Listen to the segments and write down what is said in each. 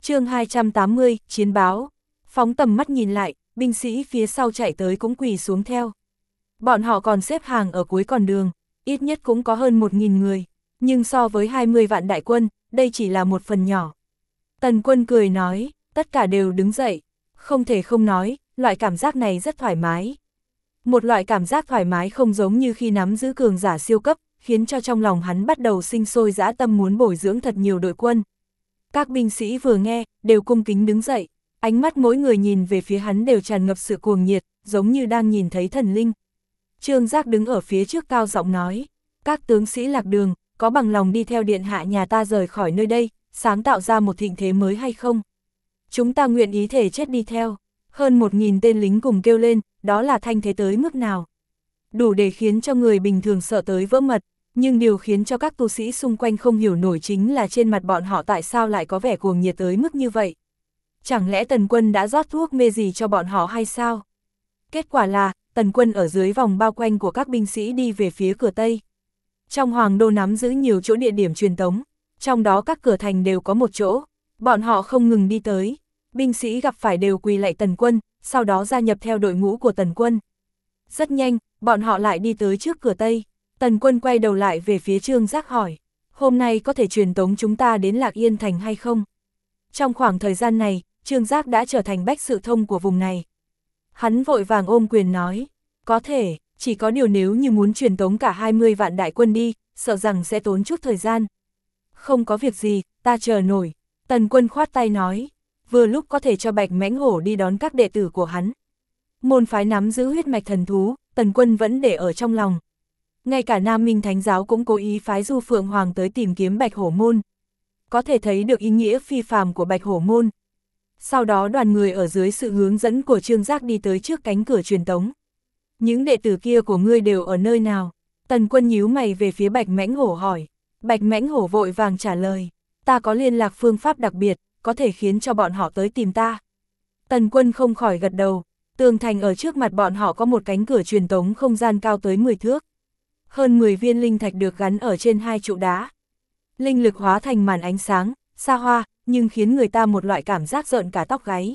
Chương 280, chiến báo. Phóng tầm mắt nhìn lại, binh sĩ phía sau chạy tới cũng quỳ xuống theo. Bọn họ còn xếp hàng ở cuối con đường, ít nhất cũng có hơn 1.000 người, nhưng so với 20 vạn đại quân, đây chỉ là một phần nhỏ. Tần Quân cười nói, tất cả đều đứng dậy, không thể không nói, loại cảm giác này rất thoải mái. Một loại cảm giác thoải mái không giống như khi nắm giữ cường giả siêu cấp, khiến cho trong lòng hắn bắt đầu sinh sôi dã tâm muốn bồi dưỡng thật nhiều đội quân. Các binh sĩ vừa nghe, đều cung kính đứng dậy, ánh mắt mỗi người nhìn về phía hắn đều tràn ngập sự cuồng nhiệt, giống như đang nhìn thấy thần linh. Trương Giác đứng ở phía trước cao giọng nói, các tướng sĩ lạc đường, có bằng lòng đi theo điện hạ nhà ta rời khỏi nơi đây, sáng tạo ra một thịnh thế mới hay không? Chúng ta nguyện ý thể chết đi theo. Hơn 1.000 tên lính cùng kêu lên, đó là thanh thế tới mức nào? Đủ để khiến cho người bình thường sợ tới vỡ mật, nhưng điều khiến cho các tu sĩ xung quanh không hiểu nổi chính là trên mặt bọn họ tại sao lại có vẻ cuồng nhiệt tới mức như vậy. Chẳng lẽ Tần Quân đã rót thuốc mê gì cho bọn họ hay sao? Kết quả là, Tần Quân ở dưới vòng bao quanh của các binh sĩ đi về phía cửa Tây. Trong Hoàng Đô nắm giữ nhiều chỗ địa điểm truyền tống, trong đó các cửa thành đều có một chỗ, bọn họ không ngừng đi tới. Binh sĩ gặp phải đều quỳ lạy Tần Quân, sau đó gia nhập theo đội ngũ của Tần Quân. Rất nhanh, bọn họ lại đi tới trước cửa Tây. Tần Quân quay đầu lại về phía Trương Giác hỏi, hôm nay có thể truyền tống chúng ta đến Lạc Yên Thành hay không? Trong khoảng thời gian này, Trương Giác đã trở thành bách sự thông của vùng này. Hắn vội vàng ôm quyền nói, có thể, chỉ có điều nếu như muốn truyền tống cả 20 vạn đại quân đi, sợ rằng sẽ tốn chút thời gian. Không có việc gì, ta chờ nổi. Tần Quân khoát tay nói, vừa lúc có thể cho Bạch Mãnh Hổ đi đón các đệ tử của hắn. Môn phái nắm giữ huyết mạch thần thú, Tần Quân vẫn để ở trong lòng. Ngay cả Nam Minh Thánh Giáo cũng cố ý phái Du Phượng Hoàng tới tìm kiếm Bạch Hổ Môn. Có thể thấy được ý nghĩa phi phàm của Bạch Hổ Môn. Sau đó đoàn người ở dưới sự hướng dẫn của Trương Giác đi tới trước cánh cửa truyền tống. Những đệ tử kia của ngươi đều ở nơi nào? Tần Quân nhíu mày về phía Bạch Mãnh Hổ hỏi. Bạch Mãnh Hổ vội vàng trả lời, ta có liên lạc phương pháp đặc biệt, có thể khiến cho bọn họ tới tìm ta. Tần Quân không khỏi gật đầu, tường thành ở trước mặt bọn họ có một cánh cửa truyền tống không gian cao tới 10 thước. Hơn 10 viên linh thạch được gắn ở trên 2 trụ đá. Linh lực hóa thành màn ánh sáng, xa hoa, nhưng khiến người ta một loại cảm giác rợn cả tóc gáy.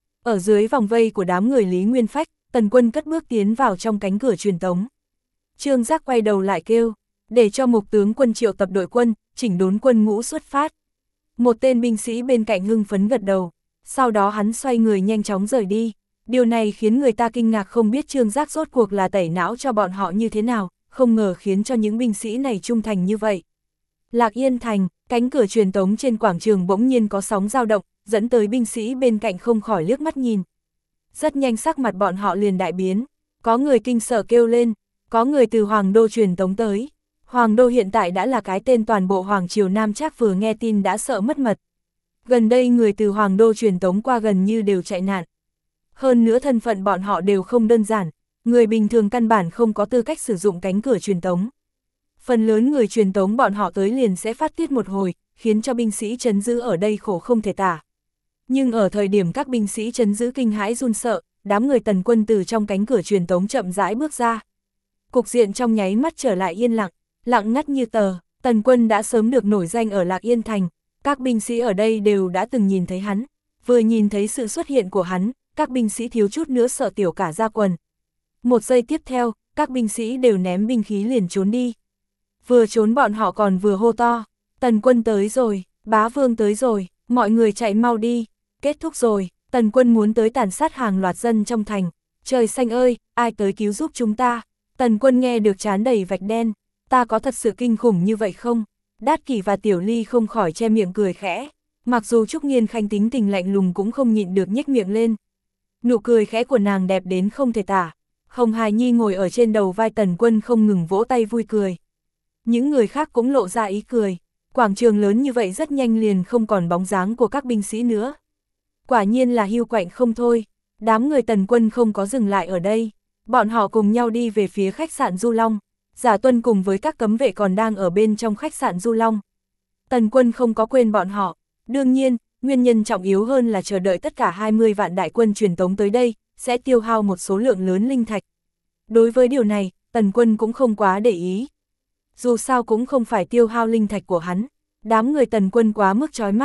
Ở dưới vòng vây của đám người Lý Nguyên Phách, Tần Quân cất bước tiến vào trong cánh cửa truyền tống. Trương Giác quay đầu lại kêu, để cho Mục tướng quân triệu tập đội quân, chỉnh đốn quân ngũ xuất phát. Một tên binh sĩ bên cạnh hưng phấn gật đầu, sau đó hắn xoay người nhanh chóng rời đi. Điều này khiến người ta kinh ngạc không biết Trương Giác rốt cuộc là tẩy não cho bọn họ như thế nào, không ngờ khiến cho những binh sĩ này trung thành như vậy. Lạc Yên Thành, cánh cửa truyền tống trên quảng trường bỗng nhiên có sóng dao động, dẫn tới binh sĩ bên cạnh không khỏi liếc mắt nhìn. Rất nhanh sắc mặt bọn họ liền đại biến, có người kinh sợ kêu lên, có người từ Hoàng Đô truyền tống tới. Hoàng Đô hiện tại đã là cái tên toàn bộ Hoàng Triều Nam Trác vừa nghe tin đã sợ mất mật. Gần đây người từ Hoàng Đô truyền tống qua gần như đều chạy nạn. Hơn nữa thân phận bọn họ đều không đơn giản, người bình thường căn bản không có tư cách sử dụng cánh cửa truyền tống. Phần lớn người truyền tống bọn họ tới liền sẽ phát tiết một hồi, khiến cho binh sĩ trấn giữ ở đây khổ không thể tả. Nhưng ở thời điểm các binh sĩ trấn giữ kinh hãi run sợ, đám người Tần Quân từ trong cánh cửa truyền tống chậm rãi bước ra. Cục diện trong nháy mắt trở lại yên lặng, lặng ngắt như tờ. Tần Quân đã sớm được nổi danh ở Lạc Yên Thành, các binh sĩ ở đây đều đã từng nhìn thấy hắn. Vừa nhìn thấy sự xuất hiện của hắn, các binh sĩ thiếu chút nữa sợ tiểu cả ra quần. Một giây tiếp theo, các binh sĩ đều ném binh khí liền trốn đi. Vừa trốn bọn họ còn vừa hô to, Tần Quân tới rồi, Bá Vương tới rồi, mọi người chạy mau đi, kết thúc rồi, Tần Quân muốn tới tàn sát hàng loạt dân trong thành. Trời xanh ơi, ai tới cứu giúp chúng ta? Tần Quân nghe được trán đầy vạch đen, ta có thật sự kinh khủng như vậy không? Đát Kỷ và Tiểu Ly không khỏi che miệng cười khẽ, mặc dù Trúc Nghiên Khanh tính tình lạnh lùng cũng không nhịn được nhếch miệng lên. Nụ cười khẽ của nàng đẹp đến không thể tả. Hồng Hài Nhi ngồi ở trên đầu vai Tần Quân không ngừng vỗ tay vui cười. Những người khác cũng lộ ra ý cười. Quảng trường lớn như vậy rất nhanh liền không còn bóng dáng của các binh sĩ nữa. Quả nhiên là hiu quạnh không thôi. Đám người Tần Quân không có dừng lại ở đây. Bọn họ cùng nhau đi về phía khách sạn Du Long. Giả Tuân cùng với các cấm vệ còn đang ở bên trong khách sạn Du Long. Tần Quân không có quên bọn họ. Đương nhiên, nguyên nhân trọng yếu hơn là chờ đợi tất cả 20 vạn đại quân truyền tống tới đây, sẽ tiêu hao một số lượng lớn linh thạch. Đối với điều này, Tần Quân cũng không quá để ý. Dù sao cũng không phải tiêu hao linh thạch của hắn. Đám người Tần Quân quá mức chói mắt,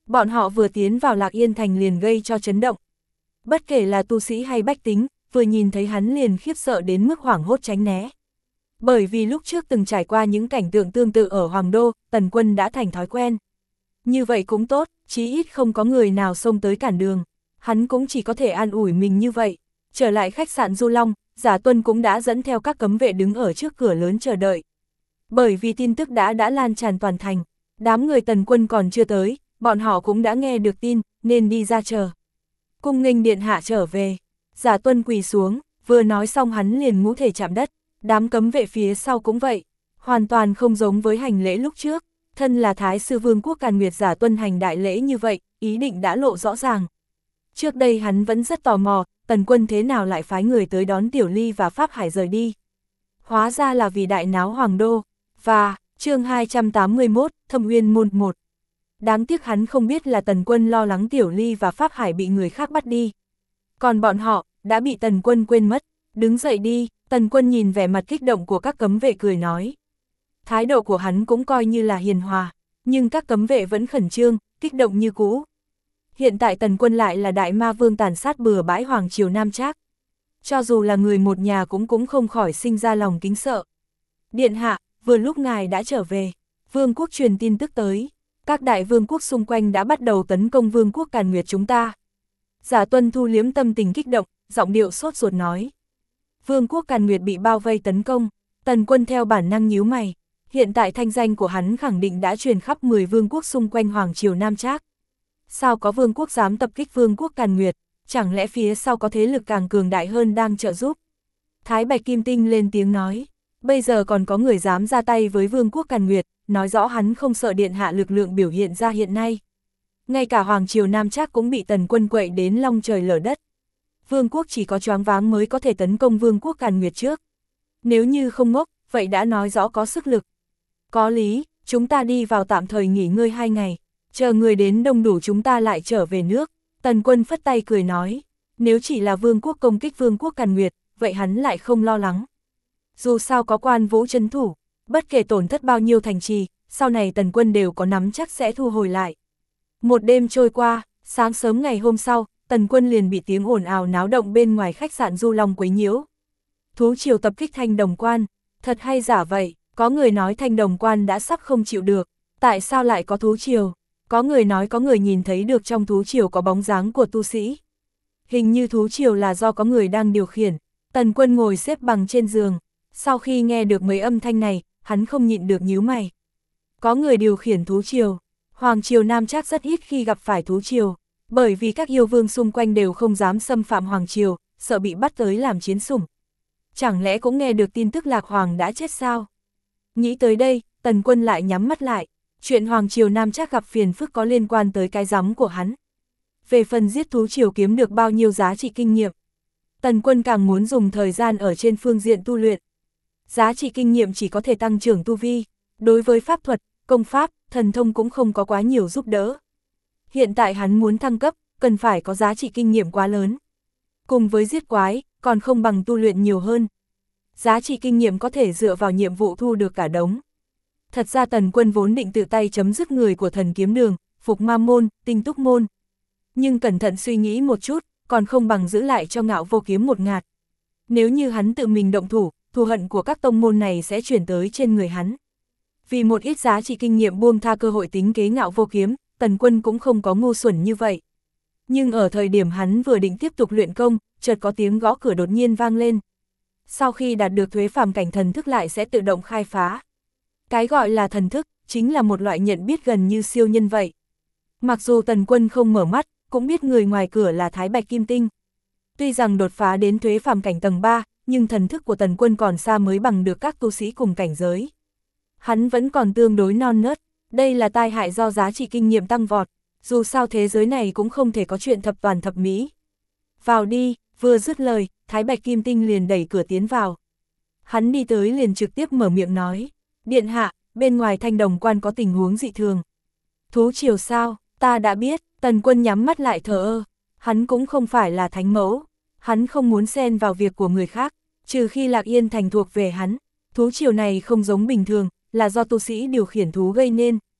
Bọn họ vừa tiến vào Lạc Yên Thành liền gây cho chấn động. Bất kể là tu sĩ hay bách tính, vừa nhìn thấy hắn liền khiếp sợ đến mức hoảng hốt tránh né. Bởi vì lúc trước từng trải qua những cảnh tượng tương tự ở Hoàng Đô, Tần Quân đã thành thói quen. Như vậy cũng tốt, chí ít không có người nào xông tới cản đường. Hắn cũng chỉ có thể an ủi mình như vậy. Trở lại khách sạn Du Long, Giả Tuân cũng đã dẫn theo các cấm vệ đứng ở trước cửa lớn chờ đợi. Bởi vì tin tức đã lan tràn toàn thành, đám người Tần Quân còn chưa tới, bọn họ cũng đã nghe được tin, nên đi ra chờ. Cung nghênh điện hạ trở về. Giả Tuân quỳ xuống, vừa nói xong hắn liền ngũ thể chạm đất. Đám cấm vệ phía sau cũng vậy, hoàn toàn không giống với hành lễ lúc trước. Thân là Thái sư Vương quốc Càn Nguyệt, Giả Tuân hành đại lễ như vậy, ý định đã lộ rõ ràng. Trước đây hắn vẫn rất tò mò, Tần Quân thế nào lại phái người tới đón Tiểu Ly và Pháp Hải rời đi. Hóa ra là vì đại náo Hoàng Đô. Và, chương 281, Thâm Uyên môn 1. Đáng tiếc hắn không biết là Tần Quân lo lắng Tiểu Ly và Pháp Hải bị người khác bắt đi. Còn bọn họ, đã bị Tần Quân quên mất. Đứng dậy đi, Tần Quân nhìn vẻ mặt kích động của các cấm vệ cười nói. Thái độ của hắn cũng coi như là hiền hòa, nhưng các cấm vệ vẫn khẩn trương, kích động như cũ. Hiện tại Tần Quân lại là đại ma vương tàn sát bừa bãi Hoàng triều Nam Trác. Cho dù là người một nhà cũng không khỏi sinh ra lòng kính sợ. Điện hạ, vừa lúc ngài đã trở về, vương quốc truyền tin tức tới. Các đại vương quốc xung quanh đã bắt đầu tấn công vương quốc Càn Nguyệt chúng ta. Giả Tuân thu liếm tâm tình kích động, giọng điệu sốt ruột nói. Vương quốc Càn Nguyệt bị bao vây tấn công, Tần Quân theo bản năng nhíu mày. Hiện tại thanh danh của hắn khẳng định đã truyền khắp 10 vương quốc xung quanh Hoàng triều Nam Trác. Sao có vương quốc dám tập kích vương quốc Càn Nguyệt, chẳng lẽ phía sau có thế lực càng cường đại hơn đang trợ giúp? Thái Bạch Kim Tinh lên tiếng nói, bây giờ còn có người dám ra tay với vương quốc Càn Nguyệt, nói rõ hắn không sợ điện hạ lực lượng biểu hiện ra hiện nay. Ngay cả Hoàng triều Nam Trác cũng bị Tần Quân quậy đến long trời lở đất. Vương quốc chỉ có choáng váng mới có thể tấn công vương quốc Càn Nguyệt trước. Nếu như không ngốc, vậy đã nói rõ có sức lực. Có lý, chúng ta đi vào tạm thời nghỉ ngơi 2 ngày, chờ người đến đông đủ chúng ta lại trở về nước. Tần Quân phất tay cười nói, nếu chỉ là vương quốc công kích vương quốc Càn Nguyệt, vậy hắn lại không lo lắng. Dù sao có Quan Vũ trấn thủ, bất kể tổn thất bao nhiêu thành trì, sau này Tần Quân đều có nắm chắc sẽ thu hồi lại. Một đêm trôi qua, sáng sớm ngày hôm sau, Tần Quân liền bị tiếng ồn ào náo động bên ngoài khách sạn Du Long quấy nhiễu. Thú triều tập kích Thanh Đồng Quan, thật hay giả vậy? Có người nói Thanh Đồng Quan đã sắp không chịu được, tại sao lại có thú triều? Có người nói có người nhìn thấy được trong thú triều có bóng dáng của tu sĩ. Hình như thú triều là do có người đang điều khiển. Tần Quân ngồi xếp bằng trên giường, sau khi nghe được mấy âm thanh này, hắn không nhịn được nhíu mày. Có người điều khiển thú triều, Hoàng triều Nam Trác rất ít khi gặp phải thú triều, bởi vì các yêu vương xung quanh đều không dám xâm phạm Hoàng triều, sợ bị bắt tới làm chiến sủng. Chẳng lẽ cũng nghe được tin tức Lạc Hoàng đã chết sao? Nghĩ tới đây, Tần Quân lại nhắm mắt lại, chuyện Hoàng triều Nam Trác gặp phiền phức có liên quan tới cái gióng của hắn. Về phần giết thú triều kiếm được bao nhiêu giá trị kinh nghiệm, Tần Quân càng muốn dùng thời gian ở trên phương diện tu luyện. Giá trị kinh nghiệm chỉ có thể tăng trưởng tu vi, đối với pháp thuật, công pháp, thần thông cũng không có quá nhiều giúp đỡ. Hiện tại hắn muốn thăng cấp, cần phải có giá trị kinh nghiệm quá lớn. Cùng với giết quái, còn không bằng tu luyện nhiều hơn. Giá trị kinh nghiệm có thể dựa vào nhiệm vụ thu được cả đống. Thật ra Tần Quân vốn định tự tay chấm dứt người của Thần Kiếm Đường, Phục Ma Môn, Tinh Túc Môn. Nhưng cẩn thận suy nghĩ một chút, còn không bằng giữ lại cho Ngạo Vô Kiếm một ngạt. Nếu như hắn tự mình động thủ, thù hận của các tông môn này sẽ chuyển tới trên người hắn. Vì một ít giá trị kinh nghiệm buông tha cơ hội tính kế Ngạo Vô Kiếm, Tần Quân cũng không có ngu xuẩn như vậy. Nhưng ở thời điểm hắn vừa định tiếp tục luyện công, chợt có tiếng gõ cửa đột nhiên vang lên. Sau khi đạt được thuế phàm cảnh thần thức lại sẽ tự động khai phá. Cái gọi là thần thức, chính là một loại nhận biết gần như siêu nhân vậy. Mặc dù Tần Quân không mở mắt, cũng biết người ngoài cửa là Thái Bạch Kim Tinh. Tuy rằng đột phá đến thuế phàm cảnh tầng 3, nhưng thần thức của Tần Quân còn xa mới bằng được các tu sĩ cùng cảnh giới. Hắn vẫn còn tương đối non nớt, đây là tai hại do giá trị kinh nghiệm tăng vọt, dù sao thế giới này cũng không thể có chuyện thập toàn thập mỹ. Vào đi, vừa dứt lời, Thái Bạch Kim Tinh liền đẩy cửa tiến vào. Hắn đi tới liền trực tiếp mở miệng nói, điện hạ, bên ngoài Thanh Đồng Quan có tình huống dị thường. Thú triều sao, ta đã biết. Tần Quân nhắm mắt lại thờ ơ, hắn cũng không phải là thánh mẫu, hắn không muốn xen vào việc của người khác, trừ khi Lạc Yên Thành thuộc về hắn. Thú triều này không giống bình thường, là do tu sĩ điều khiển thú gây nên.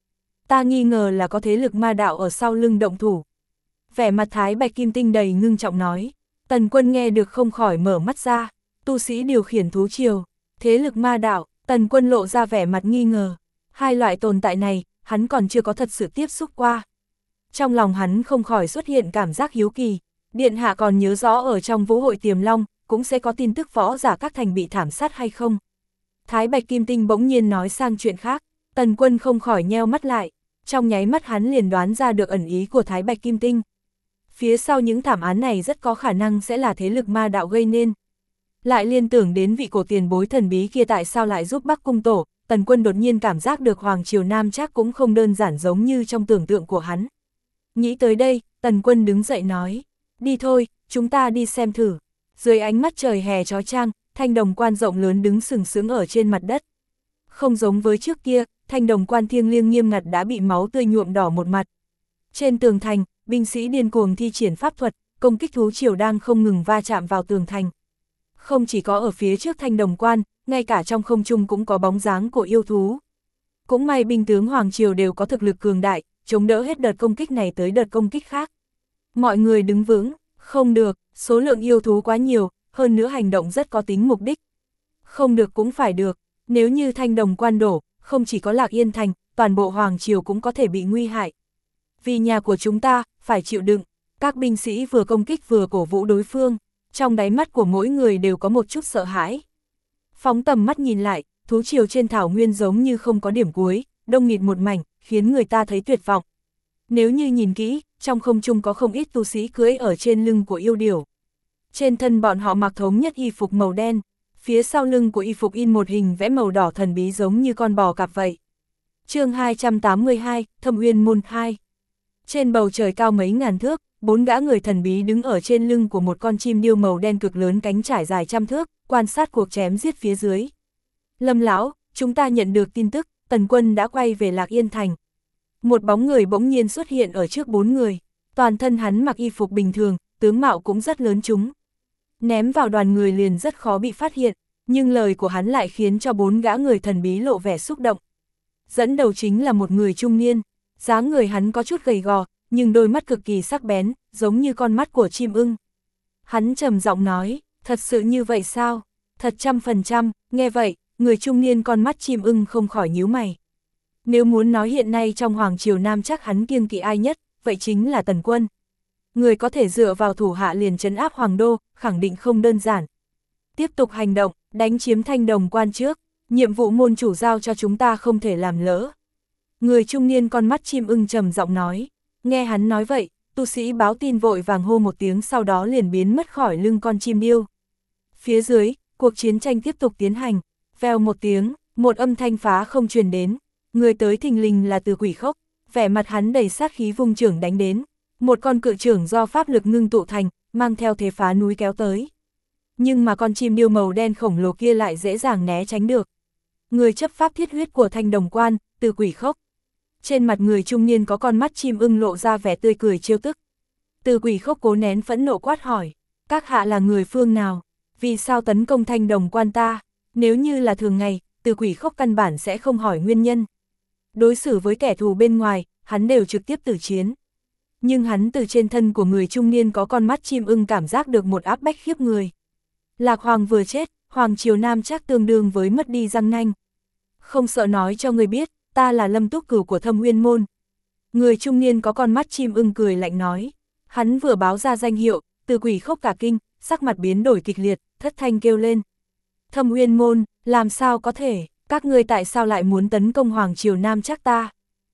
ta nghi ngờ là có thế lực ma đạo ở sau lưng động thủ. Vẻ mặt Thái Bạch Kim Tinh đầy ngưng trọng nói. Tần Quân nghe được không khỏi mở mắt ra, tu sĩ điều khiển thú triều, thế lực ma đạo, Tần Quân lộ ra vẻ mặt nghi ngờ. Hai loại tồn tại này, hắn còn chưa có thật sự tiếp xúc qua. Trong lòng hắn không khỏi xuất hiện cảm giác hiếu kỳ, Điện Hạ còn nhớ rõ ở trong Vũ hội Tiềm Long, cũng sẽ có tin tức võ giả các thành bị thảm sát hay không? Thái Bạch Kim Tinh bỗng nhiên nói sang chuyện khác, Tần Quân không khỏi nheo mắt lại, trong nháy mắt hắn liền đoán ra được ẩn ý của Thái Bạch Kim Tinh. Phía sau những thảm án này rất có khả năng sẽ là thế lực ma đạo gây nên. Lại liên tưởng đến vị cổ tiền bối thần bí kia tại sao lại giúp Bắc Cung Tổ, Tần Quân đột nhiên cảm giác được Hoàng Triều Nam Trác cũng không đơn giản giống như trong tưởng tượng của hắn. Nghĩ tới đây, Tần Quân đứng dậy nói, đi thôi, chúng ta đi xem thử. Dưới ánh mắt trời hè chói chang, thanh đồng quan rộng lớn đứng sừng sững ở trên mặt đất. Không giống với trước kia, thanh đồng quan thiêng liêng nghiêm ngặt đã bị máu tươi nhuộm đỏ một mặt. Trên tường thành, binh sĩ điên cuồng thi triển pháp thuật, công kích thú triều đang không ngừng va chạm vào tường thành. Không chỉ có ở phía trước thanh đồng quan, ngay cả trong không trung cũng có bóng dáng của yêu thú. Cũng may binh tướng Hoàng Triều đều có thực lực cường đại, chống đỡ hết đợt công kích này tới đợt công kích khác. Mọi người đứng vững, không được, số lượng yêu thú quá nhiều, hơn nữa hành động rất có tính mục đích. Không được cũng phải được, nếu như thanh đồng quan đổ, không chỉ có Lạc Yên Thành, toàn bộ Hoàng Triều cũng có thể bị nguy hại. Vì nhà của chúng ta, phải chịu đựng, các binh sĩ vừa công kích vừa cổ vũ đối phương, trong đáy mắt của mỗi người đều có một chút sợ hãi. Phóng tầm mắt nhìn lại, thú triều trên thảo nguyên giống như không có điểm cuối, đông nghịt một mảnh, khiến người ta thấy tuyệt vọng. Nếu như nhìn kỹ, trong không trung có không ít tu sĩ cưỡi ở trên lưng của yêu điểu. Trên thân bọn họ mặc thống nhất y phục màu đen, phía sau lưng của y phục in một hình vẽ màu đỏ thần bí giống như con bò cạp vậy. Chương 282, Thâm Uyên Môn 2. Trên bầu trời cao mấy ngàn thước, 4 gã người thần bí đứng ở trên lưng của một con chim điêu màu đen cực lớn cánh trải dài trăm thước, quan sát cuộc chém giết phía dưới. Lâm lão, chúng ta nhận được tin tức, Tần Quân đã quay về Lạc Yên Thành. Một bóng người bỗng nhiên xuất hiện ở trước 4 người, toàn thân hắn mặc y phục bình thường, tướng mạo cũng rất lớn chúng. Ném vào đoàn người liền rất khó bị phát hiện, nhưng lời của hắn lại khiến cho 4 gã người thần bí lộ vẻ xúc động. Dẫn đầu chính là một người trung niên, dáng người hắn có chút gầy gò, nhưng đôi mắt cực kỳ sắc bén, giống như con mắt của chim ưng. Hắn trầm giọng nói, thật sự như vậy sao? Thật 100%, nghe vậy, người trung niên con mắt chim ưng không khỏi nhíu mày. Nếu muốn nói hiện nay trong Hoàng Triều Nam chắc hắn kiêng kỵ ai nhất, vậy chính là Tần Quân. Người có thể dựa vào thủ hạ liền trấn áp Hoàng Đô, khẳng định không đơn giản. Tiếp tục hành động, đánh chiếm thanh đồng quan trước, nhiệm vụ môn chủ giao cho chúng ta không thể làm lỡ. Người trung niên con mắt chim ưng trầm giọng nói, nghe hắn nói vậy, tu sĩ báo tin vội vàng hô một tiếng sau đó liền biến mất khỏi lưng con chim điêu. Phía dưới, cuộc chiến tranh tiếp tục tiến hành, vèo một tiếng, một âm thanh phá không truyền đến, người tới thình lình là Từ Quỷ Khốc, vẻ mặt hắn đầy sát khí vung trưởng đánh đến, một con cự trưởng do pháp lực ngưng tụ thành, mang theo thế phá núi kéo tới. Nhưng mà con chim điêu màu đen khổng lồ kia lại dễ dàng né tránh được. Người chấp pháp thiết huyết của thanh đồng quan, Từ Quỷ Khốc. Trên mặt người trung niên có con mắt chim ưng lộ ra vẻ tươi cười trêu tức. Từ Quỷ Khốc cố nén phẫn nộ quát hỏi, các hạ là người phương nào? Vì sao tấn công thanh đồng quan ta? Nếu như là thường ngày, Từ Quỷ Khốc căn bản sẽ không hỏi nguyên nhân. Đối xử với kẻ thù bên ngoài, hắn đều trực tiếp tử chiến. Nhưng hắn từ trên thân của người trung niên có con mắt chim ưng cảm giác được một áp bách khiếp người. Lạc Hoàng vừa chết, Hoàng Triều Nam chắc tương đương với mất đi răng nanh. Không sợ nói cho người biết, ta là Lâm Túc Cửu của Thâm Uyên Môn. Người trung niên có con mắt chim ưng cười lạnh nói. Hắn vừa báo ra danh hiệu, Từ Quỷ Khốc cả kinh, sắc mặt biến đổi kịch liệt, thất thanh kêu lên. Thâm Uyên Môn, làm sao có thể, các ngươi tại sao lại muốn tấn công Hoàng Triều Nam chắc ta?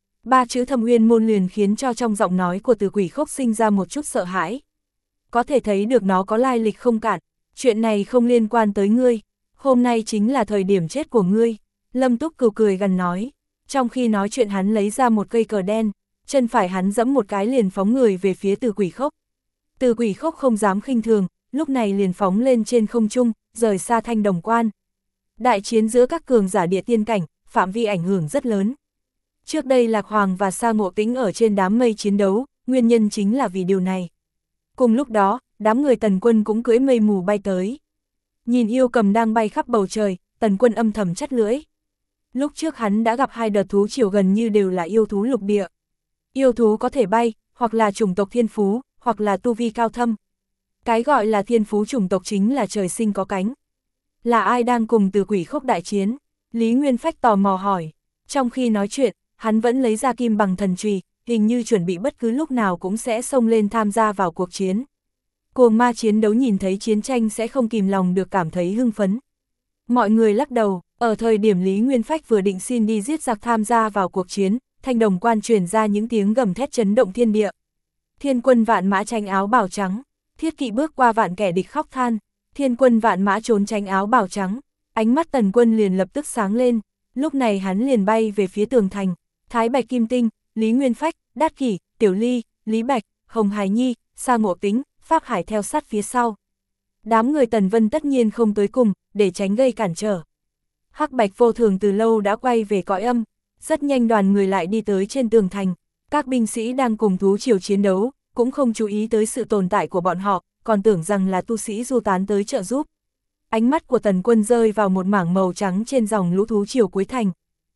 3 chữ Thâm Uyên Môn liền khiến cho trong giọng nói của Từ Quỷ Khốc sinh ra một chút sợ hãi. Có thể thấy được nó có lai lịch không cạn, chuyện này không liên quan tới ngươi, hôm nay chính là thời điểm chết của ngươi. Lâm Túc Cửu cười gằn nói, trong khi nói chuyện hắn lấy ra một cây cờ đen, chân phải hắn giẫm một cái liền phóng người về phía Từ Quỷ Khốc. Từ Quỷ Khốc không dám khinh thường, lúc này liền phóng lên trên không trung, rời xa thanh đồng quan. Đại chiến giữa các cường giả địa tiên cảnh, phạm vi ảnh hưởng rất lớn. Trước đây Lạc Hoàng và Sa Ngộ Tĩnh ở trên đám mây chiến đấu, nguyên nhân chính là vì điều này. Cùng lúc đó, đám người Tần Quân cũng cưỡi mây mù bay tới. Nhìn yêu cầm đang bay khắp bầu trời, Tần Quân âm thầm chắt lưỡi. Lúc trước hắn đã gặp 2 đợt thú triều gần như đều là yêu thú lục địa. Yêu thú có thể bay, hoặc là chủng tộc thiên phú, hoặc là tu vi cao thâm. Cái gọi là thiên phú chủng tộc chính là trời sinh có cánh. Là ai đang cùng Từ Quỷ Khốc đại chiến? Lý Nguyên Phách tò mò hỏi. Trong khi nói chuyện, hắn vẫn lấy ra kim bằng thần chùy, hình như chuẩn bị bất cứ lúc nào cũng sẽ xông lên tham gia vào cuộc chiến. Cuồng ma chiến đấu nhìn thấy chiến tranh sẽ không kìm lòng được cảm thấy hưng phấn. Mọi người lắc đầu, ở thời điểm Lý Nguyên Phách vừa định xin đi giết giặc tham gia vào cuộc chiến, Thanh Đồng Quan truyền ra những tiếng gầm thét chấn động thiên địa. Thiên quân vạn mã tranh áo bào trắng, thiết kỵ bước qua vạn kẻ địch khóc than, thiên quân vạn mã trốn tránh áo bào trắng, ánh mắt Tần Quân liền lập tức sáng lên, lúc này hắn liền bay về phía tường thành, Thái Bạch Kim Tinh, Lý Nguyên Phách, Đát Kỷ, Tiểu Ly, Lý Bạch, Hồng Hải Nhi, Sa Ngộ Tính, Pháp Hải theo sát phía sau. Đám người Tần Vân tất nhiên không tới cùng, để tránh gây cản trở. Hắc Bạch Vô Thường từ lâu đã quay về cõi âm, rất nhanh đoàn người lại đi tới trên tường thành, các binh sĩ đang cùng thú triều chiến đấu, cũng không chú ý tới sự tồn tại của bọn họ, còn tưởng rằng là tu sĩ du tán tới trợ giúp. Ánh mắt của Tần Quân rơi vào một mảng màu trắng trên dòng lũ thú triều cuối thành.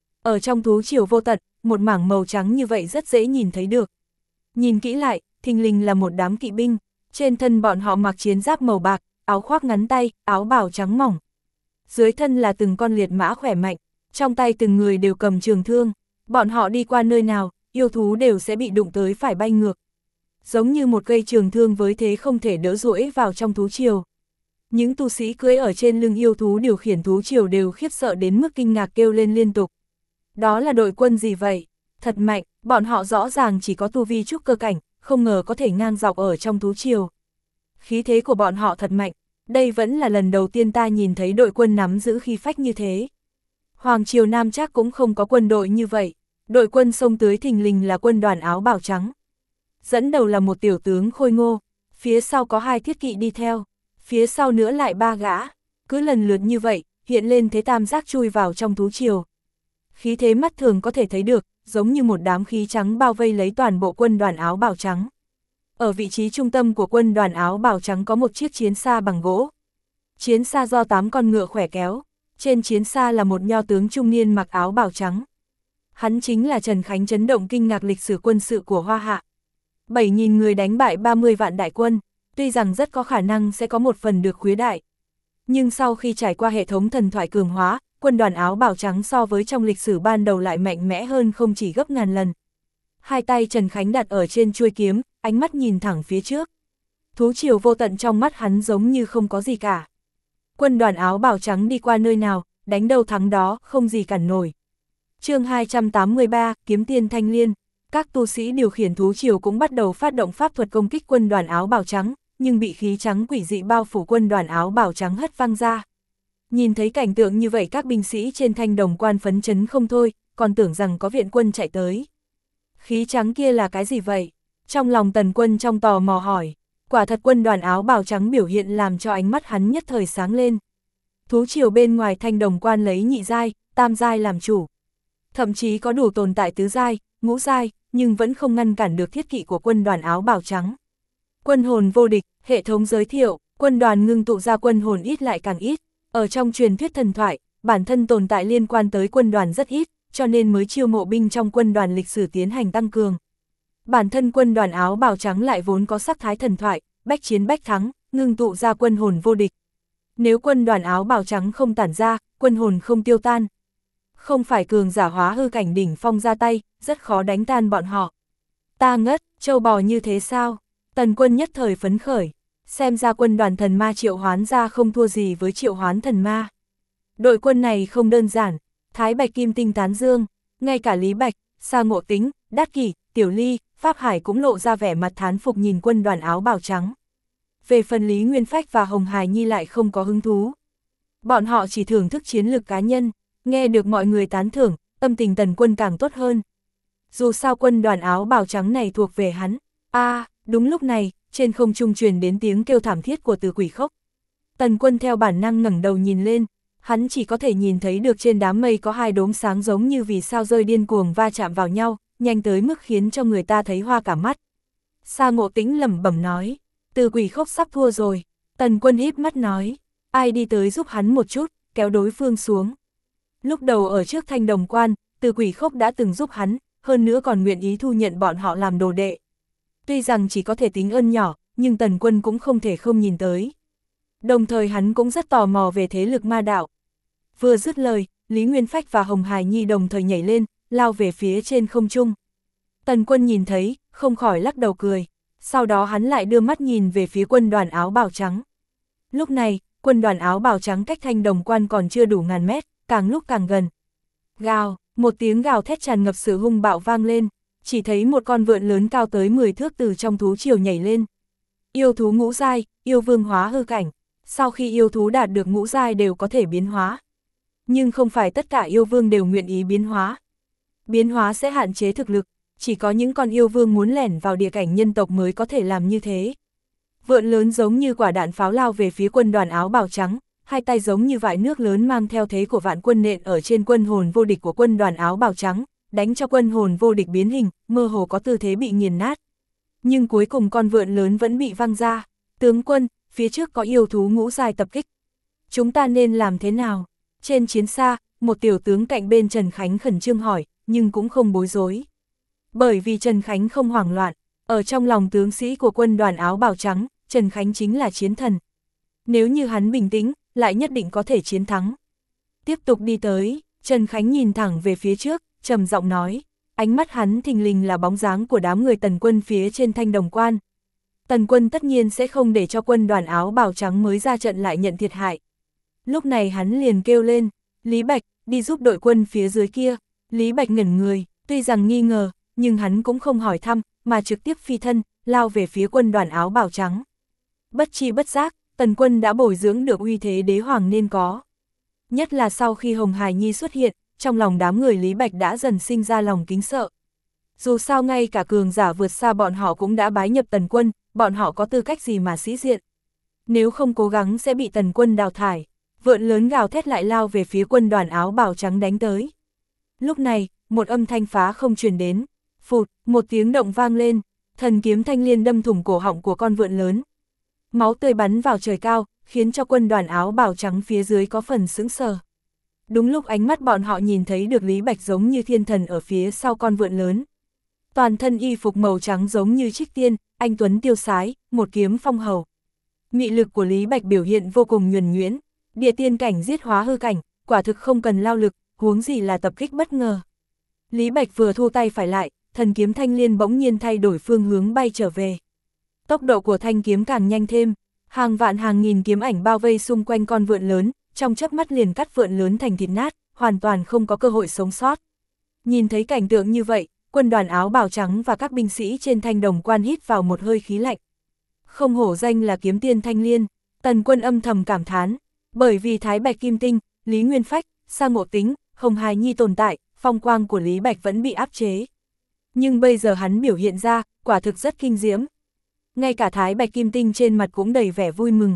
Ở trong thú triều vô tận, một mảng màu trắng như vậy rất dễ nhìn thấy được. Nhìn kỹ lại, thình lình là một đám kỵ binh, trên thân bọn họ mặc chiến giáp màu bạc, áo khoác ngắn tay, áo bào trắng mỏng. Dưới thân là từng con liệt mã khỏe mạnh, trong tay từng người đều cầm trường thương, bọn họ đi qua nơi nào, yêu thú đều sẽ bị đụng tới phải bay ngược. Giống như một cây trường thương với thế không thể đỡ duỗi vào trong thú triều. Những tu sĩ cưỡi ở trên lưng yêu thú điều khiển thú triều đều khiếp sợ đến mức kinh ngạc kêu lên liên tục. Đó là đội quân gì vậy? Thật mạnh, bọn họ rõ ràng chỉ có tu vi trúc cơ cảnh, không ngờ có thể ngang dọc ở trong thú triều. Khí thế của bọn họ thật mạnh, đây vẫn là lần đầu tiên ta nhìn thấy đội quân nắm giữ khí phách như thế. Hoàng triều Nam Trác cũng không có quân đội như vậy, đội quân xông tới thình lình là quân đoàn áo bào trắng. Dẫn đầu là một tiểu tướng khôi ngô, phía sau có 2 thiết kỵ đi theo, phía sau nữa lại 3 gã, cứ lần lượt như vậy, hiện lên thế tam giác chui vào trong thú triều. Khí thế mắt thường có thể thấy được, giống như một đám khí trắng bao vây lấy toàn bộ quân đoàn áo bào trắng. Ở vị trí trung tâm của quân đoàn áo bào trắng có một chiếc chiến xa bằng gỗ. Chiến xa do 8 con ngựa khỏe kéo, trên chiến xa là một nho tướng trung niên mặc áo bào trắng. Hắn chính là Trần Khánh, chấn động kinh ngạc lịch sử quân sự của Hoa Hạ. 7.000 người đánh bại 30 vạn đại quân, tuy rằng rất có khả năng sẽ có một phần được khuếch đại. Nhưng sau khi trải qua hệ thống thần thoại cường hóa, quân đoàn áo bào trắng so với trong lịch sử ban đầu lại mạnh mẽ hơn không chỉ gấp ngàn lần. 2 tay Trần Khánh đặt ở trên chuôi kiếm, ánh mắt nhìn thẳng phía trước. Thú triều vô tận trong mắt hắn giống như không có gì cả. Quân đoàn áo bào trắng đi qua nơi nào, đánh đâu thắng đó, không gì cản nổi. Chương 283, Kiếm Tiên Thanh Liên. Các tu sĩ điều khiển thú triều cũng bắt đầu phát động pháp thuật công kích quân đoàn áo bào trắng, nhưng bị khí trắng quỷ dị bao phủ quân đoàn áo bào trắng hất văng ra. Nhìn thấy cảnh tượng như vậy, các binh sĩ trên Thanh Đồng Quan phấn chấn không thôi, còn tưởng rằng có viện quân chạy tới. Khí trắng kia là cái gì vậy? Trong lòng Tần Quân trong tò mò hỏi. Quả thật quân đoàn áo bào trắng biểu hiện làm cho ánh mắt hắn nhất thời sáng lên. Thú triều bên ngoài Thanh Đồng Quan lấy nhị giai, tam giai làm chủ. Thậm chí có đủ tồn tại tứ giai, ngũ giai, nhưng vẫn không ngăn cản được thiết kỵ của quân đoàn áo bào trắng. Quân hồn vô địch, hệ thống giới thiệu, quân đoàn ngưng tụ ra quân hồn ít lại càng ít. Ở trong truyền thuyết thần thoại, bản thân tồn tại liên quan tới quân đoàn rất ít, cho nên mới chiêu mộ binh trong quân đoàn lịch sử tiến hành tăng cường. Bản thân quân đoàn áo bào trắng lại vốn có sắc thái thần thoại, bách chiến bách thắng, ngưng tụ ra quân hồn vô địch. Nếu quân đoàn áo bào trắng không tản ra, quân hồn không tiêu tan. Không phải cường giả hóa hư cảnh đỉnh phong ra tay, rất khó đánh tan bọn họ. Ta ngất, châu bò như thế sao? Tần Quân nhất thời phấn khởi, xem ra quân đoàn thần ma triệu hoán ra không thua gì với triệu hoán thần ma. Đội quân này không đơn giản, Thái Bạch Kim Tinh tán dương, ngay cả Lý Bạch, Sa Ngộ Tính, Đát Kỷ, Tiểu Ly, Pháp Hải cũng lộ ra vẻ mặt thán phục nhìn quân đoàn áo bào trắng. Về phần Lý Nguyên Phách và Hồng Hải Nhi lại không có hứng thú. Bọn họ chỉ thưởng thức chiến lược cá nhân, nghe được mọi người tán thưởng, tâm tình Tần Quân càng tốt hơn. Dù sao quân đoàn áo bào trắng này thuộc về hắn. Đúng lúc này, trên không trung truyền đến tiếng kêu thảm thiết của Từ Quỷ Khốc. Tần Quân theo bản năng ngẩng đầu nhìn lên, hắn chỉ có thể nhìn thấy được trên đám mây có 2 đốm sáng giống như vì sao rơi điên cuồng va chạm vào nhau, nhanh tới mức khiến cho người ta thấy hoa cả mắt. Sa Ngộ Tĩnh lẩm bẩm nói, Từ Quỷ Khốc sắp thua rồi. Tần Quân híp mắt nói, ai đi tới giúp hắn một chút, kéo đối phương xuống. Lúc đầu ở trước Thanh Đồng Quan, Từ Quỷ Khốc đã từng giúp hắn, hơn nữa còn nguyện ý thu nhận bọn họ làm đồ đệ. Tuy rằng chỉ có thể tính ơn nhỏ, nhưng Tần Quân cũng không thể không nhìn tới. Đồng thời hắn cũng rất tò mò về thế lực ma đạo. Vừa dứt lời, Lý Nguyên Phách và Hồng Hải Nhi đồng thời nhảy lên, lao về phía trên không trung. Tần Quân nhìn thấy, không khỏi lắc đầu cười. Sau đó hắn lại đưa mắt nhìn về phía quân đoàn áo bào trắng. Lúc này, quân đoàn áo bào trắng cách Thanh Đồng Quan còn chưa đủ ngàn mét, càng lúc càng gần. Gào, một tiếng gào thét tràn ngập sự hung bạo vang lên, chỉ thấy một con vượn lớn cao tới 10 thước từ trong thú triều nhảy lên. Yêu thú ngũ giai, yêu vương hóa hư cảnh, sau khi yêu thú đạt được ngũ giai đều có thể biến hóa. Nhưng không phải tất cả yêu vương đều nguyện ý biến hóa. Biến hóa sẽ hạn chế thực lực, chỉ có những con yêu vương muốn lẻn vào địa cảnh nhân tộc mới có thể làm như thế. Vượn lớn giống như quả đạn pháo lao về phía quân đoàn áo bào trắng, hai tay giống như vại nước lớn mang theo thế của vạn quân nện ở trên quân hồn vô địch của quân đoàn áo bào trắng, đánh cho quân hồn vô địch biến hình, mơ hồ có tư thế bị nghiền nát. Nhưng cuối cùng con vượn lớn vẫn bị văng ra. Tướng quân, phía trước có yêu thú ngũ giai tập kích. Chúng ta nên làm thế nào? Trên chiến xa, một tiểu tướng cạnh bên Trần Khánh khẩn trương hỏi, nhưng cũng không bối rối. Bởi vì Trần Khánh không hoảng loạn, ở trong lòng tướng sĩ của quân đoàn áo bào trắng, Trần Khánh chính là chiến thần. Nếu như hắn bình tĩnh, lại nhất định có thể chiến thắng. Tiếp tục đi tới, Trần Khánh nhìn thẳng về phía trước, trầm giọng nói. Ánh mắt hắn thình lình là bóng dáng của đám người Tần Quân phía trên Thanh Đồng Quan. Tần Quân tất nhiên sẽ không để cho quân đoàn áo bào trắng mới ra trận lại nhận thiệt hại. Lúc này hắn liền kêu lên, Lý Bạch, đi giúp đội quân phía dưới kia. Lý Bạch ngẩn người, tuy rằng nghi ngờ, nhưng hắn cũng không hỏi thăm, mà trực tiếp phi thân, lao về phía quân đoàn áo bào trắng. Bất chi bất giác, Tần Quân đã bồi dưỡng được uy thế đế hoàng nên có. Nhất là sau khi Hồng Hải Nhi xuất hiện, trong lòng đám người Lý Bạch đã dần sinh ra lòng kính sợ. Dù sao ngay cả cường giả vượt xa bọn họ cũng đã bái nhập Tần Quân, bọn họ có tư cách gì mà sĩ diện. Nếu không cố gắng sẽ bị Tần Quân đào thải. Vượn lớn gào thét lại lao về phía quân đoàn áo bào trắng đánh tới. Lúc này, một âm thanh phá không truyền đến. Phụt, một tiếng động vang lên, thần kiếm thanh liên đâm thủng cổ họng của con vượn lớn. Máu tươi bắn vào trời cao, khiến cho quân đoàn áo bào trắng phía dưới có phần sững sờ. Đúng lúc ánh mắt bọn họ nhìn thấy được Lý Bạch giống như thiên thần ở phía sau con vượn lớn. Toàn thân y phục màu trắng giống như trích tiên, anh tuấn tiêu sái, một kiếm phong hầu. Mị lực của Lý Bạch biểu hiện vô cùng nhuần nhuyễn, địa tiên cảnh giết hóa hư cảnh, quả thực không cần lao lực, huống gì là tập kích bất ngờ. Lý Bạch vừa thu tay phải lại, thần kiếm thanh liên bỗng nhiên thay đổi phương hướng bay trở về. Tốc độ của thanh kiếm càng nhanh thêm, hàng vạn hàng nghìn kiếm ảnh bao vây xung quanh con vượn lớn, trong chớp mắt liền cắt vượn lớn thành thịt nát, hoàn toàn không có cơ hội sống sót. Nhìn thấy cảnh tượng như vậy, quân đoàn áo bào trắng và các binh sĩ trên Thanh Đồng Quan hít vào một hơi khí lạnh. Không hổ danh là kiếm tiên thanh liên, Tần Quân âm thầm cảm thán, bởi vì Thái Bạch Kim Tinh, Lý Nguyên Phách, Sa Ngộ Tính, Hồng Hải Nhi tồn tại, phong quang của Lý Bạch vẫn bị áp chế. Nhưng bây giờ hắn biểu hiện ra, quả thực rất kinh diễm. Ngay cả Thái Bạch Kim Tinh trên mặt cũng đầy vẻ vui mừng.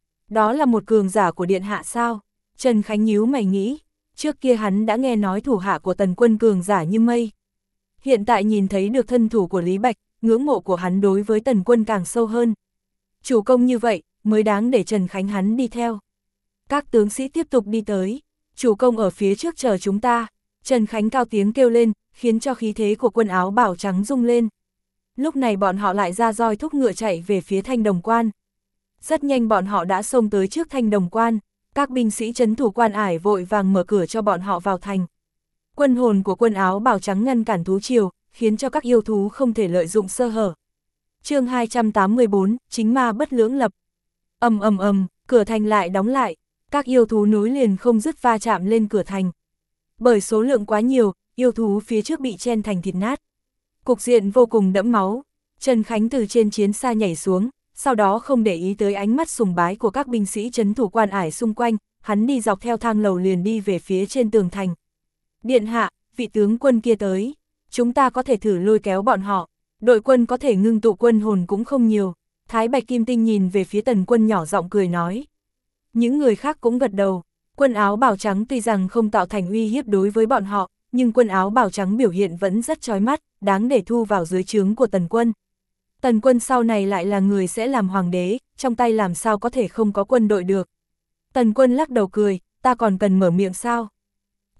Đó là một cường giả của điện hạ sao? Trần Khánh nhíu mày nghĩ, trước kia hắn đã nghe nói thủ hạ của Tần Quân cường giả như mây. Hiện tại nhìn thấy được thân thủ của Lý Bạch, ngưỡng mộ của hắn đối với Tần Quân càng sâu hơn. Chủ công như vậy, mới đáng để Trần Khánh hắn đi theo. Các tướng sĩ tiếp tục đi tới, chủ công ở phía trước chờ chúng ta. Trần Khánh cao tiếng kêu lên, khiến cho khí thế của quân áo bào trắng rung lên. Lúc này bọn họ lại ra roi thúc ngựa chạy về phía Thanh Đồng Quan. Rất nhanh bọn họ đã xông tới trước Thanh Đồng Quan, các binh sĩ trấn thủ quan ải vội vàng mở cửa cho bọn họ vào thành. Quân hồn của quân áo bào trắng ngăn cản thú triều, khiến cho các yêu thú không thể lợi dụng sơ hở. Chương 284, chính ma bất lưỡng lập. Ầm ầm ầm, cửa thành lại đóng lại, các yêu thú nối liền không dứt va chạm lên cửa thành. Bởi số lượng quá nhiều, yêu thú phía trước bị chen thành thịt nát. Cục diện vô cùng đẫm máu. Trần Khánh từ trên chiến xa nhảy xuống, sau đó không để ý tới ánh mắt sùng bái của các binh sĩ trấn thủ quan ải xung quanh, hắn đi dọc theo thang lầu liền đi về phía trên tường thành. Điện hạ, vị tướng quân kia tới, chúng ta có thể thử lôi kéo bọn họ, đội quân có thể ngưng tụ quân hồn cũng không nhiều. Thái Bạch Kim Tinh nhìn về phía Tần Quân nhỏ giọng cười nói. Những người khác cũng gật đầu, quân áo bào trắng tuy rằng không tạo thành uy hiếp đối với bọn họ, nhưng quân áo bào trắng biểu hiện vẫn rất chói mắt, đáng để thu vào dưới trướng của Tần Quân. Tần Quân sau này lại là người sẽ làm hoàng đế, trong tay làm sao có thể không có quân đội được. Tần Quân lắc đầu cười, ta còn cần mở miệng sao?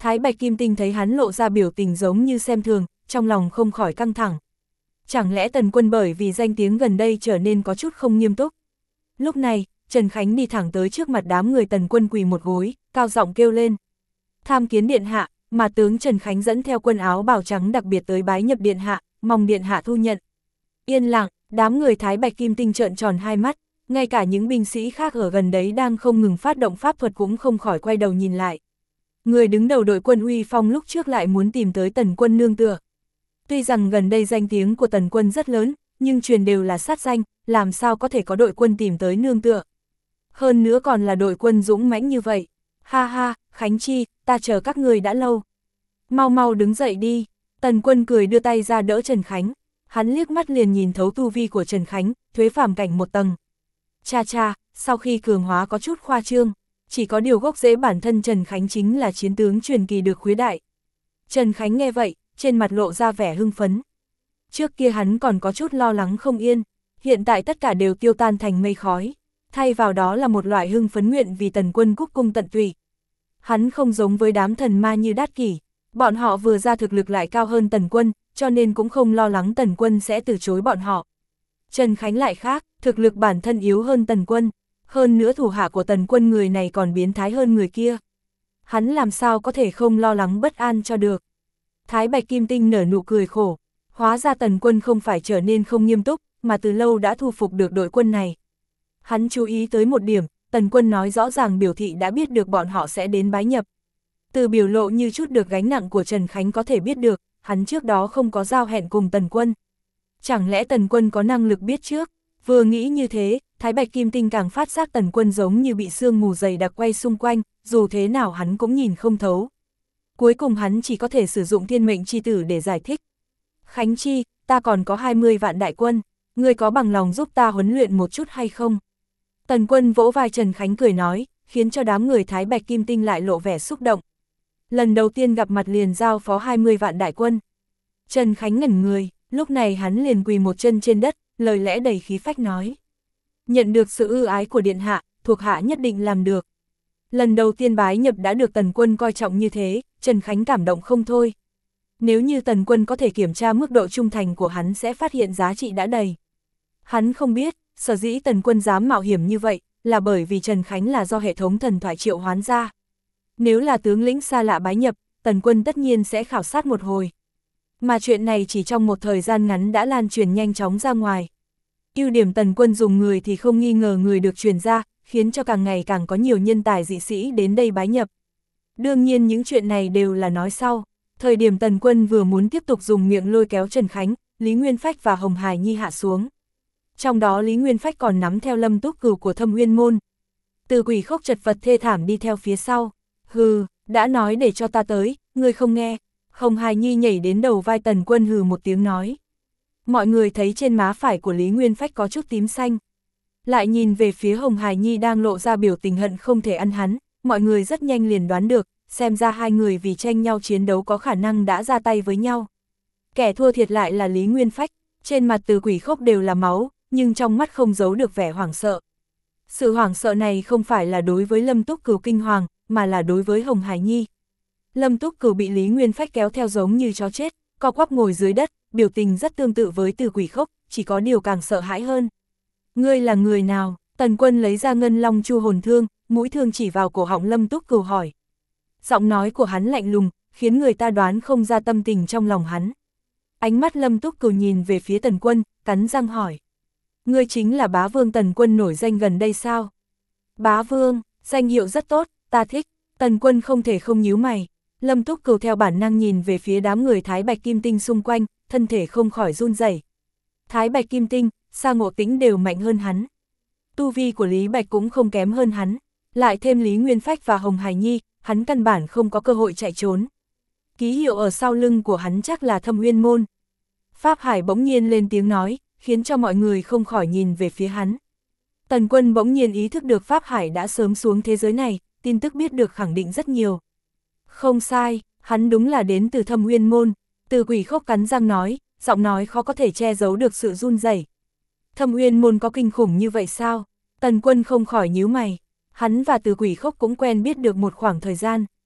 Thái Bạch Kim Tinh thấy hắn lộ ra biểu tình giống như xem thường, trong lòng không khỏi căng thẳng. Chẳng lẽ Tần Quân bởi vì danh tiếng gần đây trở nên có chút không nghiêm túc? Lúc này, Trần Khánh đi thẳng tới trước mặt đám người Tần Quân quỳ một gối, cao giọng kêu lên. Tham kiến điện hạ, mà tướng Trần Khánh dẫn theo quân áo bào trắng đặc biệt tới bái nhập điện hạ, mong điện hạ thu nhận. Yên lặng, đám người Thái Bạch Kim Tinh trợn tròn hai mắt, ngay cả những binh sĩ khác ở gần đấy đang không ngừng phát động pháp thuật cũng không khỏi quay đầu nhìn lại. Người đứng đầu đội quân uy phong lúc trước lại muốn tìm tới Tần Quân nương tựa. Tuy rằng gần đây danh tiếng của Tần Quân rất lớn, nhưng truyền đều là sát danh, làm sao có thể có đội quân tìm tới nương tựa. Hơn nữa còn là đội quân dũng mãnh như vậy. Ha ha, Khánh Chi, ta chờ các người đã lâu. Mau mau đứng dậy đi. Tần Quân cười đưa tay ra đỡ Trần Khánh. Hắn liếc mắt liền nhìn thấu tu vi của Trần Khánh, thuế phàm cảnh một tầng. Cha cha, sau khi cường hóa có chút khoa trương, chỉ có điều gốc rễ bản thân Trần Khánh chính là chiến tướng truyền kỳ được khuấy đại. Trần Khánh nghe vậy, trên mặt lộ ra vẻ hưng phấn. Trước kia hắn còn có chút lo lắng không yên, hiện tại tất cả đều tiêu tan thành mây khói, thay vào đó là một loại hưng phấn nguyện vì Tần Quân cúc cung tận tụy. Hắn không giống với đám thần ma như Đát Kỷ, bọn họ vừa ra thực lực lại cao hơn Tần Quân, cho nên cũng không lo lắng Tần Quân sẽ từ chối bọn họ. Trần Khánh lại khác, thực lực bản thân yếu hơn Tần Quân, hơn nữa thủ hạ của Tần Quân người này còn biến thái hơn người kia. Hắn làm sao có thể không lo lắng bất an cho được. Thái Bạch Kim Tinh nở nụ cười khổ, hóa ra Tần Quân không phải trở nên không nghiêm túc, mà từ lâu đã thu phục được đội quân này. Hắn chú ý tới một điểm, Tần Quân nói rõ ràng biểu thị đã biết được bọn họ sẽ đến bái nhập. Từ biểu lộ như chút được gánh nặng của Trần Khánh có thể biết được, hắn trước đó không có giao hẹn cùng Tần Quân. Chẳng lẽ Tần Quân có năng lực biết trước? Vừa nghĩ như thế, Thái Bạch Kim Tinh càng phát giác Tần Quân giống như bị sương mù dày đặc quay xung quanh, dù thế nào hắn cũng nhìn không thấu. Cuối cùng hắn chỉ có thể sử dụng thiên mệnh chi tử để giải thích. Khánh Chi, ta còn có 20 vạn đại quân, ngươi có bằng lòng giúp ta huấn luyện một chút hay không? Tần Quân vỗ vai Trần Khánh cười nói, khiến cho đám người Thái Bạch Kim Tinh lại lộ vẻ xúc động. Lần đầu tiên gặp mặt liền giao phó 20 vạn đại quân. Trần Khánh ngẩn người, lúc này hắn liền quỳ một chân trên đất, lời lẽ đầy khí phách nói. Nhận được sự ưu ái của điện hạ, thuộc hạ nhất định làm được. Lần đầu tiên bái nhập đã được Tần Quân coi trọng như thế, Trần Khánh cảm động không thôi. Nếu như Tần Quân có thể kiểm tra mức độ trung thành của hắn sẽ phát hiện giá trị đã đầy. Hắn không biết, sở dĩ Tần Quân dám mạo hiểm như vậy, là bởi vì Trần Khánh là do hệ thống thần thoại triệu hoán ra. Nếu là tướng lĩnh xa lạ bái nhập, Tần Quân tất nhiên sẽ khảo sát một hồi. Mà chuyện này chỉ trong một thời gian ngắn đã lan truyền nhanh chóng ra ngoài. Ưu điểm Tần Quân dùng người thì không nghi ngờ người được truyền ra, khiến cho càng ngày càng có nhiều nhân tài dị sĩ đến đây bái nhập. Đương nhiên những chuyện này đều là nói sau. Thời điểm Tần Quân vừa muốn tiếp tục dùng miệng lôi kéo Trần Khánh, Lý Nguyên Phách và Hồng Hải Nhi hạ xuống. Trong đó Lý Nguyên Phách còn nắm theo Lâm Túc Cửu của Thâm Uyên Môn. Từ Quỷ Khốc chật vật thê thảm đi theo phía sau. Hừ, đã nói để cho ta tới, ngươi không nghe. Hồng Hải Nhi nhảy đến đầu vai Tần Quân hừ một tiếng nói. Mọi người thấy trên má phải của Lý Nguyên Phách có chút tím xanh. Lại nhìn về phía Hồng Hải Nhi đang lộ ra biểu tình hận không thể ăn hắn, mọi người rất nhanh liền đoán được, xem ra hai người vì tranh nhau chiến đấu có khả năng đã ra tay với nhau. Kẻ thua thiệt lại là Lý Nguyên Phách, trên mặt Từ Quỷ Khốc đều là máu, nhưng trong mắt không giấu được vẻ hoảng sợ. Sự hoảng sợ này không phải là đối với Lâm Túc Cửu kinh hoàng, mà là đối với Hồng Hải Nhi. Lâm Túc Cửu bị Lý Nguyên Phách kéo theo giống như chó chết, co quắp ngồi dưới đất, biểu tình rất tương tự với Từ Quỷ Khốc, chỉ có điều càng sợ hãi hơn. Ngươi là người nào? Tần Quân lấy ra Ngân Long Chu hồn thương, mũi thương chỉ vào cổ họng Lâm Túc Cửu hỏi. Giọng nói của hắn lạnh lùng, khiến người ta đoán không ra tâm tình trong lòng hắn. Ánh mắt Lâm Túc Cửu nhìn về phía Tần Quân, cắn răng hỏi. Ngươi chính là Bá Vương Tần Quân nổi danh gần đây sao? Bá Vương, danh hiệu rất tốt, ta thích. Tần Quân không thể không nhíu mày. Lâm Túc Cửu theo bản năng nhìn về phía đám người Thái Bạch Kim Tinh xung quanh, thân thể không khỏi run rẩy. Thái Bạch Kim Tinh, Sa Ngộ Tĩnh đều mạnh hơn hắn. Tu vi của Lý Bạch cũng không kém hơn hắn. Lại thêm Lý Nguyên Phách và Hồng Hải Nhi, hắn căn bản không có cơ hội chạy trốn. Ký hiệu ở sau lưng của hắn chắc là Thâm Uyên Môn. Pháp Hải bỗng nhiên lên tiếng nói, khiến cho mọi người không khỏi nhìn về phía hắn. Tần Quân bỗng nhiên ý thức được Pháp Hải đã sớm xuống thế giới này, tin tức biết được khẳng định rất nhiều. Không sai, hắn đúng là đến từ Thâm Uyên Môn. Từ Quỷ Khốc cắn răng nói, giọng nói khó có thể che giấu được sự run rẩy. Thâm Uyên Môn có kinh khủng như vậy sao? Tần Quân không khỏi nhíu mày. Hắn và Từ Quỷ Khốc cũng quen biết được một khoảng thời gian.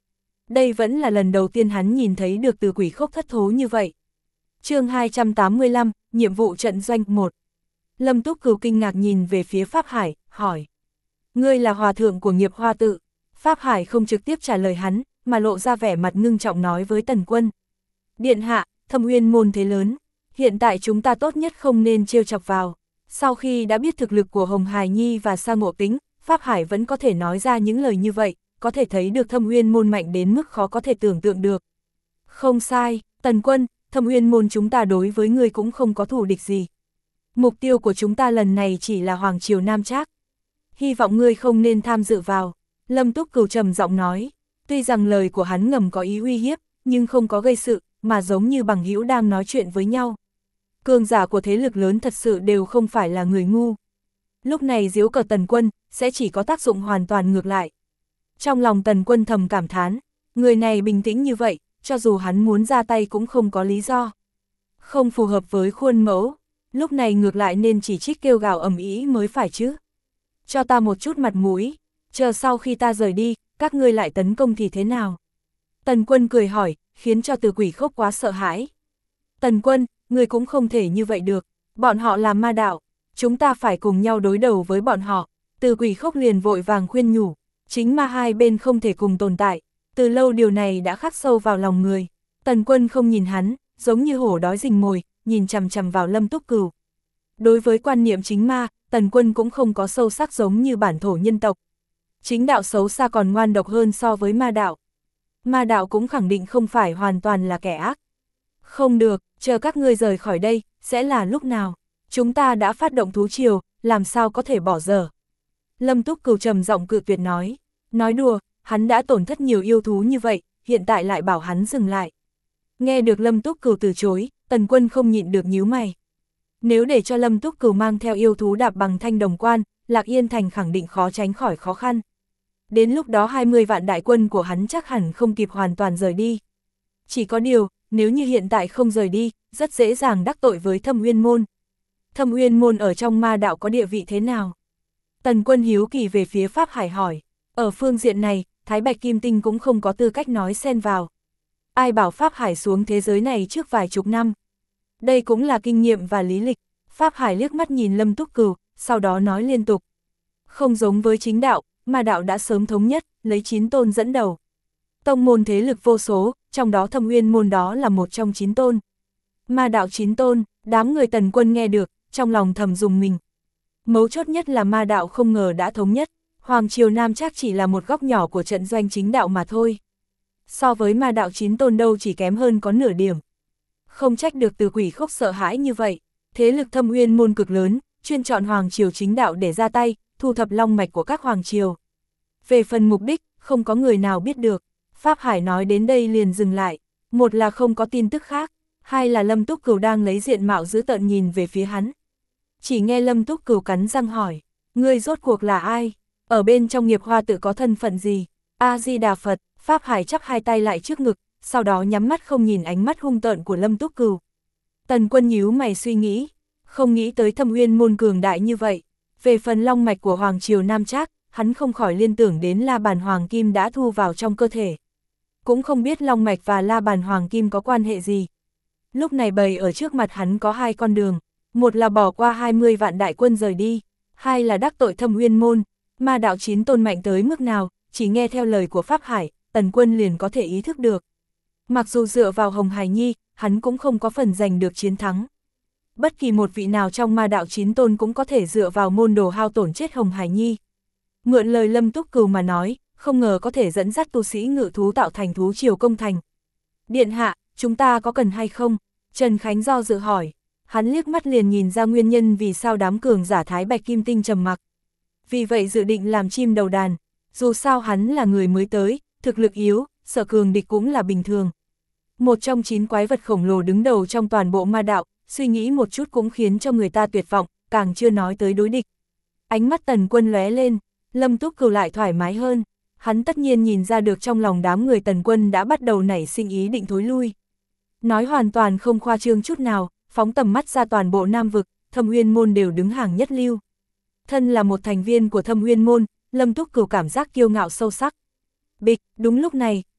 Đây vẫn là lần đầu tiên hắn nhìn thấy được Từ Quỷ Khốc thất thố như vậy. chương 285, nhiệm vụ trận doanh 1. Lâm Túc Cửu kinh ngạc nhìn về phía Pháp Hải, hỏi. Ngươi là hòa thượng của Nghiệp Hoa tự. Pháp Hải không trực tiếp trả lời hắn, mà lộ ra vẻ mặt ngưng trọng nói với Tần Quân. Điện hạ, Thâm Uyên môn thế lớn, hiện tại chúng ta tốt nhất không nên trêu chọc vào. Sau khi đã biết thực lực của Hồng Hải Nhi và Sa Ngộ Tính, Pháp Hải vẫn có thể nói ra những lời như vậy, có thể thấy được Thâm Uyên môn mạnh đến mức khó có thể tưởng tượng được. Không sai, Tần Quân, Thâm Uyên môn chúng ta đối với ngươi cũng không có thù địch gì. Mục tiêu của chúng ta lần này chỉ là Hoàng Triều Nam Trác. Hy vọng ngươi không nên tham dự vào. Lâm Túc Cửu trầm giọng nói, tuy rằng lời của hắn ngầm có ý uy hiếp, nhưng không có gây sự, mà giống như bằng hữu đang nói chuyện với nhau. Cường giả của thế lực lớn thật sự đều không phải là người ngu. Lúc này giễu cợt Tần Quân, sẽ chỉ có tác dụng hoàn toàn ngược lại. Trong lòng Tần Quân thầm cảm thán, người này bình tĩnh như vậy, cho dù hắn muốn ra tay cũng không có lý do. Không phù hợp với khuôn mẫu, lúc này ngược lại nên chỉ trích kêu gào ầm ĩ mới phải chứ. Cho ta một chút mặt mũi, chờ sau khi ta rời đi, các ngươi lại tấn công thì thế nào? Tần Quân cười hỏi, khiến cho Từ Quỷ Khốc quá sợ hãi. Tần Quân, ngươi cũng không thể như vậy được, bọn họ là ma đạo, chúng ta phải cùng nhau đối đầu với bọn họ. Từ Quỷ Khốc liền vội vàng khuyên nhủ, chính ma hai bên không thể cùng tồn tại, từ lâu điều này đã khắc sâu vào lòng người. Tần Quân không nhìn hắn, giống như hổ đói rình mồi, nhìn chằm chằm vào Lâm Túc Cửu. Đối với quan niệm chính ma, Tần Quân cũng không có sâu sắc giống như bản thổ nhân tộc. Chính đạo xấu xa còn ngoan độc hơn so với ma đạo. Ma đạo cũng khẳng định không phải hoàn toàn là kẻ ác. Không được, chờ các ngươi rời khỏi đây, sẽ là lúc nào? Chúng ta đã phát động thú triều, làm sao có thể bỏ dở? Lâm Túc Cửu trầm giọng cự tuyệt nói. Nói đùa, hắn đã tổn thất nhiều yêu thú như vậy, hiện tại lại bảo hắn dừng lại. Nghe được Lâm Túc Cửu từ chối, Tần Quân không nhịn được nhíu mày. Nếu để cho Lâm Túc Cửu mang theo yêu thú đạp bằng Thanh Đồng Quan, Lạc Yên Thành khẳng định khó tránh khỏi khó khăn. Đến lúc đó 20 vạn đại quân của hắn chắc hẳn không kịp hoàn toàn rời đi. Chỉ có điều, nếu như hiện tại không rời đi, rất dễ dàng đắc tội với Thâm Uyên môn. Thâm Uyên môn ở trong ma đạo có địa vị thế nào? Tần Quân hiếu kỳ về phía Pháp Hải hỏi. Ở phương diện này, Thái Bạch Kim Tinh cũng không có tư cách nói xen vào. Ai bảo Pháp Hải xuống thế giới này trước vài chục năm? Đây cũng là kinh nghiệm và lý lịch. Pháp Hải liếc mắt nhìn Lâm Túc Cửu, sau đó nói liên tục. Không giống với chính đạo, ma đạo đã sớm thống nhất, lấy 9 tôn dẫn đầu. Tông môn thế lực vô số, trong đó Thâm Uyên môn đó là một trong 9 tôn. Ma đạo 9 tôn, đám người Tần Quân nghe được, trong lòng thầm rùng mình. Mấu chốt nhất là ma đạo không ngờ đã thống nhất, Hoàng Triều Nam Trác chỉ là một góc nhỏ của trận doanh chính đạo mà thôi. So với ma đạo 9 tôn đâu chỉ kém hơn có nửa điểm. Không trách được Từ Quỷ Khốc sợ hãi như vậy, thế lực Thâm Uyên môn cực lớn, chuyên chọn Hoàng Triều chính đạo để ra tay, thu thập long mạch của các Hoàng Triều. Về phần mục đích, không có người nào biết được. Pháp Hải nói đến đây liền dừng lại, một là không có tin tức khác, hai là Lâm Túc Cửu đang lấy diện mạo dữ tợn nhìn về phía hắn. Chỉ nghe Lâm Túc Cửu cắn răng hỏi, ngươi rốt cuộc là ai? Ở bên trong Nghiệp Hoa tự có thân phận gì? A-di-đà Phật. Pháp Hải chắp hai tay lại trước ngực, sau đó nhắm mắt không nhìn ánh mắt hung tợn của Lâm Túc Cửu. Tần Quân nhíu mày suy nghĩ, không nghĩ tới Thâm Uyên môn cường đại như vậy. Về phần long mạch của Hoàng Triều Nam Trác, hắn không khỏi liên tưởng đến La Bàn Hoàng Kim đã thu vào trong cơ thể. Cũng không biết long mạch và La Bàn Hoàng Kim có quan hệ gì. Lúc này bày ở trước mặt hắn có hai con đường, một là bỏ qua 20 vạn đại quân rời đi, hai là đắc tội Thâm Uyên môn. Ma đạo 9 tôn mạnh tới mức nào, chỉ nghe theo lời của Pháp Hải, Tần Quân liền có thể ý thức được. Mặc dù dựa vào Hồng Hải Nhi, hắn cũng không có phần giành được chiến thắng. Bất kỳ một vị nào trong ma đạo 9 tôn cũng có thể dựa vào môn đồ hao tổn chết Hồng Hải Nhi. Mượn lời Lâm Túc Cửu mà nói, không ngờ có thể dẫn dắt tu sĩ ngự thú tạo thành thú triều công thành. Điện hạ, chúng ta có cần hay không? Trần Khánh do dự hỏi. Hắn liếc mắt liền nhìn ra nguyên nhân vì sao đám cường giả Thái Bạch Kim Tinh trầm mặc. Vì vậy dự định làm chim đầu đàn. Dù sao hắn là người mới tới, thực lực yếu, sợ cường địch cũng là bình thường. Một trong 9 quái vật khổng lồ đứng đầu trong toàn bộ ma đạo, suy nghĩ một chút cũng khiến cho người ta tuyệt vọng, càng chưa nói tới đối địch. Ánh mắt Tần Quân lóe lên, Lâm Túc Cửu lại thoải mái hơn. Hắn tất nhiên nhìn ra được trong lòng đám người Tần Quân đã bắt đầu nảy sinh ý định thối lui. Nói hoàn toàn không khoa trương chút nào, phóng tầm mắt ra toàn bộ Nam vực, Thâm Uyên môn đều đứng hàng nhất lưu. Thân là một thành viên của Thâm Uyên môn, Lâm Túc Cửu cảm giác kiêu ngạo sâu sắc. Bịch, đúng lúc này,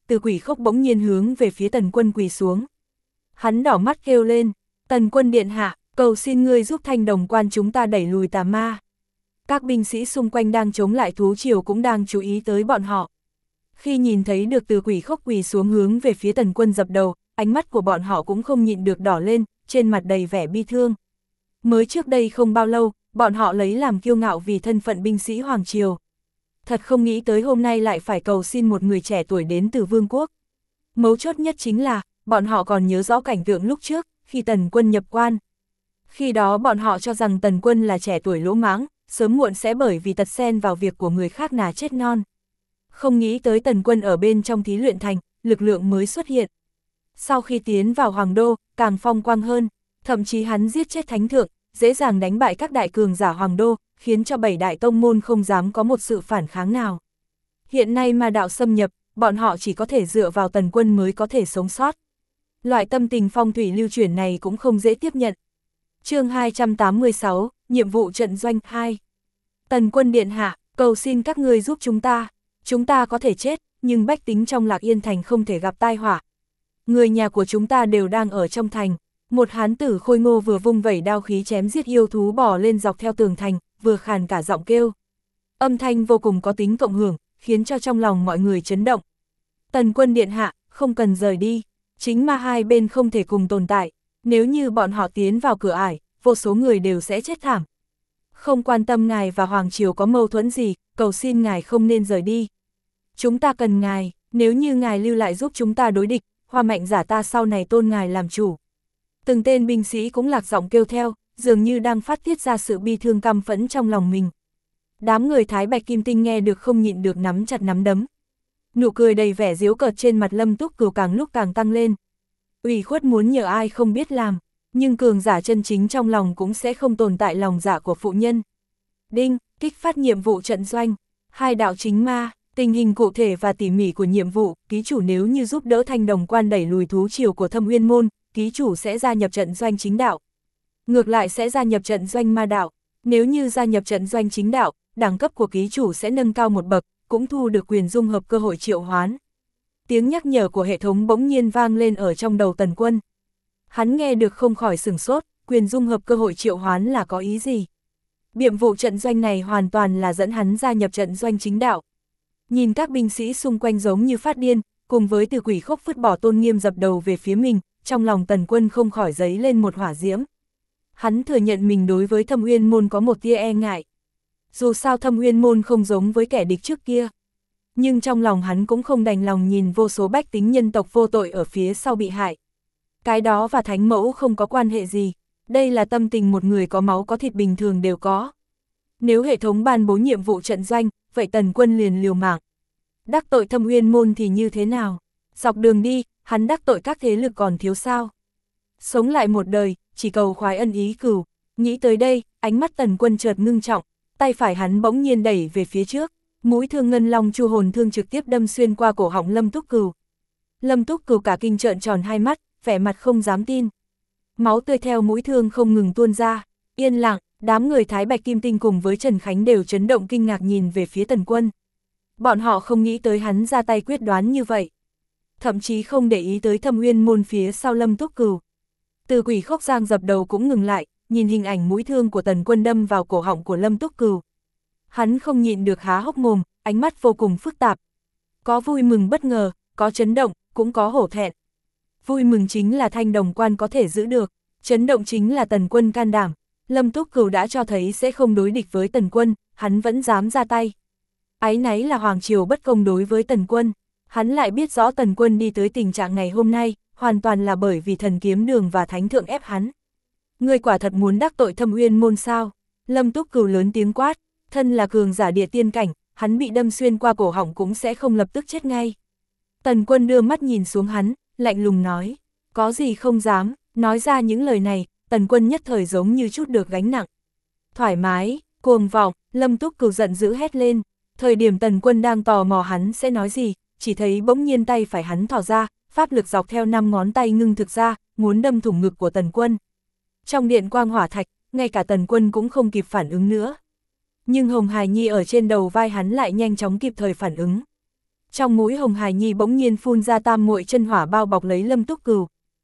Từ Quỷ Khốc bỗng nhiên hướng về phía Tần Quân quỳ xuống. Hắn đỏ mắt kêu lên, Tần Quân điện hạ, cầu xin ngươi giúp Thanh Đồng Quan chúng ta đẩy lùi tà ma. Các binh sĩ xung quanh đang chống lại thú triều cũng đang chú ý tới bọn họ. Khi nhìn thấy được Từ Quỷ Khốc quỳ xuống hướng về phía Tần Quân dập đầu, ánh mắt của bọn họ cũng không nhịn được đỏ lên, trên mặt đầy vẻ bi thương. Mới trước đây không bao lâu, bọn họ lấy làm kiêu ngạo vì thân phận binh sĩ Hoàng Triều. Thật không nghĩ tới hôm nay lại phải cầu xin một người trẻ tuổi đến từ Vương quốc. Mấu chốt nhất chính là, bọn họ còn nhớ rõ cảnh tượng lúc trước, khi Tần Quân nhập quan. Khi đó bọn họ cho rằng Tần Quân là trẻ tuổi lỗ mãng, sớm muộn sẽ bởi vì tật xen vào việc của người khác nà chết non. Không nghĩ tới Tần Quân ở bên trong thí luyện thành, lực lượng mới xuất hiện. Sau khi tiến vào Hoàng Đô, càng phong quang hơn, thậm chí hắn giết chết thánh thượng, dễ dàng đánh bại các đại cường giả Hoàng Đô, khiến cho 7 đại tông môn không dám có một sự phản kháng nào. Hiện nay ma đạo xâm nhập, bọn họ chỉ có thể dựa vào Tần Quân mới có thể sống sót. Loại tâm tình phong thủy lưu chuyển này cũng không dễ tiếp nhận. Chương 286, nhiệm vụ trận doanh 2. Tần Quân điện hạ, cầu xin các ngươi giúp chúng ta có thể chết, nhưng bách tính trong Lạc Yên thành không thể gặp tai họa. Người nhà của chúng ta đều đang ở trong thành. Một hán tử khôi ngô vừa vung vẩy đao khí chém giết yêu thú bò lên dọc theo tường thành, vừa khàn cả giọng kêu. Âm thanh vô cùng có tính cộng hưởng, khiến cho trong lòng mọi người chấn động. Tần Quân điện hạ, không cần rời đi, chính ma hai bên không thể cùng tồn tại, nếu như bọn họ tiến vào cửa ải, vô số người đều sẽ chết thảm. Không quan tâm ngài và Hoàng Triều có mâu thuẫn gì, cầu xin ngài không nên rời đi. Chúng ta cần ngài, nếu như ngài lưu lại giúp chúng ta đối địch, Hoa Mạnh giả ta sau này tôn ngài làm chủ. Từng tên binh sĩ cũng lạc giọng kêu theo, dường như đang phát tiết ra sự bi thương căm phẫn trong lòng mình. Đám người Thái Bạch Kim Tinh nghe được không nhịn được nắm chặt nắm đấm. Nụ cười đầy vẻ giễu cợt trên mặt Lâm Túc Cửu càng lúc càng tăng lên. Ủy khuất muốn nhờ ai không biết làm, nhưng cường giả chân chính trong lòng cũng sẽ không tồn tại lòng dạ của phụ nhân. Đinh, kích phát nhiệm vụ trận doanh, 2 đạo chính ma, tình hình cụ thể và tỉ mỉ của nhiệm vụ, ký chủ nếu như giúp đỡ Thanh Đồng Quan đẩy lùi thú triều của Thâm Uyên môn, ký chủ sẽ gia nhập trận doanh chính đạo. Ngược lại sẽ gia nhập trận doanh ma đạo, nếu như gia nhập trận doanh chính đạo, đẳng cấp của ký chủ sẽ nâng cao một bậc, cũng thu được quyền dung hợp cơ hội triệu hoán. Tiếng nhắc nhở của hệ thống bỗng nhiên vang lên ở trong đầu Tần Quân. Hắn nghe được không khỏi sửng sốt, quyền dung hợp cơ hội triệu hoán là có ý gì? Nhiệm vụ trận doanh này hoàn toàn là dẫn hắn gia nhập trận doanh chính đạo. Nhìn các binh sĩ xung quanh giống như phát điên, cùng với Từ Quỷ Khốc vứt bỏ tôn nghiêm dập đầu về phía mình, trong lòng Tần Quân không khỏi dấy lên một hỏa diễm. Hắn thừa nhận mình đối với Thâm Uyên môn có một tia e ngại. Dù sao Thâm Uyên môn không giống với kẻ địch trước kia. Nhưng trong lòng hắn cũng không đành lòng nhìn vô số bách tính nhân tộc vô tội ở phía sau bị hại. Cái đó và thánh mẫu không có quan hệ gì. Đây là tâm tình một người có máu có thịt bình thường đều có. Nếu hệ thống ban bố nhiệm vụ trận doanh, vậy Tần Quân liền liều mạng. Đắc tội Thâm Uyên môn thì như thế nào? Dọc đường đi, hắn đắc tội các thế lực còn thiếu sao? Sống lại một đời, chỉ cầu khoái ân ý cửu. Nghĩ tới đây, ánh mắt Tần Quân chợt ngưng trọng, tay phải hắn bỗng nhiên đẩy về phía trước, mũi thương ngân long chu hồn thương trực tiếp đâm xuyên qua cổ họng Lâm Túc Cửu. Lâm Túc Cửu cả kinh trợn tròn hai mắt, vẻ mặt không dám tin. Máu tươi theo mũi thương không ngừng tuôn ra, yên lặng, đám người Thái Bạch Kim Tinh cùng với Trần Khánh đều chấn động kinh ngạc nhìn về phía Tần Quân. Bọn họ không nghĩ tới hắn ra tay quyết đoán như vậy. Thậm chí không để ý tới Thâm Uyên môn phía sau Lâm Túc Cửu. Từ Quỷ Khốc giang dập đầu cũng ngừng lại, nhìn hình ảnh mũi thương của Tần Quân đâm vào cổ họng của Lâm Túc Cửu. Hắn không nhịn được há hốc mồm, ánh mắt vô cùng phức tạp. Có vui mừng bất ngờ, có chấn động, cũng có hổ thẹn. Vui mừng chính là Thanh Đồng Quan có thể giữ được, chấn động chính là Tần Quân can đảm. Lâm Túc Cửu đã cho thấy sẽ không đối địch với Tần Quân, hắn vẫn dám ra tay. Áy náy là Hoàng Triều bất công đối với Tần Quân. Hắn lại biết rõ Tần Quân đi tới tình trạng ngày hôm nay, hoàn toàn là bởi vì Thần Kiếm Đường và Thánh Thượng ép hắn. Ngươi quả thật muốn đắc tội Thâm Uyên môn sao? Lâm Túc Cửu lớn tiếng quát, thân là cường giả địa tiên cảnh, hắn bị đâm xuyên qua cổ họng cũng sẽ không lập tức chết ngay. Tần Quân đưa mắt nhìn xuống hắn, lạnh lùng nói, có gì không dám, nói ra những lời này, Tần Quân nhất thời giống như chút được gánh nặng. Thoải mái, cuồng vọng, Lâm Túc Cửu giận dữ hét lên, thời điểm Tần Quân đang tò mò hắn sẽ nói gì, chỉ thấy bỗng nhiên tay phải hắn thò ra, pháp lực dọc theo 5 ngón tay ngưng thực ra, muốn đâm thủng ngực của Tần Quân. Trong điện quang hỏa thạch, ngay cả Tần Quân cũng không kịp phản ứng nữa. Nhưng Hồng Hải Nhi ở trên đầu vai hắn lại nhanh chóng kịp thời phản ứng. Trong mũi Hồng Hải Nhi bỗng nhiên phun ra tam muội chân hỏa bao bọc lấy Lâm Túc Cửu.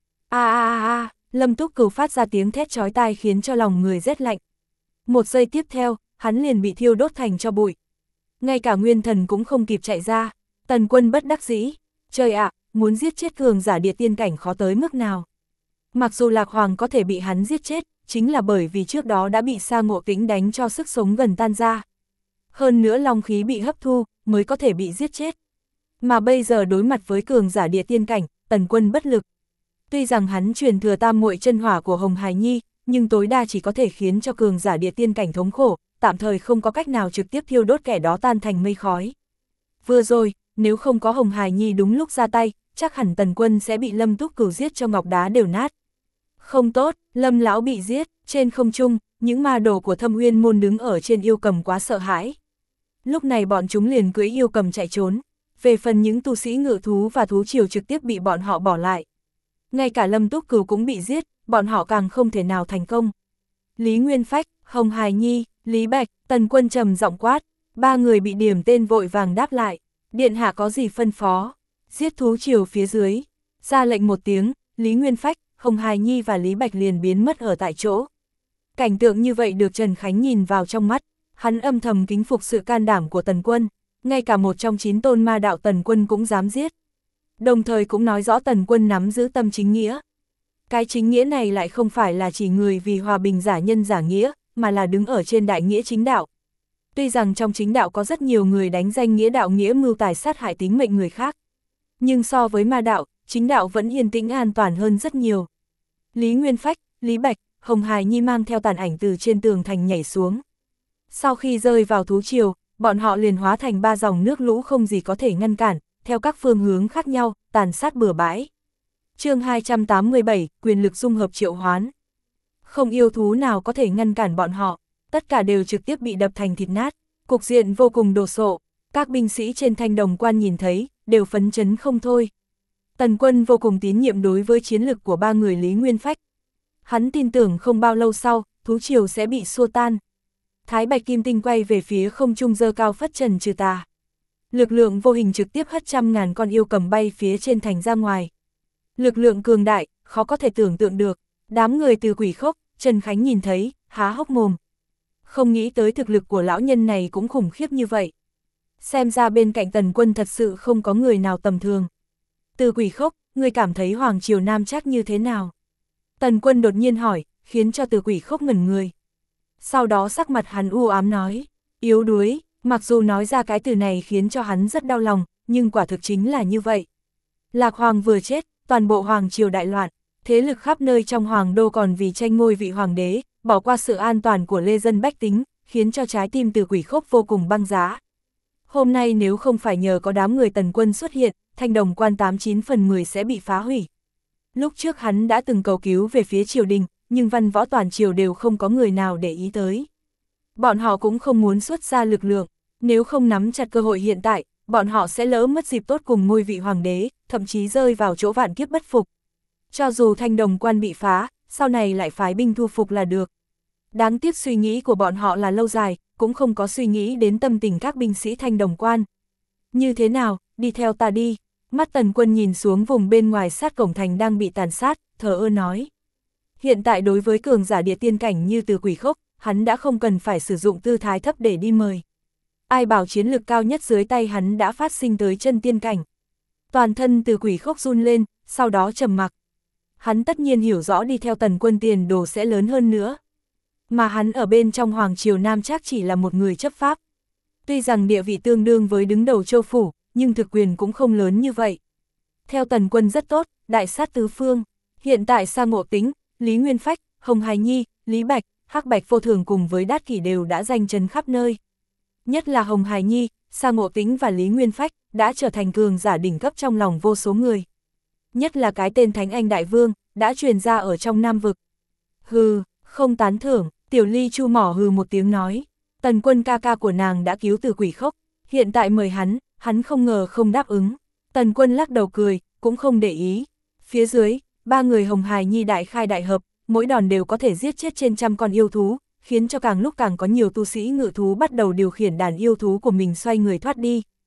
Lâm Túc Cửu phát ra tiếng thét chói tai khiến cho lòng người rét lạnh. Một giây tiếp theo, hắn liền bị thiêu đốt thành tro bụi. Ngay cả nguyên thần cũng không kịp chạy ra. Tần Quân bất đắc dĩ, trời ạ, muốn giết chết cường giả địa tiên cảnh khó tới mức nào. Mặc dù Lạc Hoàng có thể bị hắn giết chết, chính là bởi vì trước đó đã bị Sa Ngộ Tĩnh đánh cho sức sống gần tan ra. Hơn nữa long khí bị hấp thu, mới có thể bị giết chết. Mà bây giờ đối mặt với cường giả địa tiên cảnh, Tần Quân bất lực. Tuy rằng hắn truyền thừa tam muội chân hỏa của Hồng Hải Nhi, nhưng tối đa chỉ có thể khiến cho cường giả địa tiên cảnh thống khổ, tạm thời không có cách nào trực tiếp thiêu đốt kẻ đó tan thành mây khói. Vừa rồi, nếu không có Hồng Hải Nhi đúng lúc ra tay, chắc hẳn Tần Quân sẽ bị Lâm Túc Cửu giết cho ngọc đá đều nát. Không tốt, Lâm lão bị giết, trên không trung, những ma đồ của Thâm Uyên môn đứng ở trên yêu cầm quá sợ hãi. Lúc này bọn chúng liền cưỡi yêu cầm chạy trốn, về phần những tu sĩ ngự thú và thú triều trực tiếp bị bọn họ bỏ lại. Ngay cả Lâm Túc Cửu cũng bị giết, bọn họ càng không thể nào thành công. Lý Nguyên Phách, Hồng Hải Nhi, Lý Bạch, Tần Quân trầm giọng quát, ba người bị điểm tên vội vàng đáp lại, điện hạ có gì phân phó, giết thú triều phía dưới, ra lệnh một tiếng, Lý Nguyên Phách, Hồng Hải Nhi và Lý Bạch liền biến mất ở tại chỗ. Cảnh tượng như vậy được Trần Khánh nhìn vào trong mắt, hắn âm thầm kính phục sự can đảm của Tần Quân, ngay cả một trong 9 tôn ma đạo Tần Quân cũng dám giết. Đồng thời cũng nói rõ Tần Quân nắm giữ tâm chính nghĩa. Cái chính nghĩa này lại không phải là chỉ người vì hòa bình giả nhân giả nghĩa, mà là đứng ở trên đại nghĩa chính đạo. Tuy rằng trong chính đạo có rất nhiều người đánh danh nghĩa đạo nghĩa mưu tài sát hại tính mệnh người khác, nhưng so với ma đạo, chính đạo vẫn yên tĩnh an toàn hơn rất nhiều. Lý Nguyên Phách, Lý Bạch, Hồng Hải Nhi mang theo tàn ảnh từ trên tường thành nhảy xuống. Sau khi rơi vào thú triều, bọn họ liền hóa thành 3 dòng nước lũ không gì có thể ngăn cản, theo các phương hướng khác nhau, tàn sát bừa bãi. Chương 287, quyền lực dung hợp triệu hoán. Không yêu thú nào có thể ngăn cản bọn họ, tất cả đều trực tiếp bị đập thành thịt nát, cục diện vô cùng đồ sộ. Các binh sĩ trên thanh đồng quan nhìn thấy, đều phấn chấn không thôi. Tần Quân vô cùng tín nhiệm đối với chiến lực của 3 người Lý Nguyên Phách. Hắn tin tưởng không bao lâu sau, thú triều sẽ bị xua tan. Thái Bạch Kim Tinh quay về phía không trung giơ cao phất trần trừ tà. Lực lượng vô hình trực tiếp hất trăm ngàn con yêu cầm bay phía trên thành ra ngoài. Lực lượng cường đại, khó có thể tưởng tượng được. Đám người từ Quỷ Khốc, Trần Khánh nhìn thấy, há hốc mồm. Không nghĩ tới thực lực của lão nhân này cũng khủng khiếp như vậy. Xem ra bên cạnh Tần Quân thật sự không có người nào tầm thường. Từ Quỷ Khốc, ngươi cảm thấy Hoàng Triều Nam Trác như thế nào? Tần Quân đột nhiên hỏi, khiến cho Từ Quỷ Khốc ngẩn người. Sau đó sắc mặt hắn u ám nói, yếu đuối, mặc dù nói ra cái từ này khiến cho hắn rất đau lòng, nhưng quả thực chính là như vậy. Lạc Hoàng vừa chết, toàn bộ Hoàng Triều đại loạn, thế lực khắp nơi trong Hoàng Đô còn vì tranh ngôi vị Hoàng đế, bỏ qua sự an toàn của lê dân bách tính, khiến cho trái tim Từ Quỷ Khốc vô cùng băng giá. Hôm nay nếu không phải nhờ có đám người Tần Quân xuất hiện, thanh đồng quan 89 phần 10 sẽ bị phá hủy. Lúc trước hắn đã từng cầu cứu về phía triều đình, nhưng văn võ toàn triều đều không có người nào để ý tới. Bọn họ cũng không muốn xuất ra lực lượng, nếu không nắm chặt cơ hội hiện tại, bọn họ sẽ lỡ mất dịp tốt cùng ngôi vị hoàng đế, thậm chí rơi vào chỗ vạn kiếp bất phục. Cho dù thanh đồng quan bị phá, sau này lại phái binh thu phục là được. Đáng tiếc suy nghĩ của bọn họ là lâu dài, cũng không có suy nghĩ đến tâm tình các binh sĩ thanh đồng quan. Như thế nào, đi theo ta đi. Mắt Tần Quân nhìn xuống vùng bên ngoài sát cổng thành đang bị tàn sát, thờ ơ nói. Hiện tại đối với cường giả địa tiên cảnh như Từ Quỷ Khốc, hắn đã không cần phải sử dụng tư thái thấp để đi mời. Ai bảo chiến lực cao nhất dưới tay hắn đã phát sinh tới chân tiên cảnh. Toàn thân Từ Quỷ Khốc run lên, sau đó trầm mặc. Hắn tất nhiên hiểu rõ đi theo Tần Quân tiền đồ sẽ lớn hơn nữa. Mà hắn ở bên trong Hoàng Triều Nam Trác chỉ là một người chấp pháp. Tuy rằng địa vị tương đương với đứng đầu châu phủ, nhưng thực quyền cũng không lớn như vậy. Theo Tần Quân rất tốt, đại sát tứ phương. Hiện tại Sa Ngộ Tĩnh, Lý Nguyên Phách, Hồng Hải Nhi, Lý Bạch, Hắc Bạch Vô Thường cùng với Đát Kỷ đều đã danh chấn khắp nơi. Nhất là Hồng Hải Nhi, Sa Ngộ Tĩnh và Lý Nguyên Phách đã trở thành cường giả đỉnh cấp trong lòng vô số người. Nhất là cái tên Thánh Anh Đại Vương đã truyền ra ở trong Nam Vực. Hừ, không tán thưởng, Tiểu Ly Chu mỏ hừ một tiếng nói. Tần Quân ca ca của nàng đã cứu Từ Quỷ Khốc, hiện tại mời hắn không ngờ không đáp ứng. Tần Quân lắc đầu cười, cũng không để ý. Phía dưới, 3 người Hồng Hải Nhi đại khai đại hợp, mỗi đòn đều có thể giết chết trên trăm con yêu thú, khiến cho càng lúc càng có nhiều tu sĩ ngự thú bắt đầu điều khiển đàn yêu thú của mình xoay người thoát đi.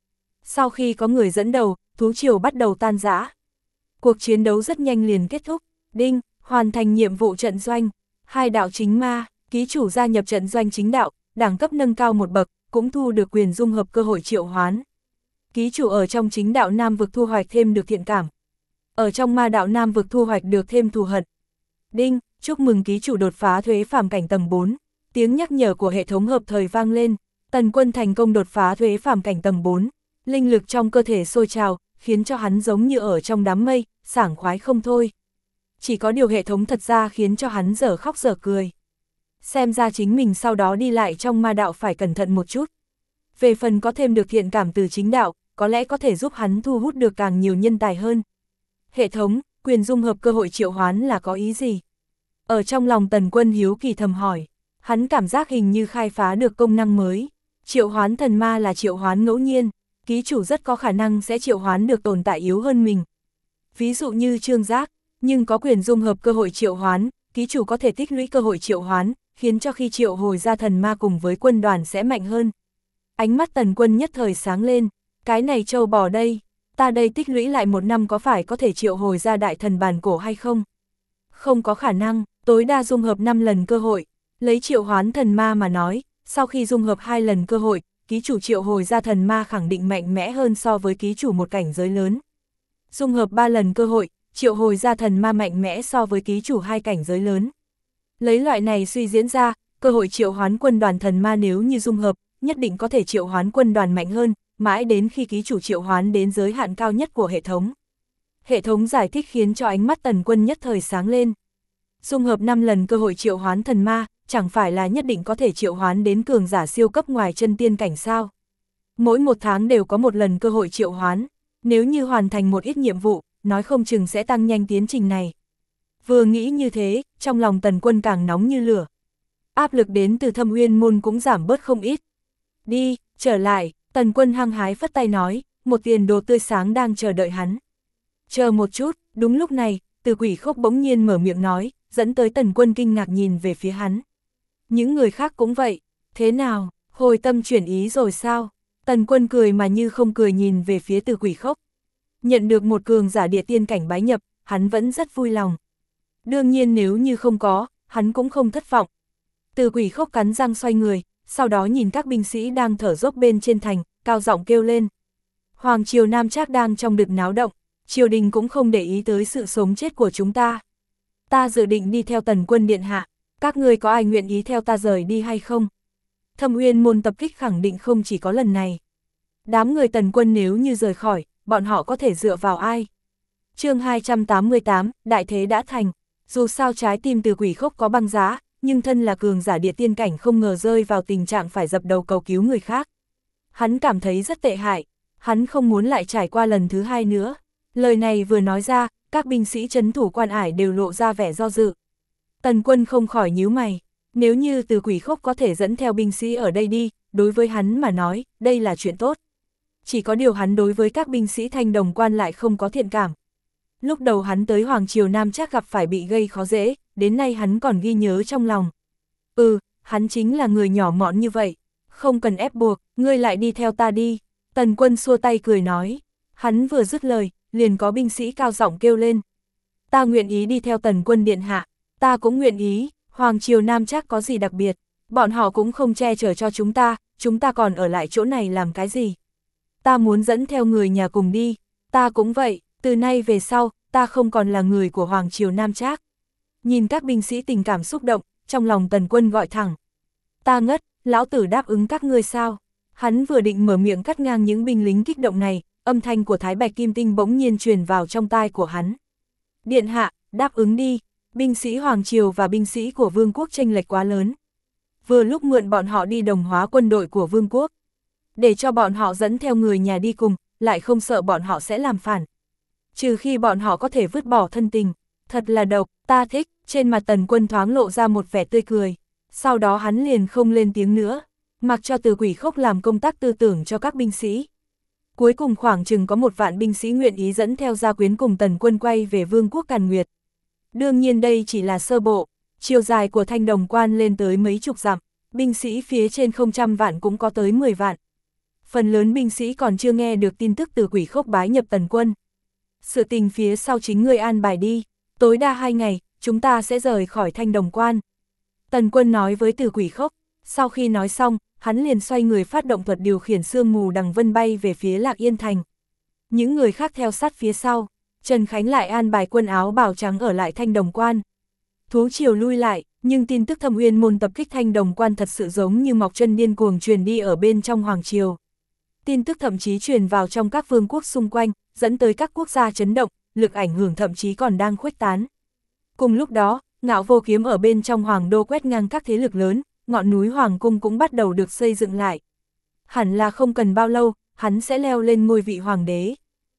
Sau khi có người dẫn đầu, thú triều bắt đầu tan rã. Cuộc chiến đấu rất nhanh liền kết thúc. Đinh, hoàn thành nhiệm vụ trận doanh. 2 đạo chính ma, ký chủ gia nhập trận doanh chính đạo, đẳng cấp nâng cao một bậc, cũng thu được quyền dung hợp cơ hội triệu hoán. Ký chủ ở trong chính đạo Nam vực thu hoạch thêm được thiện cảm. Ở trong ma đạo Nam vực thu hoạch được thêm thù hận. Đinh, chúc mừng ký chủ đột phá thuế phàm cảnh tầng 4. Tiếng nhắc nhở của hệ thống hợp thời vang lên. Tần Quân thành công đột phá thuế phàm cảnh tầng 4. Linh lực trong cơ thể sôi trào, khiến cho hắn giống như ở trong đám mây, sảng khoái không thôi. Chỉ có điều hệ thống thật ra khiến cho hắn dở khóc dở cười. Xem ra chính mình sau đó đi lại trong ma đạo phải cẩn thận một chút. Về phần có thêm được thiện cảm từ chính đạo, có lẽ có thể giúp hắn thu hút được càng nhiều nhân tài hơn. Hệ thống, quyền dung hợp cơ hội triệu hoán là có ý gì? Ở trong lòng Tần Quân hiếu kỳ thầm hỏi, hắn cảm giác hình như khai phá được công năng mới. Triệu hoán thần ma là triệu hoán ngẫu nhiên, ký chủ rất có khả năng sẽ triệu hoán được tồn tại yếu hơn mình. Ví dụ như Trương Giác, nhưng có quyền dung hợp cơ hội triệu hoán, ký chủ có thể tích lũy cơ hội triệu hoán, khiến cho khi triệu hồi ra thần ma cùng với quân đoàn sẽ mạnh hơn. Ánh mắt Tần Quân nhất thời sáng lên, cái này trâu bò đây, ta đây tích lũy lại 1 năm có phải có thể triệu hồi ra đại thần bàn cổ hay không? Không có khả năng, tối đa dung hợp 5 lần cơ hội, lấy triệu hoán thần ma mà nói, sau khi dung hợp 2 lần cơ hội, ký chủ triệu hồi ra thần ma khẳng định mạnh mẽ hơn so với ký chủ một cảnh giới lớn. Dung hợp 3 lần cơ hội, triệu hồi ra thần ma mạnh mẽ so với ký chủ 2 cảnh giới lớn. Lấy loại này suy diễn ra, cơ hội triệu hoán quân đoàn thần ma nếu như dung hợp, nhất định có thể triệu hoán quân đoàn mạnh hơn, mãi đến khi ký chủ triệu hoán đến giới hạn cao nhất của hệ thống. Hệ thống giải thích khiến cho ánh mắt Tần Quân nhất thời sáng lên. Dung hợp 5 lần cơ hội triệu hoán thần ma, chẳng phải là nhất định có thể triệu hoán đến cường giả siêu cấp ngoài chân tiên cảnh sao? Mỗi 1 tháng đều có 1 lần cơ hội triệu hoán, nếu như hoàn thành một ít nhiệm vụ, nói không chừng sẽ tăng nhanh tiến trình này. Vừa nghĩ như thế, trong lòng Tần Quân càng nóng như lửa. Áp lực đến từ Thâm Uyên môn cũng giảm bớt không ít. Đi, trở lại, Tần Quân hăng hái phất tay nói, một tiền đồ tươi sáng đang chờ đợi hắn. Chờ một chút, đúng lúc này, Từ Quỷ Khốc bỗng nhiên mở miệng nói, dẫn tới Tần Quân kinh ngạc nhìn về phía hắn. Những người khác cũng vậy, thế nào, hồi tâm chuyển ý rồi sao? Tần Quân cười mà như không cười nhìn về phía Từ Quỷ Khốc. Nhận được một cường giả địa tiên cảnh bái nhập, hắn vẫn rất vui lòng. Đương nhiên nếu như không có, hắn cũng không thất vọng. Từ Quỷ Khốc cắn răng xoay người, sau đó nhìn các binh sĩ đang thở dốc bên trên thành, cao giọng kêu lên. Hoàng triều Nam Trác đang trong đợt náo động, triều đình cũng không để ý tới sự sống chết của chúng ta. Ta dự định đi theo Tần Quân điện hạ, các ngươi có ai nguyện ý theo ta rời đi hay không? Thâm Uyên môn tập kích khẳng định không chỉ có lần này. Đám người Tần Quân nếu như rời khỏi, bọn họ có thể dựa vào ai? Chương 288, đại thế đã thành. Dù sao trái tim Từ Quỷ Khốc có băng giá, nhưng thân là cường giả địa tiên cảnh không ngờ rơi vào tình trạng phải dập đầu cầu cứu người khác. Hắn cảm thấy rất tệ hại, hắn không muốn lại trải qua lần thứ 2 nữa. Lời này vừa nói ra, các binh sĩ trấn thủ Quan Ải đều lộ ra vẻ do dự. Tần Quân không khỏi nhíu mày, nếu như Từ Quỷ Khốc có thể dẫn theo binh sĩ ở đây đi, đối với hắn mà nói, đây là chuyện tốt. Chỉ có điều hắn đối với các binh sĩ Thanh Đồng Quan lại không có thiện cảm. Lúc đầu hắn tới Hoàng triều Nam Trác gặp phải bị gây khó dễ, đến nay hắn còn ghi nhớ trong lòng. Hắn chính là người nhỏ mọn như vậy, không cần ép buộc, ngươi lại đi theo ta đi. Tần Quân xua tay cười nói, hắn vừa dứt lời, liền có binh sĩ cao giọng kêu lên. Ta nguyện ý đi theo Tần Quân điện hạ, ta cũng nguyện ý, Hoàng triều Nam Trác có gì đặc biệt, bọn họ cũng không che chở cho chúng ta còn ở lại chỗ này làm cái gì. Ta muốn dẫn theo người nhà cùng đi, ta cũng vậy, từ nay về sau, ta không còn là người của Hoàng triều Nam Trác. Nhìn các binh sĩ tình cảm xúc động, trong lòng Tần Quân gọi thẳng. Ta ngất, lão tử đáp ứng các ngươi sao? Hắn vừa định mở miệng cắt ngang những binh lính kích động này, âm thanh của Thái Bạch Kim Tinh bỗng nhiên truyền vào trong tai của hắn. Điện hạ, đáp ứng đi, binh sĩ Hoàng triều và binh sĩ của Vương quốc chênh lệch quá lớn. Vừa lúc mượn bọn họ đi đồng hóa quân đội của Vương quốc. Để cho bọn họ dẫn theo người nhà đi cùng, lại không sợ bọn họ sẽ làm phản. Trừ khi bọn họ có thể vứt bỏ thân tình, thật là độc, ta thích, trên mặt Tần Quân thoáng lộ ra một vẻ tươi cười. Sau đó hắn liền không lên tiếng nữa, mặc cho Từ Quỷ Khốc làm công tác tư tưởng cho các binh sĩ. Cuối cùng khoảng chừng có 1 vạn binh sĩ nguyện ý dẫn theo gia quyến cùng Tần Quân quay về Vương quốc Càn Nguyệt. Đương nhiên đây chỉ là sơ bộ, chiều dài của Thanh Đồng Quan lên tới mấy chục dặm, binh sĩ phía trên không trăm vạn cũng có tới 10 vạn. phần lớn binh sĩ còn chưa nghe được tin tức từ Quỷ Khốc bái nhập Tần quân. Sự tình phía sau chính ngươi an bài đi, tối đa 2 ngày, chúng ta sẽ rời khỏi Thanh Đồng Quan. Tần quân nói với Từ Quỷ Khốc, sau khi nói xong, hắn liền xoay người phát động thuật điều khiển sương mù đằng vân bay về phía Lạc Yên Thành. Những người khác theo sát phía sau, Trần Khánh lại an bài quân áo bào trắng ở lại Thanh Đồng Quan. Thú triều lui lại, nhưng tin tức Thâm Uyên môn tập kích Thanh Đồng Quan thật sự giống như mọc chân điên cuồng truyền đi ở bên trong hoàng triều. Tin tức thậm chí truyền vào trong các vương quốc xung quanh, dẫn tới các quốc gia chấn động, lực ảnh hưởng thậm chí còn đang khuếch tán. Cùng lúc đó, Ngạo Vô Kiếm ở bên trong hoàng đô quét ngang các thế lực lớn, ngọn núi Hoàng Cung cũng bắt đầu được xây dựng lại. Hẳn là không cần bao lâu, hắn sẽ leo lên ngôi vị hoàng đế.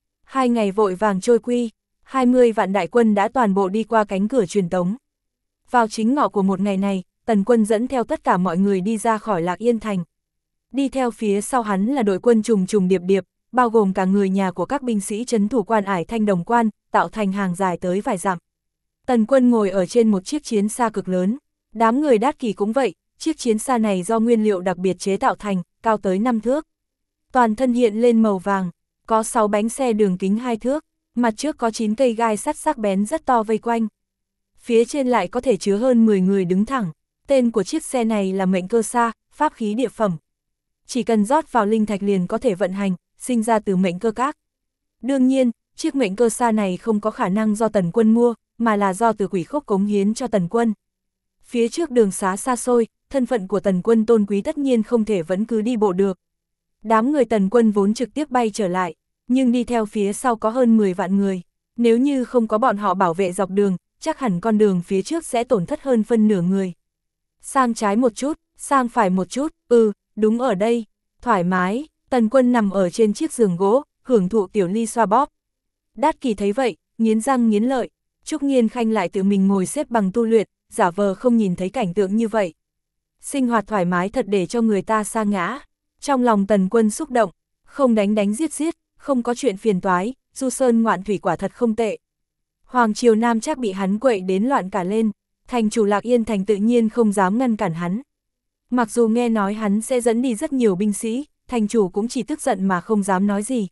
2 ngày vội vàng trôi quy, 20 vạn đại quân đã toàn bộ đi qua cánh cửa truyền tống. Vào chính ngọ của một ngày này, Tần quân dẫn theo tất cả mọi người đi ra khỏi Lạc Yên Thành. Đi theo phía sau hắn là đội quân trùng trùng điệp điệp, bao gồm cả người nhà của các binh sĩ trấn thủ quan ải Thanh Đồng Quan, tạo thành hàng dài tới vài dặm. Tần quân ngồi ở trên một chiếc chiến xa cực lớn, đám người Đát Kỷ cũng vậy, chiếc chiến xa này do nguyên liệu đặc biệt chế tạo thành, cao tới 5 thước. Toàn thân hiện lên màu vàng, có 6 bánh xe đường kính 2 thước, mặt trước có 9 cây gai sắt sắc bén rất to vây quanh. Phía trên lại có thể chứa hơn 10 người đứng thẳng, tên của chiếc xe này là Mệnh Cơ Xa, pháp khí địa phẩm. Chỉ cần rót vào linh thạch liền có thể vận hành, sinh ra từ mệnh cơ các. Đương nhiên, chiếc Mệnh Cơ Xa này không có khả năng do Tần quân mua, mà là do Từ Quỷ Khốc cống hiến cho Tần quân. Phía trước đường xá xa xôi, thân phận của Tần quân tôn quý tất nhiên không thể vẫn cứ đi bộ được. Đám người Tần quân vốn trực tiếp bay trở lại, nhưng đi theo phía sau có hơn 10 vạn người. Nếu như không có bọn họ bảo vệ dọc đường, chắc hẳn con đường phía trước sẽ tổn thất hơn phân nửa người. Sang trái một chút, sang phải một chút, đúng ở đây, thoải mái. Tần quân nằm ở trên chiếc giường gỗ, hưởng thụ tiểu ly xoa bóp. Đát Kỷ thấy vậy, nghiến răng nghiến lợi. Trúc Nghiên Khanh lại tự mình ngồi xếp bằng tu luyện, giả vờ không nhìn thấy cảnh tượng như vậy. Sinh hoạt thoải mái thật để cho người ta sa ngã. Trong lòng Tần quân xúc động, không đánh đánh giết giết, không có chuyện phiền toái, du sơn ngoạn thủy quả thật không tệ. Hoàng triều Nam chắc bị hắn quậy đến loạn cả lên, thành chủ Lạc Yên Thành tự nhiên không dám ngăn cản hắn. Mặc dù nghe nói hắn sẽ dẫn đi rất nhiều binh sĩ, thành chủ cũng chỉ tức giận mà không dám nói gì.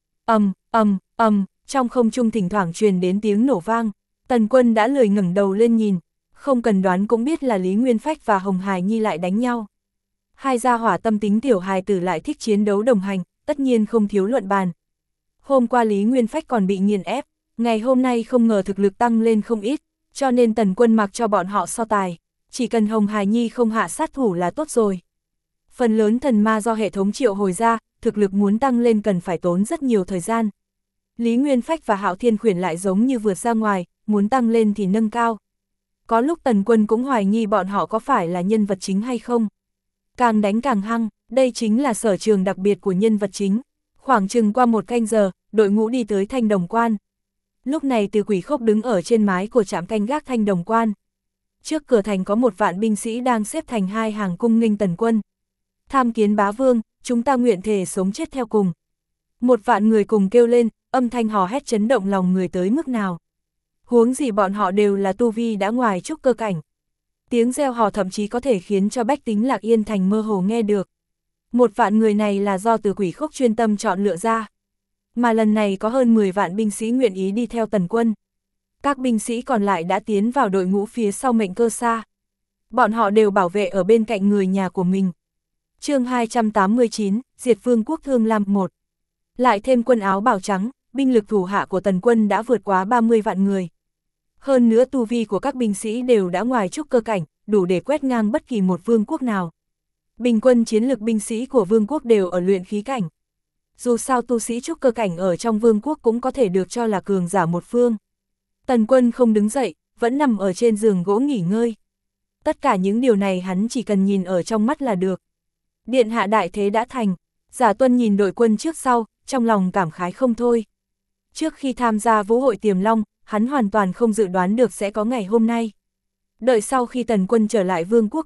Trong không trung thỉnh thoảng truyền đến tiếng nổ vang, Tần quân đã lười ngẩng đầu lên nhìn, không cần đoán cũng biết là Lý Nguyên Phách và Hồng Hải Nhi lại đánh nhau. Hai gia hỏa tâm tính tiểu hài tử lại thích chiến đấu đồng hành, tất nhiên không thiếu luận bàn. Hôm qua Lý Nguyên Phách còn bị nghiền ép, ngày hôm nay không ngờ thực lực tăng lên không ít, cho nên Tần quân mặc cho bọn họ so tài, chỉ cần Hồng Hải Nhi không hạ sát thủ là tốt rồi. Phần lớn thần ma do hệ thống triệu hồi ra, thực lực muốn tăng lên cần phải tốn rất nhiều thời gian. Lý Nguyên Phách và Hạo Thiên Khuyển lại giống như vượt ra ngoài, muốn tăng lên thì nâng cao. Có lúc Tần quân cũng hoài nghi bọn họ có phải là nhân vật chính hay không. Càng đánh càng hăng, đây chính là sở trường đặc biệt của nhân vật chính. Khoảng chừng qua 1 canh giờ, đội ngũ đi tới Thanh Đồng Quan. Lúc này Từ Quỷ Khốc đứng ở trên mái của trạm canh gác Thanh Đồng Quan. Trước cửa thành có 1 vạn binh sĩ đang xếp thành 2 hàng cung nghênh Tần quân. Tham kiến bá vương, chúng ta nguyện thề sống chết theo cùng. 1 vạn người cùng kêu lên, âm thanh hò hét chấn động lòng người tới mức nào. Huống gì bọn họ đều là tu vi đã ngoài trúc cơ cảnh. Tiếng reo hò thậm chí có thể khiến cho bách tính Lạc Yên Thành mơ hồ nghe được. 1 vạn người này là do Từ Quỷ Khốc chuyên tâm chọn lựa ra. Mà lần này có hơn 10 vạn binh sĩ nguyện ý đi theo Tần quân. Các binh sĩ còn lại đã tiến vào đội ngũ phía sau Mệnh Cơ Xa. Bọn họ đều bảo vệ ở bên cạnh người nhà của mình. Chương 289, Diệt Vương quốc Thương Lam 1. Lại thêm quân áo bào trắng, binh lực thủ hạ của Tần quân đã vượt quá 30 vạn người. Hơn nữa tu vi của các binh sĩ đều đã ngoài trúc cơ cảnh, đủ để quét ngang bất kỳ một vương quốc nào. Bình quân chiến lực binh sĩ của vương quốc đều ở luyện khí cảnh. Dù sao tu sĩ trúc cơ cảnh ở trong vương quốc cũng có thể được cho là cường giả một phương. Tần quân không đứng dậy, vẫn nằm ở trên giường gỗ nghỉ ngơi. Tất cả những điều này hắn chỉ cần nhìn ở trong mắt là được. Điện hạ đại thế đã thành, Giả Tuân nhìn đội quân trước sau, trong lòng cảm khái không thôi. Trước khi tham gia vũ hội Tiềm Long, hắn hoàn toàn không dự đoán được sẽ có ngày hôm nay. Đợi sau khi Tần quân trở lại Vương quốc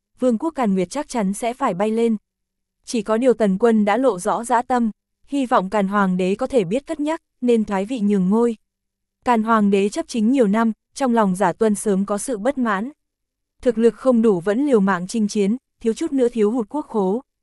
Càn Nguyệt chắc chắn sẽ phải bay lên. Chỉ có điều Tần quân đã lộ rõ dã tâm, hy vọng Càn Hoàng đế có thể biết cất nhắc, nên thoái vị nhường ngôi. Càn Hoàng đế chấp chính nhiều năm, trong lòng Giả Tuân sớm có sự bất mãn. Thực lực không đủ vẫn liều mạng chinh chiến, thiếu chút nữa thiếu hụt quốc khố.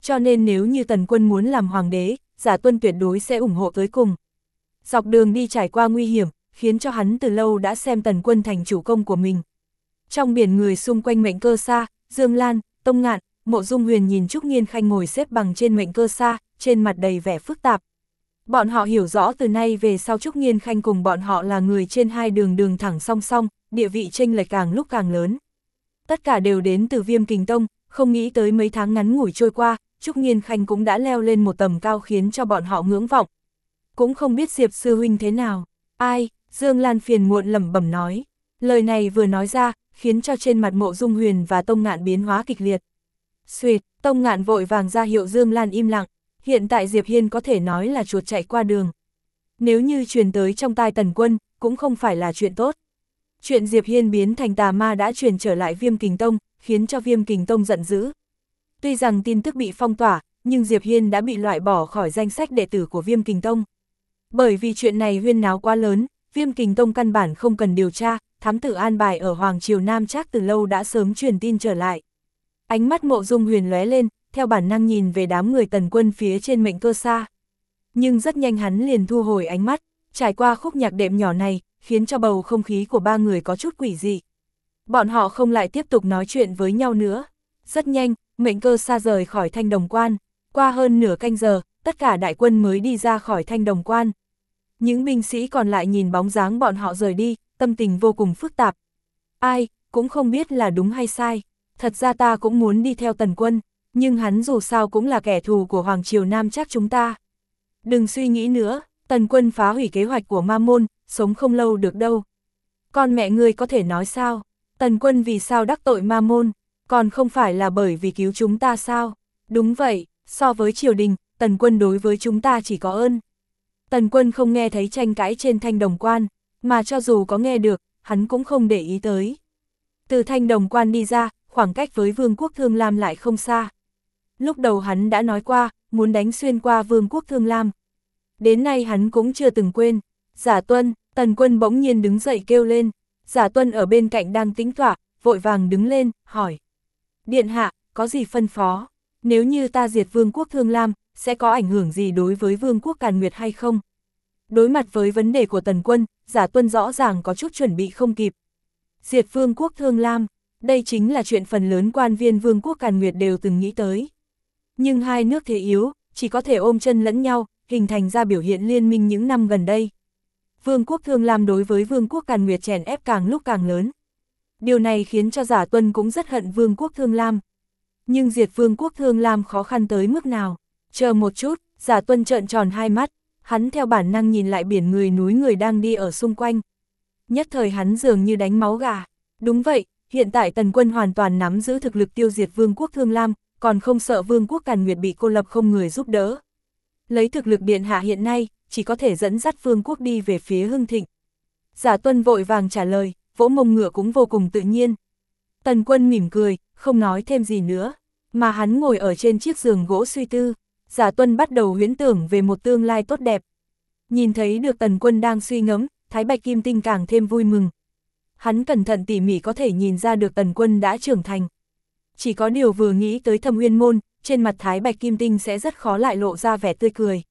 cho nên nếu như Tần Quân muốn làm hoàng đế, Giả Tuân tuyệt đối sẽ ủng hộ tới cùng. Dọc đường đi trải qua nguy hiểm, khiến cho hắn từ lâu đã xem Tần Quân thành chủ công của mình. Trong biển người xung quanh Mệnh Cơ Sa, Dương Lan, Tông Ngạn, Mộ Dung Huyền nhìn Trúc Nghiên Khanh ngồi xếp bằng trên Mệnh Cơ Sa, trên mặt đầy vẻ phức tạp. Bọn họ hiểu rõ từ nay về sau Trúc Nghiên Khanh cùng bọn họ là người trên hai đường thẳng song song, địa vị chênh lệch càng lúc càng lớn. Tất cả đều đến từ Viêm Kình Tông, không nghĩ tới mấy tháng ngắn ngủi trôi qua, Trúc Nghiên Khanh cũng đã leo lên một tầm cao khiến cho bọn họ ngưỡng vọng. Cũng không biết Diệp sư huynh thế nào. Ai? Dương Lan phiền muộn lẩm bẩm nói. Lời này vừa nói ra, khiến cho trên mặt Mộ Dung Huyền và Tông Ngạn biến hóa kịch liệt. Xuyệt, Tông Ngạn vội vàng ra hiệu Dương Lan im lặng. Hiện tại Diệp Hiên có thể nói là chuột chạy qua đường. Nếu như truyền tới trong tai Tần Quân, cũng không phải là chuyện tốt. Chuyện Diệp Hiên biến thành tà ma đã truyền trở lại Viêm Kình Tông, khiến cho Viêm Kình Tông giận dữ. Tuy rằng tin tức bị phong tỏa, nhưng Diệp Hiên đã bị loại bỏ khỏi danh sách đệ tử của Viêm Kình Tông. Bởi vì chuyện này huyên náo quá lớn, Viêm Kình Tông căn bản không cần điều tra, thám tử an bài ở Hoàng Triều Nam Trác từ lâu đã sớm truyền tin trở lại. Ánh mắt Mộ Dung Huyền lóe lên, theo bản năng nhìn về đám người Tần Quân phía trên Mệnh Cơ Sa. Nhưng rất nhanh hắn liền thu hồi ánh mắt, trải qua khúc nhạc đệm nhỏ này, khiến cho bầu không khí của ba người có chút quỷ dị. Bọn họ không lại tiếp tục nói chuyện với nhau nữa. Rất nhanh, Mệnh Cơ Sa rời khỏi Thanh Đồng Quan. Qua hơn nửa canh giờ, tất cả đại quân mới đi ra khỏi Thanh Đồng Quan. Những binh sĩ còn lại nhìn bóng dáng bọn họ rời đi, tâm tình vô cùng phức tạp. Ai, cũng không biết là đúng hay sai. Thật ra ta cũng muốn đi theo Tần Quân, nhưng hắn dù sao cũng là kẻ thù của Hoàng Triều Nam Trác chúng ta. Đừng suy nghĩ nữa, Tần Quân phá hủy kế hoạch của Ma Môn, sống không lâu được đâu. Con mẹ ngươi có thể nói sao? Tần Quân vì sao đắc tội Ma Môn? Còn không phải là bởi vì cứu chúng ta sao? Đúng vậy, so với triều đình, Tần Quân đối với chúng ta chỉ có ơn. Tần Quân không nghe thấy tranh cãi trên Thanh Đồng Quan, mà cho dù có nghe được, hắn cũng không để ý tới. Từ Thanh Đồng Quan đi ra, khoảng cách với Vương quốc Thương Lam lại không xa. Lúc đầu hắn đã nói qua, muốn đánh xuyên qua Vương quốc Thương Lam. Đến nay hắn cũng chưa từng quên. Giả Tuân, Tần Quân bỗng nhiên đứng dậy kêu lên. Giả Tuân ở bên cạnh đang tĩnh tọa, vội vàng đứng lên, hỏi. Điện hạ, có gì phân phó? Nếu như ta diệt Vương quốc Thương Lam, sẽ có ảnh hưởng gì đối với Vương quốc Càn Nguyệt hay không? Đối mặt với vấn đề của Tần Quân, Giả Tuân rõ ràng có chút chuẩn bị không kịp. Diệt Vương quốc Thương Lam, đây chính là chuyện phần lớn quan viên Vương quốc Càn Nguyệt đều từng nghĩ tới. Nhưng hai nước thế yếu, chỉ có thể ôm chân lẫn nhau, hình thành ra biểu hiện liên minh những năm gần đây. Vương quốc Thương Lam đối với Vương quốc Càn Nguyệt chèn ép càng lúc càng lớn. Điều này khiến cho Giả Tuân cũng rất hận Vương quốc Thương Lam. Nhưng diệt Vương quốc Thương Lam khó khăn tới mức nào? Chờ một chút, Giả Tuân trợn tròn hai mắt, hắn theo bản năng nhìn lại biển người núi người đang đi ở xung quanh. Nhất thời hắn dường như đánh máu gà. Đúng vậy, hiện tại Tần Quân hoàn toàn nắm giữ thực lực tiêu diệt Vương quốc Thương Lam, còn không sợ Vương quốc Càn Nguyệt bị cô lập không người giúp đỡ. Lấy thực lực điện hạ hiện nay, chỉ có thể dẫn dắt Vương quốc đi về phía hưng thịnh. Giả Tuân vội vàng trả lời, vỗ mông ngựa cũng vô cùng tự nhiên. Tần Quân mỉm cười, không nói thêm gì nữa, mà hắn ngồi ở trên chiếc giường gỗ suy tư. Giả Tuân bắt đầu huyễn tưởng về một tương lai tốt đẹp. Nhìn thấy được Tần Quân đang suy ngẫm, Thái Bạch Kim Tinh càng thêm vui mừng. Hắn cẩn thận tỉ mỉ có thể nhìn ra được Tần Quân đã trưởng thành. Chỉ có điều vừa nghĩ tới Thâm Uyên Môn, trên mặt Thái Bạch Kim Tinh sẽ rất khó lại lộ ra vẻ tươi cười.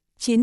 9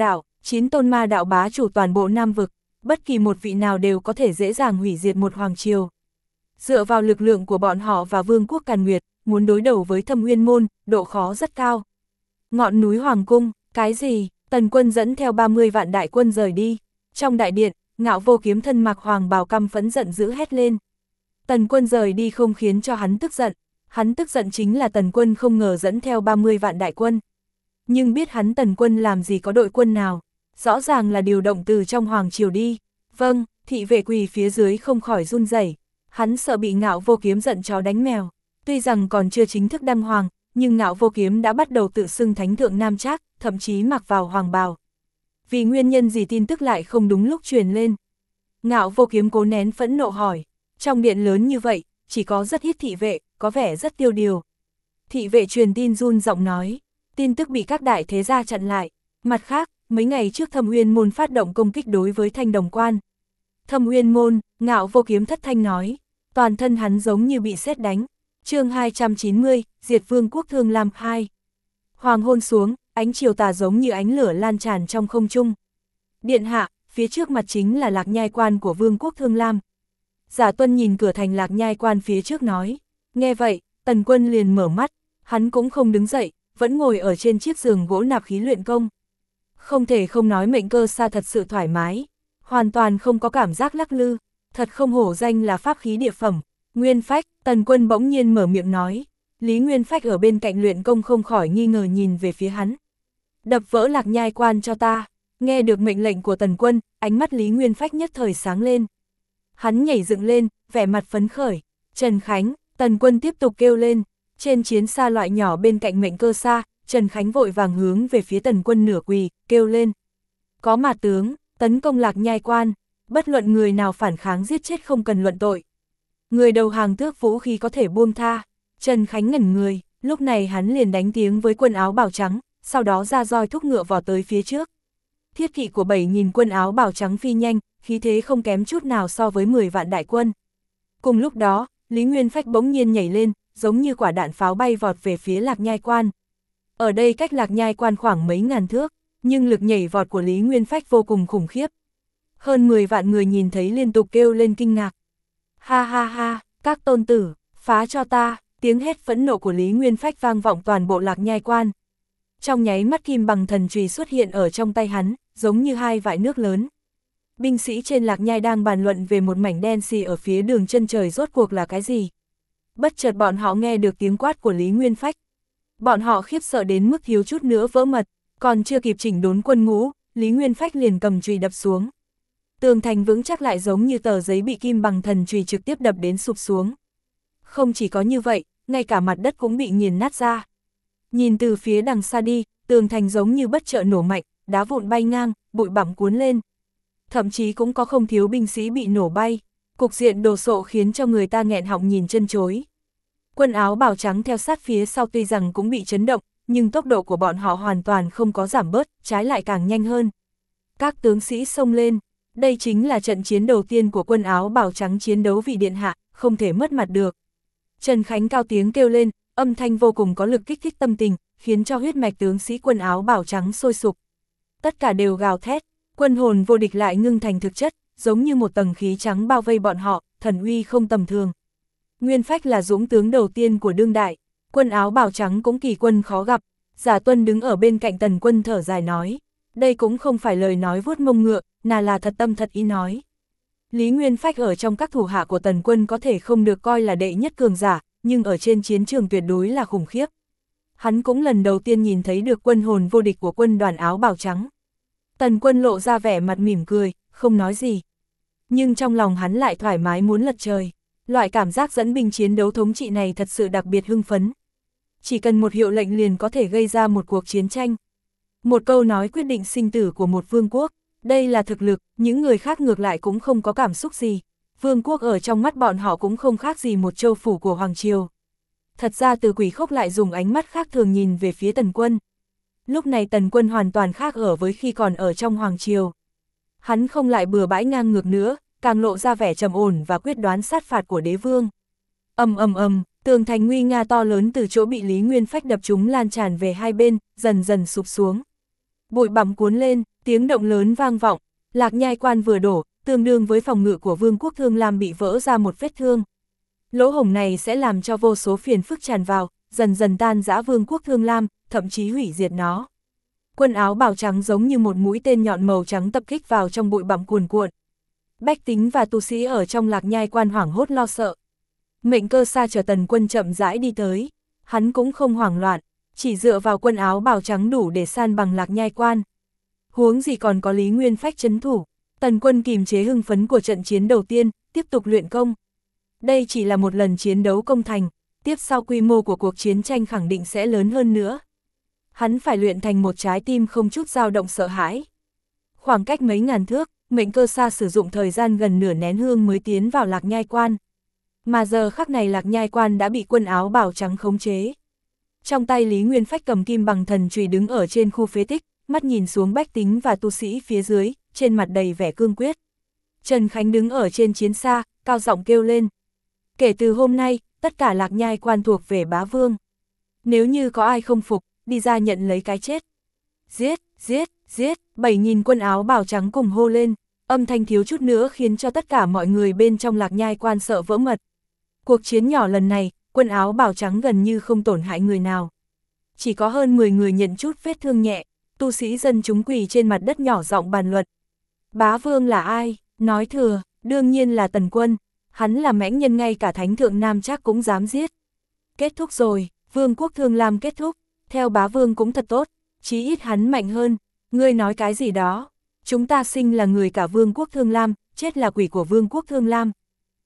tôn ma đạo bá chủ toàn bộ Nam Vực, bất kỳ một vị nào đều có thể dễ dàng hủy diệt một hoàng triều. Dựa vào lực lượng của bọn họ và Vương quốc Càn Nguyệt, muốn đối đầu với Thâm Uyên Môn, độ khó rất cao. Ngọn núi Hoàng Cung, cái gì? Tần Quân dẫn theo 30 vạn đại quân rời đi. Trong đại điện, Ngạo Vô Kiếm thân mặc hoàng bào căm phẫn giận dữ hét lên. Tần Quân rời đi không khiến cho hắn tức giận. Hắn tức giận chính là Tần Quân không ngờ dẫn theo 30 vạn đại quân. Nhưng biết hắn Tần Quân làm gì có đội quân nào, rõ ràng là điều động từ trong hoàng triều đi. Vâng, thị vệ quỳ phía dưới không khỏi run rẩy. Hắn sợ bị Ngạo Vô Kiếm giận chó đánh mèo. Tuy rằng còn chưa chính thức đăng hoàng, nhưng Ngạo Vô Kiếm đã bắt đầu tự xưng thánh thượng Nam Trác, thậm chí mặc vào hoàng bào. Vì nguyên nhân gì tin tức lại không đúng lúc truyền lên? Ngạo Vô Kiếm cố nén phẫn nộ hỏi. Trong điện lớn như vậy, chỉ có rất ít thị vệ, có vẻ rất tiêu điều. Thị vệ truyền tin run giọng nói, tin tức bị các đại thế gia chặn lại. Mặt khác, mấy ngày trước Thâm Uyên Môn phát động công kích đối với Thanh Đồng Quan. Thâm Uyên Môn, Ngạo Vô Kiếm thất thanh nói, toàn thân hắn giống như bị sét đánh. chương 290, Diệt Vương quốc Thương Lam 2. Hoàng hôn xuống, ánh chiều tà giống như ánh lửa lan tràn trong không trung. Điện hạ, phía trước mặt chính là Lạc Nhai quan của Vương quốc Thương Lam. Giả Tuân nhìn cửa thành Lạc Nhai quan phía trước nói. Nghe vậy, Tần Quân liền mở mắt, hắn cũng không đứng dậy, vẫn ngồi ở trên chiếc giường gỗ nạp khí luyện công. Không thể không nói Mệnh Cơ Sa thật sự thoải mái, hoàn toàn không có cảm giác lắc lư, thật không hổ danh là pháp khí địa phẩm. Nguyên Phách, Tần Quân bỗng nhiên mở miệng nói. Lý Nguyên Phách ở bên cạnh luyện công không khỏi nghi ngờ nhìn về phía hắn. Đập vỡ Lạc Nhai quan cho ta. Nghe được mệnh lệnh của Tần Quân, ánh mắt Lý Nguyên Phách nhất thời sáng lên. Hắn nhảy dựng lên, vẻ mặt phấn khởi. Trần Khánh, Tần Quân tiếp tục kêu lên. Trên chiến xa loại nhỏ bên cạnh Mệnh Cơ Sa, Trần Khánh vội vàng hướng về phía Tần Quân nửa quỳ, kêu lên. Có mà tướng, tấn công Lạc Nhai quan, bất luận người nào phản kháng giết chết không cần luận tội. Người đầu hàng tước vũ khí có thể buông tha. Trần Khánh ngẩn người, lúc này hắn liền đánh tiếng với quân áo bào trắng, sau đó ra roi thúc ngựa vò tới phía trước. Thiết kỵ của 7.000 quân áo bào trắng phi nhanh, khí thế không kém chút nào so với 10 vạn đại quân. Cùng lúc đó, Lý Nguyên Phách bỗng nhiên nhảy lên, giống như quả đạn pháo bay vọt về phía Lạc Nhai quan. Ở đây cách Lạc Nhai quan khoảng mấy ngàn thước, nhưng lực nhảy vọt của Lý Nguyên Phách vô cùng khủng khiếp. Hơn 10 vạn người nhìn thấy liên tục kêu lên kinh ngạc. Ha ha ha, các tôn tử, phá cho ta, tiếng hét phẫn nộ của Lý Nguyên Phách vang vọng toàn bộ Lạc Nhai quan. Trong nháy mắt kim bằng thần chùy xuất hiện ở trong tay hắn, giống như hai vại nước lớn. Binh sĩ trên Lạc Nhai đang bàn luận về một mảnh đen xì ở phía đường chân trời rốt cuộc là cái gì. Bất chợt bọn họ nghe được tiếng quát của Lý Nguyên Phách. Bọn họ khiếp sợ đến mức thiếu chút nữa vỡ mật, còn chưa kịp chỉnh đốn quân ngũ, Lý Nguyên Phách liền cầm chùy đập xuống. Tường thành vững chắc lại giống như tờ giấy bị kim bằng thần chùy trực tiếp đập đến sụp xuống. Không chỉ có như vậy, ngay cả mặt đất cũng bị nghiền nát ra. Nhìn từ phía đằng xa đi, tường thành giống như bất chợt nổ mạnh, đá vụn bay ngang, bụi bặm cuốn lên. Thậm chí cũng có không thiếu binh sĩ bị nổ bay, cục diện đồ sộ khiến cho người ta nghẹn họng nhìn chân chối. Quân áo bào trắng theo sát phía sau tuy rằng cũng bị chấn động, nhưng tốc độ của bọn họ hoàn toàn không có giảm bớt, trái lại càng nhanh hơn. Các tướng sĩ xông lên, đây chính là trận chiến đầu tiên của quân áo bào trắng chiến đấu vì điện hạ, không thể mất mặt được. Trần Khánh cao tiếng kêu lên, âm thanh vô cùng có lực kích thích tâm tình, khiến cho huyết mạch tướng sĩ quân áo bào trắng sôi sục. Tất cả đều gào thét, quân hồn vô địch lại ngưng thành thực chất, giống như một tầng khí trắng bao vây bọn họ, thần uy không tầm thường. Nguyên Phách là dũng tướng đầu tiên của đương đại, quân áo bào trắng cũng kỳ quân khó gặp. Giả Tuân đứng ở bên cạnh Tần Quân thở dài nói, đây cũng không phải lời nói vuốt mông ngựa, nào là thật tâm thật ý nói. Lý Nguyên Phách ở trong các thủ hạ của Tần Quân có thể không được coi là đệ nhất cường giả, nhưng ở trên chiến trường tuyệt đối là khủng khiếp. Hắn cũng lần đầu tiên nhìn thấy được quân hồn vô địch của quân đoàn áo bào trắng. Tần Quân lộ ra vẻ mặt mỉm cười, không nói gì. Nhưng trong lòng hắn lại thoải mái muốn lật trời. Loại cảm giác dẫn binh chiến đấu thống trị này thật sự đặc biệt hưng phấn. Chỉ cần một hiệu lệnh liền có thể gây ra một cuộc chiến tranh. Một câu nói quyết định sinh tử của một vương quốc. Đây là thực lực, những người khác ngược lại cũng không có cảm xúc gì. Vương quốc ở trong mắt bọn họ cũng không khác gì một châu phủ của Hoàng Triều. Thật ra Từ Quỷ Khốc lại dùng ánh mắt khác thường nhìn về phía Tần Quân. Lúc này Tần Quân hoàn toàn khác ở với khi còn ở trong Hoàng Triều. Hắn không lại bừa bãi ngang ngược nữa, càng lộ ra vẻ trầm ổn và quyết đoán sát phạt của đế vương. Tường thành nguy nga to lớn từ chỗ bị Lý Nguyên Phách đập trúng lan tràn về hai bên, dần dần sụp xuống. Bụi bặm cuốn lên, tiếng động lớn vang vọng, Lạc Nhai quan vừa đổ, tương đương với phòng ngự của Vương quốc Thương Lam bị vỡ ra một vết thương. Lỗ hổng này sẽ làm cho vô số phiền phức tràn vào, dần dần tan rã Vương quốc Thương Lam, thậm chí hủy diệt nó. Quân áo bào trắng giống như một mũi tên nhọn màu trắng tập kích vào trong bụi bặm cuồn cuộn. Bách tính và tu sĩ ở trong Lạc Nhai quan hoảng hốt lo sợ. Mệnh Cơ Sa chờ Tần Quân chậm rãi đi tới, hắn cũng không hoảng loạn, chỉ dựa vào quân áo bào trắng đủ để san bằng Lạc Nhai quan. Huống gì còn có Lý Nguyên Phách trấn thủ, Tần Quân kìm chế hưng phấn của trận chiến đầu tiên, tiếp tục luyện công. Đây chỉ là một lần chiến đấu công thành, tiếp sau quy mô của cuộc chiến tranh khẳng định sẽ lớn hơn nữa. Hắn phải luyện thành một trái tim không chút dao động sợ hãi. Khoảng cách mấy ngàn thước, Mệnh Cơ Sa sử dụng thời gian gần nửa nén hương mới tiến vào Lạc Nhai quan. Mà giờ khắc này Lạc Nhai quan đã bị quân áo bào trắng khống chế. Trong tay Lý Nguyên Phách cầm kim bằng thần chùy đứng ở trên khu phế tích, mắt nhìn xuống bách tính và tu sĩ phía dưới, trên mặt đầy vẻ cương quyết. Trần Khánh đứng ở trên chiến xa, cao giọng kêu lên. Kể từ hôm nay, tất cả Lạc Nhai quan thuộc về bá vương. Nếu như có ai không phục, đi ra nhận lấy cái chết. Giết, giết, giết, 7.000 quân áo bào trắng cùng hô lên, âm thanh thiếu chút nữa khiến cho tất cả mọi người bên trong Lạc Nhai quan sợ vỡ mật. Cuộc chiến nhỏ lần này, quân áo bào trắng gần như không tổn hại người nào. Chỉ có hơn 10 người nhận chút vết thương nhẹ, tu sĩ dân chúng quỳ trên mặt đất nhỏ giọng bàn luận. Bá vương là ai? Nói thừa, đương nhiên là Tần Quân, hắn là mãnh nhân ngay cả thánh thượng nam chắc cũng dám giết. Kết thúc rồi, vương quốc Thương Lam kết thúc, theo bá vương cũng thật tốt, chí ít hắn mạnh hơn, ngươi nói cái gì đó, chúng ta sinh là người cả vương quốc Thương Lam, chết là quỷ của vương quốc Thương Lam.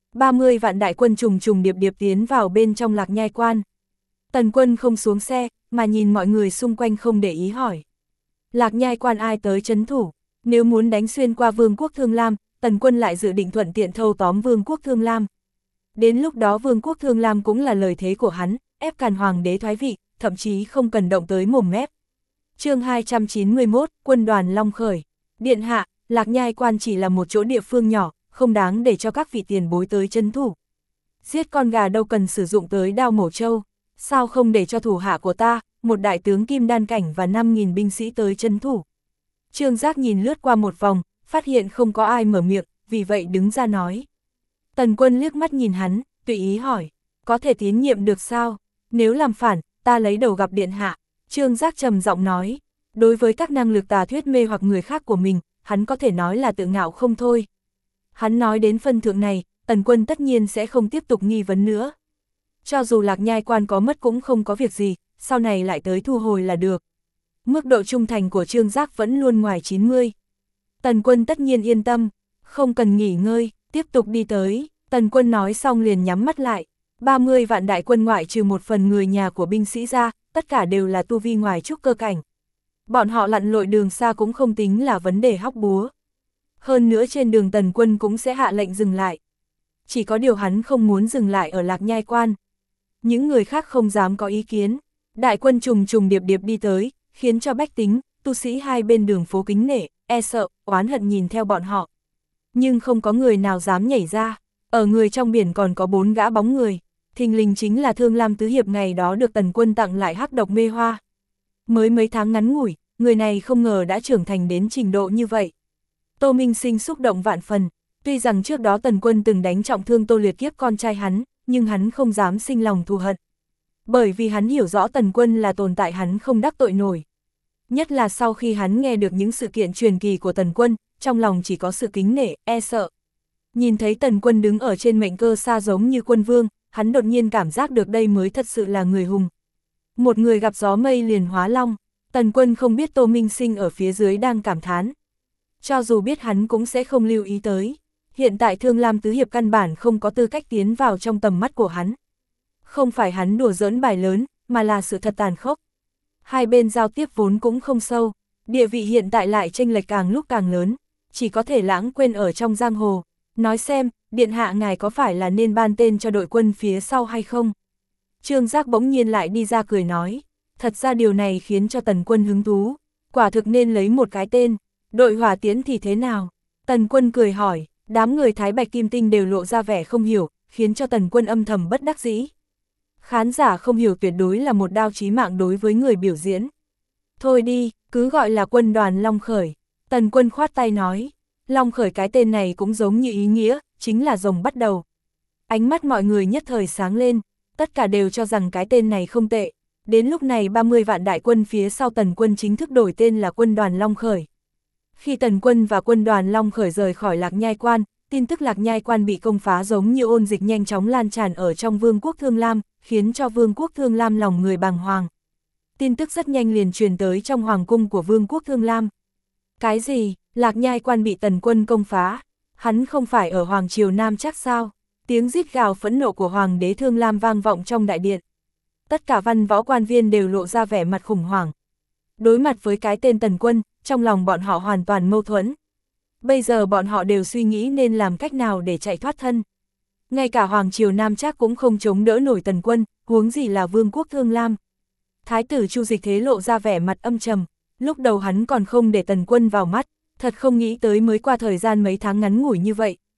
30 vạn đại quân trùng trùng điệp điệp tiến vào bên trong Lạc Nhai quan. Tần Quân không xuống xe, mà nhìn mọi người xung quanh không để ý hỏi. Lạc Nhai quan ai tới trấn thủ, nếu muốn đánh xuyên qua vương quốc Thương Lam, Tần Quân lại dự định thuận tiện thâu tóm vương quốc Thương Lam. Đến lúc đó vương quốc Thương Lam cũng là lời thế của hắn, ép càn hoàng đế thoái vị, thậm chí không cần động tới mồm mép. Chương 291, quân đoàn Long Khởi. Điện hạ, Lạc Nhai quan chỉ là một chỗ địa phương nhỏ, không đáng để cho các vị tiền bối tới trấn thủ. Giết con gà đâu cần sử dụng tới đao mổ trâu, sao không để cho thủ hạ của ta, một đại tướng kim đan cảnh và 5.000 binh sĩ tới trấn thủ. Trương Giác nhìn lướt qua một vòng, phát hiện không có ai mở miệng, vì vậy đứng ra nói. Tần Quân liếc mắt nhìn hắn, tùy ý hỏi, có thể tín nhiệm được sao? Nếu làm phản, ta lấy đầu gặp điện hạ. Trương Giác trầm giọng nói, đối với các năng lực tà thuyết mê hoặc người khác của mình, hắn có thể nói là tự ngạo không thôi. Hắn nói đến phân thượng này, Tần Quân tất nhiên sẽ không tiếp tục nghi vấn nữa. Cho dù Lạc Nhai quan có mất cũng không có việc gì, sau này lại tới thu hồi là được. Mức độ trung thành của Trương Giác vẫn luôn ngoài 90. Tần Quân tất nhiên yên tâm, không cần nghỉ ngơi, tiếp tục đi tới. Tần Quân nói xong liền nhắm mắt lại. 30 vạn đại quân ngoại trừ một phần người nhà của binh sĩ ra, tất cả đều là tu vi ngoài trúc cơ cảnh. Bọn họ lặn lội đường xa cũng không tính là vấn đề hóc búa. Hơn nữa trên đường Tần Quân cũng sẽ hạ lệnh dừng lại. Chỉ có điều hắn không muốn dừng lại ở Lạc Nhai quan. Những người khác không dám có ý kiến. Đại quân trùng trùng điệp điệp đi tới, khiến cho bách tính, tu sĩ hai bên đường phố kính nể, e sợ, oán hận nhìn theo bọn họ. Nhưng không có người nào dám nhảy ra. Ở người trong biển còn có 4 gã bóng người. Thình lình chính là Thương Lam Tứ Hiệp ngày đó được Tần Quân tặng lại hắc độc mê hoa. Mới mấy tháng ngắn ngủi, người này không ngờ đã trưởng thành đến trình độ như vậy. Tô Minh Sinh xúc động vạn phần, tuy rằng trước đó Tần Quân từng đánh trọng thương Tô Liệt Kiếp con trai hắn, nhưng hắn không dám sinh lòng thù hận. Bởi vì hắn hiểu rõ Tần Quân là tồn tại hắn không đắc tội nổi. Nhất là sau khi hắn nghe được những sự kiện truyền kỳ của Tần Quân, trong lòng chỉ có sự kính nể, e sợ. Nhìn thấy Tần Quân đứng ở trên mệnh cơ xa giống như quân vương, hắn đột nhiên cảm giác được đây mới thật sự là người hùng. Một người gặp gió mây liền hóa long, Tần Quân không biết Tô Minh Sinh ở phía dưới đang cảm thán. Cho dù biết hắn cũng sẽ không lưu ý tới. Hiện tại Thương Lam Tứ Hiệp căn bản không có tư cách tiến vào trong tầm mắt của hắn. Không phải hắn đùa giỡn bài lớn, mà là sự thật tàn khốc. Hai bên giao tiếp vốn cũng không sâu, địa vị hiện tại lại chênh lệch càng lúc càng lớn, chỉ có thể lãng quên ở trong giang hồ. Nói xem, điện hạ ngài có phải là nên ban tên cho đội quân phía sau hay không? Trương Giác bỗng nhiên lại đi ra cười nói, thật ra điều này khiến cho Tần Quân hứng thú, quả thực nên lấy một cái tên, đội hỏa tiễn thì thế nào? Tần Quân cười hỏi, đám người Thái Bạch Kim Tinh đều lộ ra vẻ không hiểu, khiến cho Tần Quân âm thầm bất đắc dĩ. Khán giả không hiểu tuyệt đối là một đao chí mạng đối với người biểu diễn. Thôi đi, cứ gọi là quân đoàn Long Khởi. Tần Quân khoát tay nói, Long Khởi cái tên này cũng giống như ý nghĩa, chính là rồng bắt đầu. Ánh mắt mọi người nhất thời sáng lên, tất cả đều cho rằng cái tên này không tệ. Đến lúc này 30 vạn đại quân phía sau Tần Quân chính thức đổi tên là quân đoàn Long Khởi. Khi Tần Quân và quân đoàn Long Khởi rời khỏi Lạc Nhai quan, tin tức Lạc Nhai quan bị công phá giống như ôn dịch nhanh chóng lan tràn ở trong Vương quốc Thương Lam, khiến cho Vương quốc Thương Lam lòng người bàng hoàng. Tin tức rất nhanh liền truyền tới trong hoàng cung của Vương quốc Thương Lam. Cái gì? Lạc Nhai quan bị Tần Quân công phá? Hắn không phải ở Hoàng Triều Nam chắc sao? Tiếng rít gào phẫn nộ của Hoàng đế Thương Lam vang vọng trong đại điện. Tất cả văn võ quan viên đều lộ ra vẻ mặt khủng hoảng. Đối mặt với cái tên Tần Quân, trong lòng bọn họ hoàn toàn mâu thuẫn. Bây giờ bọn họ đều suy nghĩ nên làm cách nào để chạy thoát thân. Ngay cả Hoàng Triều Nam chắc cũng không chống đỡ nổi Tần Quân, huống gì là Vương quốc Thương Lam. Thái tử Chu Dịch Thế lộ ra vẻ mặt âm trầm, lúc đầu hắn còn không để Tần Quân vào mắt, thật không nghĩ tới mới qua thời gian mấy tháng ngắn ngủi như vậy,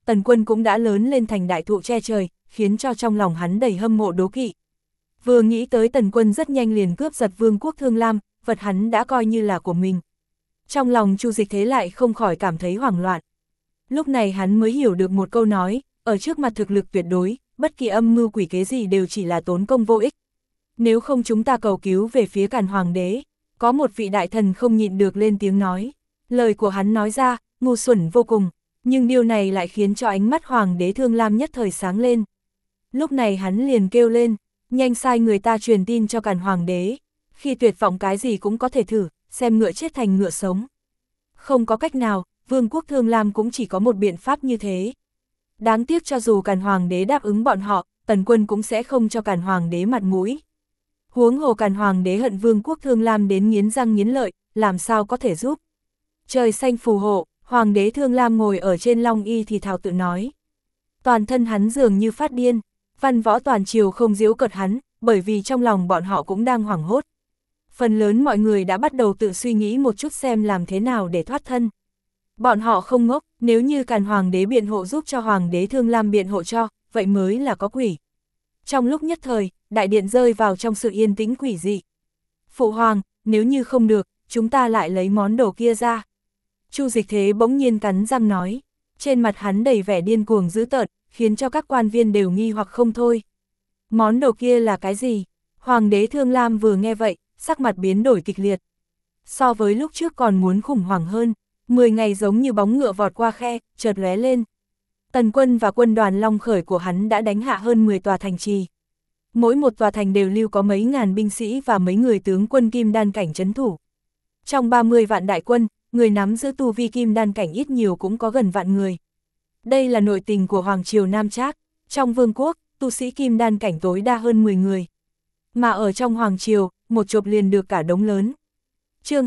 Tần Quân cũng đã lớn lên thành đại thụ che trời, khiến cho trong lòng hắn đầy hâm mộ đố kỵ. Vừa nghĩ tới Tần Quân rất nhanh liền cướp giật vương quốc Thương Lam, vật hắn đã coi như là của mình. Trong lòng Chu Dịch Thế lại không khỏi cảm thấy hoảng loạn. Lúc này hắn mới hiểu được một câu nói, ở trước mặt thực lực tuyệt đối, bất kỳ âm mưu quỷ kế gì đều chỉ là tốn công vô ích. Nếu không chúng ta cầu cứu về phía Càn Hoàng đế. Có một vị đại thần không nhịn được lên tiếng nói. Lời của hắn nói ra, ngu xuẩn vô cùng, nhưng điều này lại khiến cho ánh mắt Hoàng đế Thương Lam nhất thời sáng lên. Lúc này hắn liền kêu lên, nhanh sai người ta truyền tin cho Càn Hoàng đế. Khi tuyệt vọng cái gì cũng có thể thử, xem ngựa chết thành ngựa sống. Không có cách nào, vương quốc Thương Lam cũng chỉ có một biện pháp như thế. Đáng tiếc cho dù Càn Hoàng đế đáp ứng bọn họ, Tần Quân cũng sẽ không cho Càn Hoàng đế mặt mũi. Huống hồ Càn Hoàng đế hận vương quốc Thương Lam đến nghiến răng nghiến lợi, làm sao có thể giúp. Trời xanh phù hộ, Hoàng đế Thương Lam ngồi ở trên long y thì thào tự nói. Toàn thân hắn dường như phát điên, văn võ toàn triều không giễu cợt hắn, bởi vì trong lòng bọn họ cũng đang hoảng hốt. Phần lớn mọi người đã bắt đầu tự suy nghĩ một chút xem làm thế nào để thoát thân. Bọn họ không ngốc, nếu như Càn Hoàng đế biện hộ giúp cho Hoàng đế Thương Lam biện hộ cho, vậy mới là có quỷ. Trong lúc nhất thời, đại điện rơi vào trong sự yên tĩnh quỷ dị. Phụ hoàng, nếu như không được, chúng ta lại lấy món đồ kia ra. Chu Dịch Thế bỗng nhiên cắn răng nói, trên mặt hắn đầy vẻ điên cuồng dữ tợn, khiến cho các quan viên đều nghi hoặc không thôi. Món đồ kia là cái gì? Hoàng đế Thương Lam vừa nghe vậy, sắc mặt biến đổi kịch liệt. So với lúc trước còn muốn khủng hoảng hơn, 10 ngày giống như bóng ngựa vọt qua khe, chợt lóe lên. Tần Quân và quân đoàn Long Khởi của hắn đã đánh hạ hơn 10 tòa thành trì. Mỗi một tòa thành đều lưu có mấy ngàn binh sĩ và mấy người tướng quân kim đan cảnh trấn thủ. Trong 30 vạn đại quân, người nắm giữ tu vi kim đan cảnh ít nhiều cũng có gần vạn người. Đây là nội tình của Hoàng triều Nam Trác, trong vương quốc, tu sĩ kim đan cảnh tối đa hơn 10 người. Mà ở trong Hoàng triều, một chộp liền được cả đống lớn. Chương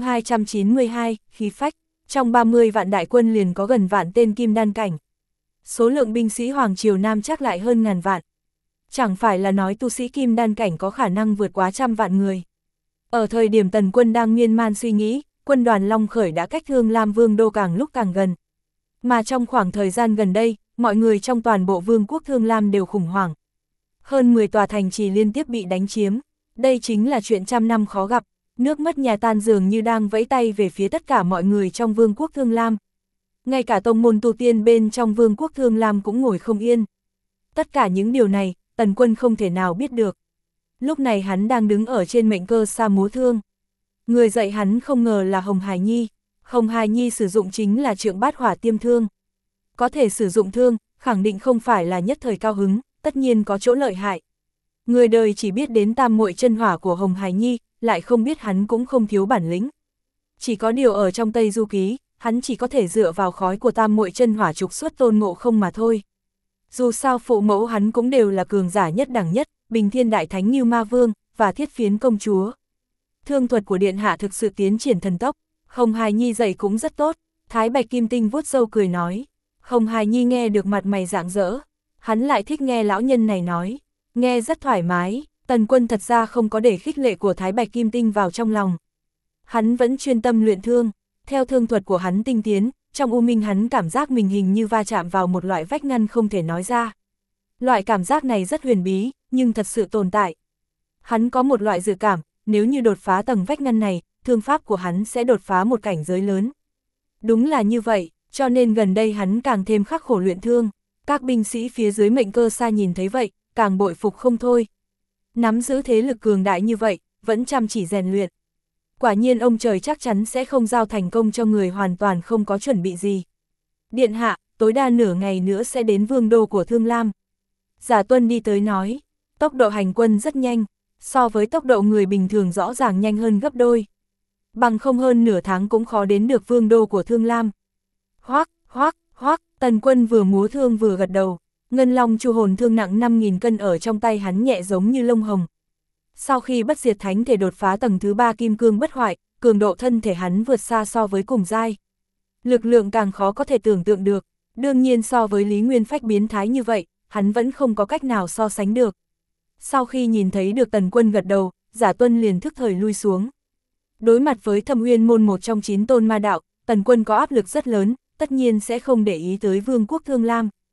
292, khí phách, trong 30 vạn đại quân liền có gần vạn tên kim đan cảnh. Số lượng binh sĩ Hoàng triều Nam Trác lại hơn ngàn vạn. Chẳng phải là nói tu sĩ kim đan cảnh có khả năng vượt quá trăm vạn người. Ở thời điểm Tần Quân đang miên man suy nghĩ, quân đoàn Long Khởi đã cách Thương Lam Vương đô càng lúc càng gần. Mà trong khoảng thời gian gần đây, mọi người trong toàn bộ vương quốc Thương Lam đều khủng hoảng. Hơn 10 tòa thành trì liên tiếp bị đánh chiếm, đây chính là chuyện trăm năm khó gặp, nước mất nhà tan dường như đang vẫy tay về phía tất cả mọi người trong vương quốc Thương Lam. Ngay cả tông môn tu tiên bên trong vương quốc Thương Lam cũng ngồi không yên. Tất cả những điều này, Tần Quân không thể nào biết được. Lúc này hắn đang đứng ở trên mệnh cơ sa múa thương. Người dạy hắn không ngờ là Hồng Hải Nhi. Hồng Hải Nhi sử dụng chính là Trượng Bát Hỏa Tiêm Thương. Có thể sử dụng thương, khẳng định không phải là nhất thời cao hứng, tất nhiên có chỗ lợi hại. Người đời chỉ biết đến tam muội chân hỏa của Hồng Hải Nhi, lại không biết hắn cũng không thiếu bản lĩnh. Chỉ có điều ở trong Tây Du Ký, hắn chỉ có thể dựa vào khói của tam muội chân hỏa trục xuất Tôn Ngộ Không mà thôi. Dù sao phụ mẫu hắn cũng đều là cường giả nhất đẳng nhất, Bình Thiên Đại Thánh Ngưu Ma Vương, và Thiết Phiến Công Chúa. Thương thuật của Điện Hạ thực sự tiến triển thần tốc, Hồng Hải Nhi dạy cũng rất tốt, Thái Bạch Kim Tinh vuốt râu cười nói. Hồng Hải Nhi nghe được mặt mày rạng rỡ, hắn lại thích nghe lão nhân này nói, nghe rất thoải mái. Tần Quân thật ra không có để khích lệ của Thái Bạch Kim Tinh vào trong lòng. Hắn vẫn chuyên tâm luyện thương, theo thương thuật của hắn tinh tiến, trong u minh hắn cảm giác mình hình như va chạm vào một loại vách ngăn không thể nói ra. Loại cảm giác này rất huyền bí, nhưng thật sự tồn tại. Hắn có một loại dự cảm, nếu như đột phá tầng vách ngăn này, thương pháp của hắn sẽ đột phá một cảnh giới lớn. Đúng là như vậy, cho nên gần đây hắn càng thêm khắc khổ luyện thương. Các binh sĩ phía dưới mệnh cơ sa nhìn thấy vậy, càng bội phục không thôi. Nắm giữ thế lực cường đại như vậy, vẫn chăm chỉ rèn luyện. Quả nhiên ông trời chắc chắn sẽ không giao thành công cho người hoàn toàn không có chuẩn bị gì. Điện hạ, tối đa nửa ngày nữa sẽ đến vương đô của Thương Lam. Giả Tuân đi tới nói, tốc độ hành quân rất nhanh, so với tốc độ người bình thường rõ ràng nhanh hơn gấp đôi. Bằng không hơn nửa tháng cũng khó đến được vương đô của Thương Lam. Hoác, hoác, hoác, Tần Quân vừa múa thương vừa gật đầu. Ngân Long Chu Hồn thương nặng 5.000 cân ở trong tay hắn nhẹ giống như lông hồng. Sau khi bất diệt thánh thể đột phá tầng thứ 3 kim cương bất hoại, cường độ thân thể hắn vượt xa so với cùng giai. Lực lượng càng khó có thể tưởng tượng được, đương nhiên so với Lý Nguyên Phách biến thái như vậy, hắn vẫn không có cách nào so sánh được. Sau khi nhìn thấy được Tần Quân gật đầu, Giả Tuân liền thức thời lui xuống. Đối mặt với Thâm Uyên môn một trong 9 tôn ma đạo, Tần Quân có áp lực rất lớn, tất nhiên sẽ không để ý tới vương quốc Thương Lam.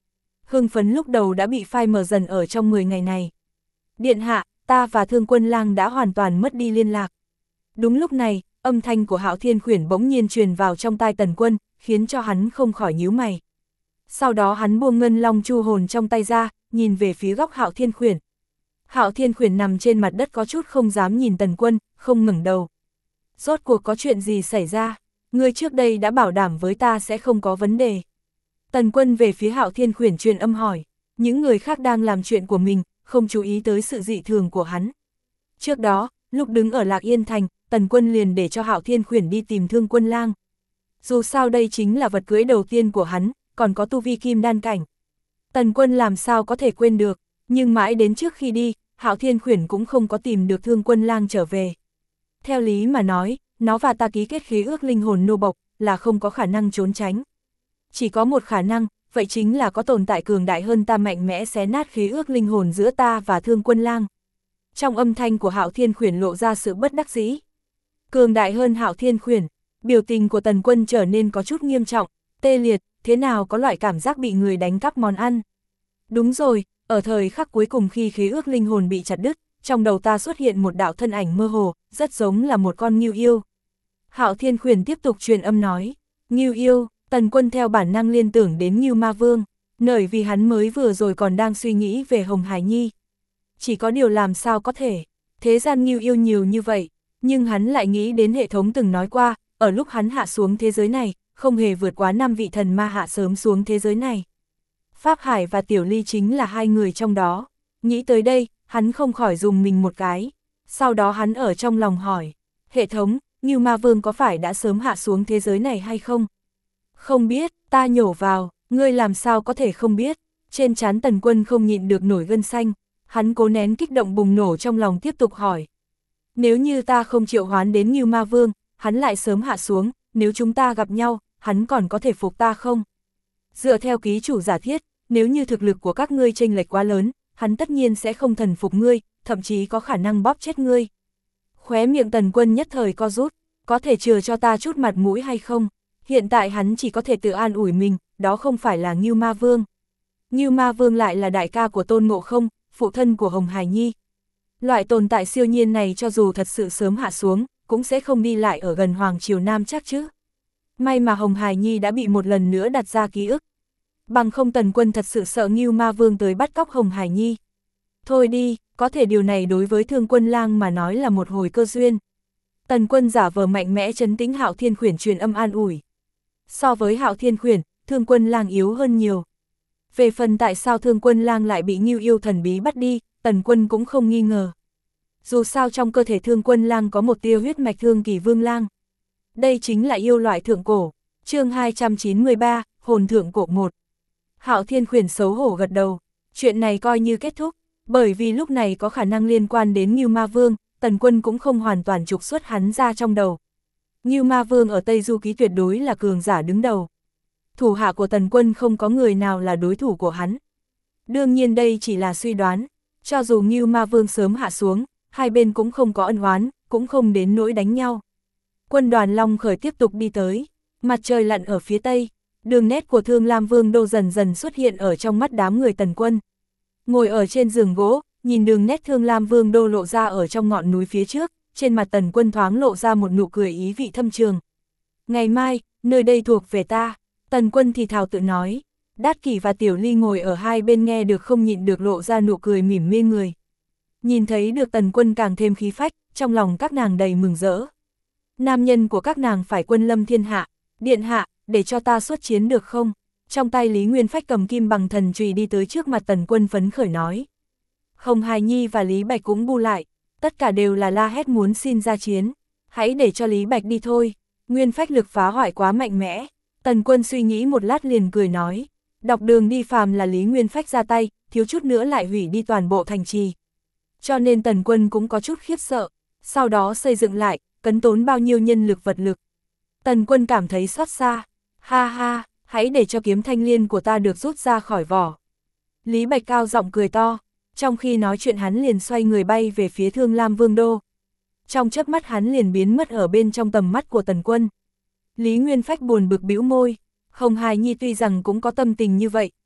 hưng phấn lúc đầu đã bị phai mờ dần ở trong 10 ngày này. Điện hạ, ta và Thương Quân Lang đã hoàn toàn mất đi liên lạc. Đúng lúc này, âm thanh của Hạo Thiên Khuyển bỗng nhiên truyền vào trong tai Tần Quân, khiến cho hắn không khỏi nhíu mày. Sau đó hắn buông ngân long chu hồn trong tay ra, nhìn về phía góc Hạo Thiên Khuyển. Hạo Thiên Khuyển nằm trên mặt đất có chút không dám nhìn Tần Quân, không ngẩng đầu. Rốt cuộc có chuyện gì xảy ra? Ngươi trước đây đã bảo đảm với ta sẽ không có vấn đề. Tần Quân về phía Hạo Thiên Khuyển truyền âm hỏi. Những người khác đang làm chuyện của mình, không chú ý tới sự dị thường của hắn. Trước đó, lúc đứng ở Lạc Yên Thành, Tần Quân liền để cho Hạo Thiên Khuyển đi tìm Thương Quân Lang. Dù sao đây chính là vật cưỡi đầu tiên của hắn, còn có tu vi kim đan cảnh. Tần Quân làm sao có thể quên được, nhưng mãi đến trước khi đi, Hạo Thiên Khuyển cũng không có tìm được Thương Quân Lang trở về. Theo lý mà nói, nó và ta ký kết khế ước linh hồn nô bộc, là không có khả năng trốn tránh. Chỉ có một khả năng, vậy chính là có tồn tại cường đại hơn ta mạnh mẽ xé nát khế ước linh hồn giữa ta và Thương Quân Lang. Trong âm thanh của Hạo Thiên Khuyển lộ ra sự bất đắc dĩ. Cường đại hơn Hạo Thiên Khuyển, biểu tình của Tần Quân trở nên có chút nghiêm trọng, tê liệt, thế nào có loại cảm giác bị người đánh cắp món ăn. Đúng rồi, ở thời khắc cuối cùng khi khế ước linh hồn bị chặt đứt, trong đầu ta xuất hiện một đạo thân ảnh mơ hồ, rất giống là một con ngưu yêu. Hạo Thiên Khuyển tiếp tục truyền âm nói, ngưu yêu. Tần Quân theo bản năng liên tưởng đến Ngưu Ma Vương, bởi vì hắn mới vừa rồi còn đang suy nghĩ về Hồng Hải Nhi. Chỉ có điều làm sao có thể, thế gian ngưu yêu nhiều như vậy, nhưng hắn lại nghĩ đến hệ thống từng nói qua, ở lúc hắn hạ xuống thế giới này, không hề vượt quá 5 vị thần ma hạ sớm xuống thế giới này. Pháp Hải và Tiểu Ly chính là 2 người trong đó. Nghĩ tới đây, hắn không khỏi dùng mình một cái. Sau đó hắn ở trong lòng hỏi, hệ thống, Ngưu Ma Vương có phải đã sớm hạ xuống thế giới này hay không? Không biết, ta nhổ vào, ngươi làm sao có thể không biết. Trên trán Tần Quân không nhịn được nổi gân xanh, hắn cố nén kích động bùng nổ trong lòng tiếp tục hỏi. Nếu như ta không triệu hoán đến Ngưu Ma Vương, hắn lại sớm hạ xuống, nếu chúng ta gặp nhau, hắn còn có thể phục ta không? Dựa theo ký chủ giả thiết, nếu như thực lực của các ngươi chênh lệch quá lớn, hắn tất nhiên sẽ không thần phục ngươi, thậm chí có khả năng bóp chết ngươi. Khóe miệng Tần Quân nhất thời co rút, có thể chừa cho ta chút mặt mũi hay không? Hiện tại hắn chỉ có thể tự an ủi mình, đó không phải là Ngưu Ma Vương. Ngưu Ma Vương lại là đại ca của Tôn Ngộ Không, phụ thân của Hồng Hải Nhi. Loại tồn tại siêu nhiên này cho dù thật sự sớm hạ xuống, cũng sẽ không đi lại ở gần Hoàng Triều Nam chắc chứ. May mà Hồng Hải Nhi đã bị một lần nữa đặt ra ký ức. Bằng không Tần Quân thật sự sợ Ngưu Ma Vương tới bắt cóc Hồng Hải Nhi. Thôi đi, có thể điều này đối với Thương Quân Lang mà nói là một hồi cơ duyên. Tần Quân giả vờ mạnh mẽ trấn tĩnh Hạo Thiên Khuyển truyền âm an ủi. So với Hạo Thiên Khuyển, Thương Quân Lang yếu hơn nhiều. Về phần tại sao Thương Quân Lang lại bị Ngưu yêu thần bí bắt đi, Tần Quân cũng không nghi ngờ. Dù sao trong cơ thể Thương Quân Lang có một tia huyết mạch Thương Kỳ Vương Lang. Đây chính là yêu loại thượng cổ. Chương 293, Hồn Thượng Cổ 1. Hạo Thiên Khuyển xấu hổ gật đầu. Chuyện này coi như kết thúc, bởi vì lúc này có khả năng liên quan đến Ngưu Ma Vương, Tần Quân cũng không hoàn toàn trục xuất hắn ra trong đầu. Ngưu Ma Vương ở Tây Du Ký tuyệt đối là cường giả đứng đầu. Thủ hạ của Tần Quân không có người nào là đối thủ của hắn. Đương nhiên đây chỉ là suy đoán, cho dù Ngưu Ma Vương sớm hạ xuống, hai bên cũng không có ân oán, cũng không đến nỗi đánh nhau. Quân đoàn Long Khởi tiếp tục đi tới, mặt trời lặn ở phía tây, đường nét của Thương Lam Vương Đô dần dần xuất hiện ở trong mắt đám người Tần Quân. Ngồi ở trên giường gỗ, nhìn đường nét Thương Lam Vương Đô lộ ra ở trong ngọn núi phía trước, trên mặt Tần Quân thoáng lộ ra một nụ cười ý vị thâm trường. Ngày mai, nơi đây thuộc về ta, Tần Quân thì thào tự nói. Đát Kỷ và Tiểu Ly ngồi ở hai bên nghe được không nhịn được lộ ra nụ cười mỉm mê người. Nhìn thấy được Tần Quân càng thêm khí phách, trong lòng các nàng đầy mừng rỡ. Nam nhân của các nàng phải quân lâm thiên hạ, điện hạ, để cho ta xuất chiến được không? Trong tay Lý Nguyên Phách cầm kim bằng thần chùy đi tới trước mặt Tần Quân phấn khởi nói. Hồng Hải Nhi và Lý Bạch cũng bu lại, tất cả đều là la hét muốn xin ra chiến. Hãy để cho Lý Bạch đi thôi, Nguyên Phách lực phá hoại quá mạnh mẽ. Tần Quân suy nghĩ một lát liền cười nói. Đọc đường đi phàm là Lý Nguyên Phách ra tay, thiếu chút nữa lại hủy đi toàn bộ thành trì. Cho nên Tần Quân cũng có chút khiếp sợ, sau đó xây dựng lại, cấn tốn bao nhiêu nhân lực vật lực. Tần Quân cảm thấy xót xa, ha ha, hãy để cho kiếm thanh liên của ta được rút ra khỏi vỏ. Lý Bạch cao giọng cười to, trong khi nói chuyện hắn liền xoay người bay về phía Thương Lam Vương Đô. Trong chớp mắt hắn liền biến mất ở bên trong tầm mắt của Tần Quân. Lý Nguyên Phách buồn bực bĩu môi, Hồng Hải Nhi tuy rằng cũng có tâm tình như vậy,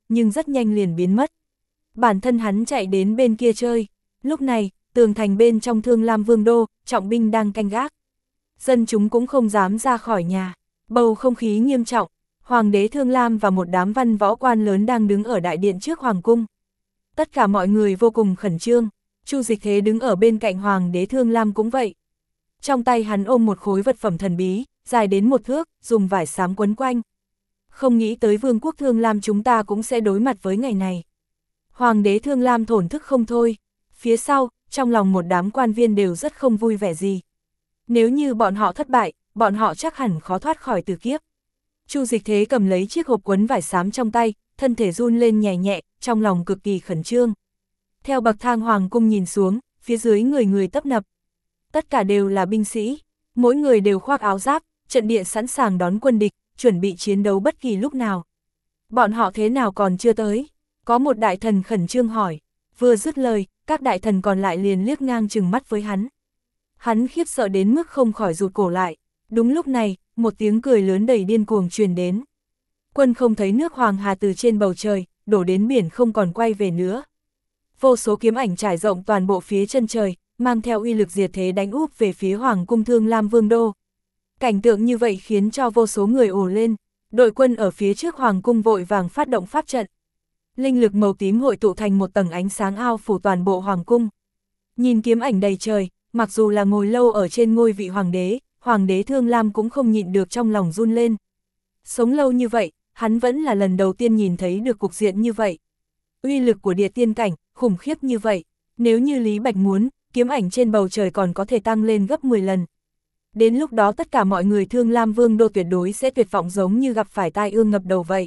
nhưng rất nhanh liền biến mất. Bản thân hắn chạy đến bên kia chơi. Lúc này, tường thành bên trong Thương Lam Vương đô, trọng binh đang canh gác. Dân chúng cũng không dám ra khỏi nhà. Bầu không khí nghiêm trọng, Hoàng đế Thương Lam và một đám văn võ quan lớn đang đứng ở đại điện trước Hoàng cung. Tất cả mọi người vô cùng khẩn trương, Chu Dịch Thế đứng ở bên cạnh Hoàng đế Thương Lam cũng vậy. Trong tay hắn ôm một khối vật phẩm thần bí, dài đến 1 thước, dùng vải xám quấn quanh. Không nghĩ tới vương quốc Thương Lam chúng ta cũng sẽ đối mặt với ngày này. Hoàng đế Thương Lam thổn thức không thôi, phía sau, trong lòng một đám quan viên đều rất không vui vẻ gì. Nếu như bọn họ thất bại, bọn họ chắc hẳn khó thoát khỏi tử kiếp. Chu Dịch Thế cầm lấy chiếc hộp quấn vải xám trong tay, thân thể run lên nhẹ nhẹ, trong lòng cực kỳ khẩn trương. Theo bậc thang hoàng cung nhìn xuống, phía dưới người người tấp nập. Tất cả đều là binh sĩ, mỗi người đều khoác áo giáp, trận địa sẵn sàng đón quân địch, chuẩn bị chiến đấu bất kỳ lúc nào. Bọn họ thế nào còn chưa tới? Có một đại thần khẩn trương hỏi. Vừa dứt lời, các đại thần còn lại liền liếc ngang chừng mắt với hắn. Hắn khiếp sợ đến mức không khỏi rụt cổ lại. Đúng lúc này, một tiếng cười lớn đầy điên cuồng truyền đến. Quân không thấy nước Hoàng Hà từ trên bầu trời, đổ đến biển không còn quay về nữa. Vô số kiếm ảnh trải rộng toàn bộ phía chân trời, mang theo uy lực diệt thế đánh úp về phía Hoàng cung Thương Lam Vương đô. Cảnh tượng như vậy khiến cho vô số người ồ lên, đội quân ở phía trước Hoàng cung vội vàng phát động pháp trận. Linh lực màu tím hội tụ thành một tầng ánh sáng ao phủ toàn bộ Hoàng cung. Nhìn kiếm ảnh đầy trời, mặc dù là ngồi lâu ở trên ngôi vị Hoàng đế Thương Lam cũng không nhịn được trong lòng run lên. Sống lâu như vậy, hắn vẫn là lần đầu tiên nhìn thấy được cục diện như vậy. Uy lực của địa tiên cảnh, khủng khiếp như vậy, nếu như Lý Bạch muốn, kiếm ảnh trên bầu trời còn có thể tăng lên gấp 10 lần. Đến lúc đó tất cả mọi người Thương Lam Vương đô tuyệt đối sẽ tuyệt vọng giống như gặp phải tai ương ngập đầu vậy.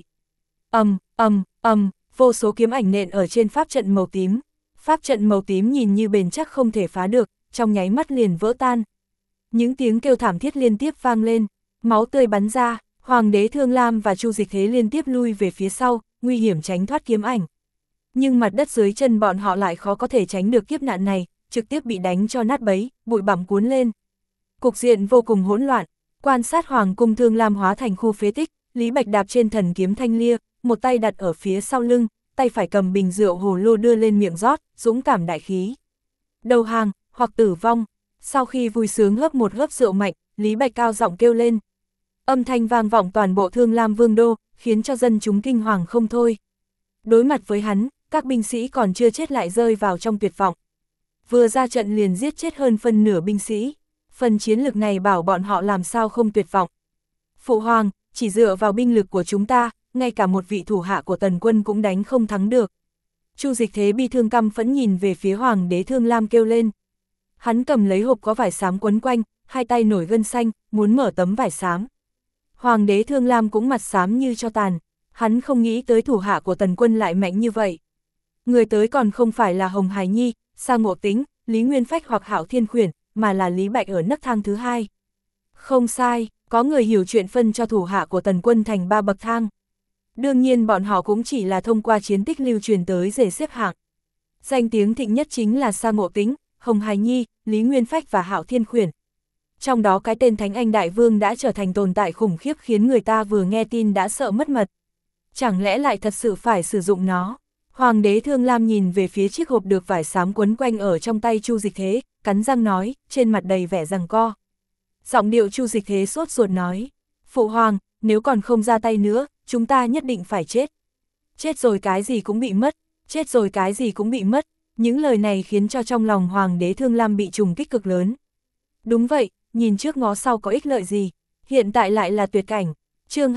Vô số kiếm ảnh nện ở trên pháp trận màu tím. Pháp trận màu tím nhìn như bền chắc không thể phá được, trong nháy mắt liền vỡ tan. Những tiếng kêu thảm thiết liên tiếp vang lên, máu tươi bắn ra, Hoàng đế Thương Lam và Chu Dịch Thế liên tiếp lui về phía sau, nguy hiểm tránh thoát kiếm ảnh. Nhưng mặt đất dưới chân bọn họ lại khó có thể tránh được kiếp nạn này, trực tiếp bị đánh cho nát bấy, bụi bặm cuốn lên. Cục diện vô cùng hỗn loạn, quan sát Hoàng cung Thương Lam hóa thành khu phế tích, Lý Bạch đạp trên thần kiếm thanh lia, một tay đặt ở phía sau lưng, tay phải cầm bình rượu hồ lô đưa lên miệng rót, dũng cảm đại khí. Đầu hàng, hoặc tử vong. Sau khi vui sướng hớp một hớp rượu mạnh, Lý Bạch cao giọng kêu lên. Âm thanh vang vọng toàn bộ Thương Lam Vương đô, khiến cho dân chúng kinh hoàng không thôi. Đối mặt với hắn, các binh sĩ còn chưa chết lại rơi vào trong tuyệt vọng. Vừa ra trận liền giết chết hơn phân nửa binh sĩ. Phần chiến lực này bảo bọn họ làm sao không tuyệt vọng. Phụ hoàng, chỉ dựa vào binh lực của chúng ta, ngay cả một vị thủ hạ của Tần quân cũng đánh không thắng được. Chu Dịch Thế bi thương căm phẫn nhìn về phía Hoàng đế Thương Lam kêu lên. Hắn cầm lấy hộp có vải xám quấn quanh, hai tay nổi gân xanh, muốn mở tấm vải xám. Hoàng đế Thương Lam cũng mặt xám như cho tàn, hắn không nghĩ tới thủ hạ của Tần quân lại mạnh như vậy. Người tới còn không phải là Hồng Hải Nhi, Sa Ngộ Tính, Lý Nguyên Phách hoặc Hạo Thiên Khuyển, mà là Lý Bạch ở nấc thang thứ hai. Không sai, có người hiểu chuyện phân cho thủ hạ của Tần quân thành 3 bậc thang. Đương nhiên bọn họ cũng chỉ là thông qua chiến tích lưu truyền tới để xếp hạng. Danh tiếng thịnh nhất chính là Sa Ngộ Tính, Hồng Hải Nhi, Lý Nguyên Phách và Hạo Thiên Khuyển. Trong đó cái tên Thánh Anh Đại Vương đã trở thành tồn tại khủng khiếp khiến người ta vừa nghe tin đã sợ mất mật. Chẳng lẽ lại thật sự phải sử dụng nó? Hoàng đế Thương Lam nhìn về phía chiếc hộp được vải xám quấn quanh ở trong tay Chu Dịch Thế, cắn răng nói, trên mặt đầy vẻ giằng co. Giọng điệu Chu Dịch Thế sốt ruột nói, Phụ hoàng, nếu còn không ra tay nữa, chúng ta nhất định phải chết. Chết rồi cái gì cũng bị mất, chết rồi cái gì cũng bị mất. Những lời này khiến cho trong lòng Hoàng đế Thương Lam bị trùng kích cực lớn. Đúng vậy, nhìn trước ngó sau có ích lợi gì, hiện tại lại là tuyệt cảnh. Chương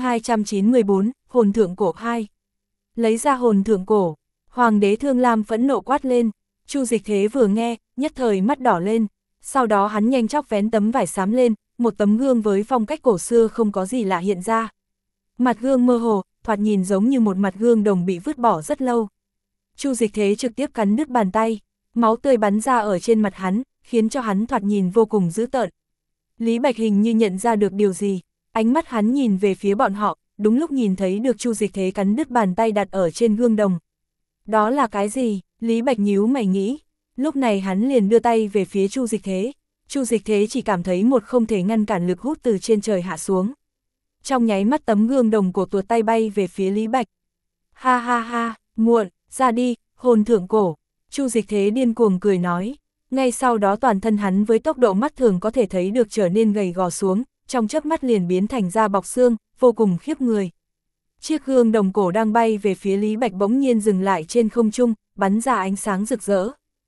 294, Hồn Thượng Cổ 2. Lấy ra hồn thượng cổ, Hoàng đế Thương Lam phẫn nộ quát lên. Chu Dịch Thế vừa nghe, nhất thời mắt đỏ lên, sau đó hắn nhanh chóng vén tấm vải xám lên, một tấm gương với phong cách cổ xưa không có gì lạ hiện ra. Mặt gương mơ hồ, thoạt nhìn giống như một mặt gương đồng bị vứt bỏ rất lâu. Chu Dịch Thế trực tiếp cắn đứt bàn tay, máu tươi bắn ra ở trên mặt hắn, khiến cho hắn thoạt nhìn vô cùng dữ tợn. Lý Bạch hình như nhận ra được điều gì, ánh mắt hắn nhìn về phía bọn họ, đúng lúc nhìn thấy được Chu Dịch Thế cắn đứt bàn tay đặt ở trên gương đồng. Đó là cái gì? Lý Bạch nhíu mày nghĩ. Lúc này hắn liền đưa tay về phía Chu Dịch Thế. Chu Dịch Thế chỉ cảm thấy một không thể ngăn cản lực hút từ trên trời hạ xuống. Trong nháy mắt tấm gương đồng cổ tuột tay bay về phía Lý Bạch. Ha ha ha, muộn, ra đi, hồn thượng cổ. Chu Dịch Thế điên cuồng cười nói. Ngay sau đó toàn thân hắn với tốc độ mắt thường có thể thấy được trở nên gầy gò xuống, trong chớp mắt liền biến thành da bọc xương, vô cùng khiếp người. Chiếc gương đồng cổ đang bay về phía Lý Bạch bỗng nhiên dừng lại trên không trung, bắn ra ánh sáng rực rỡ.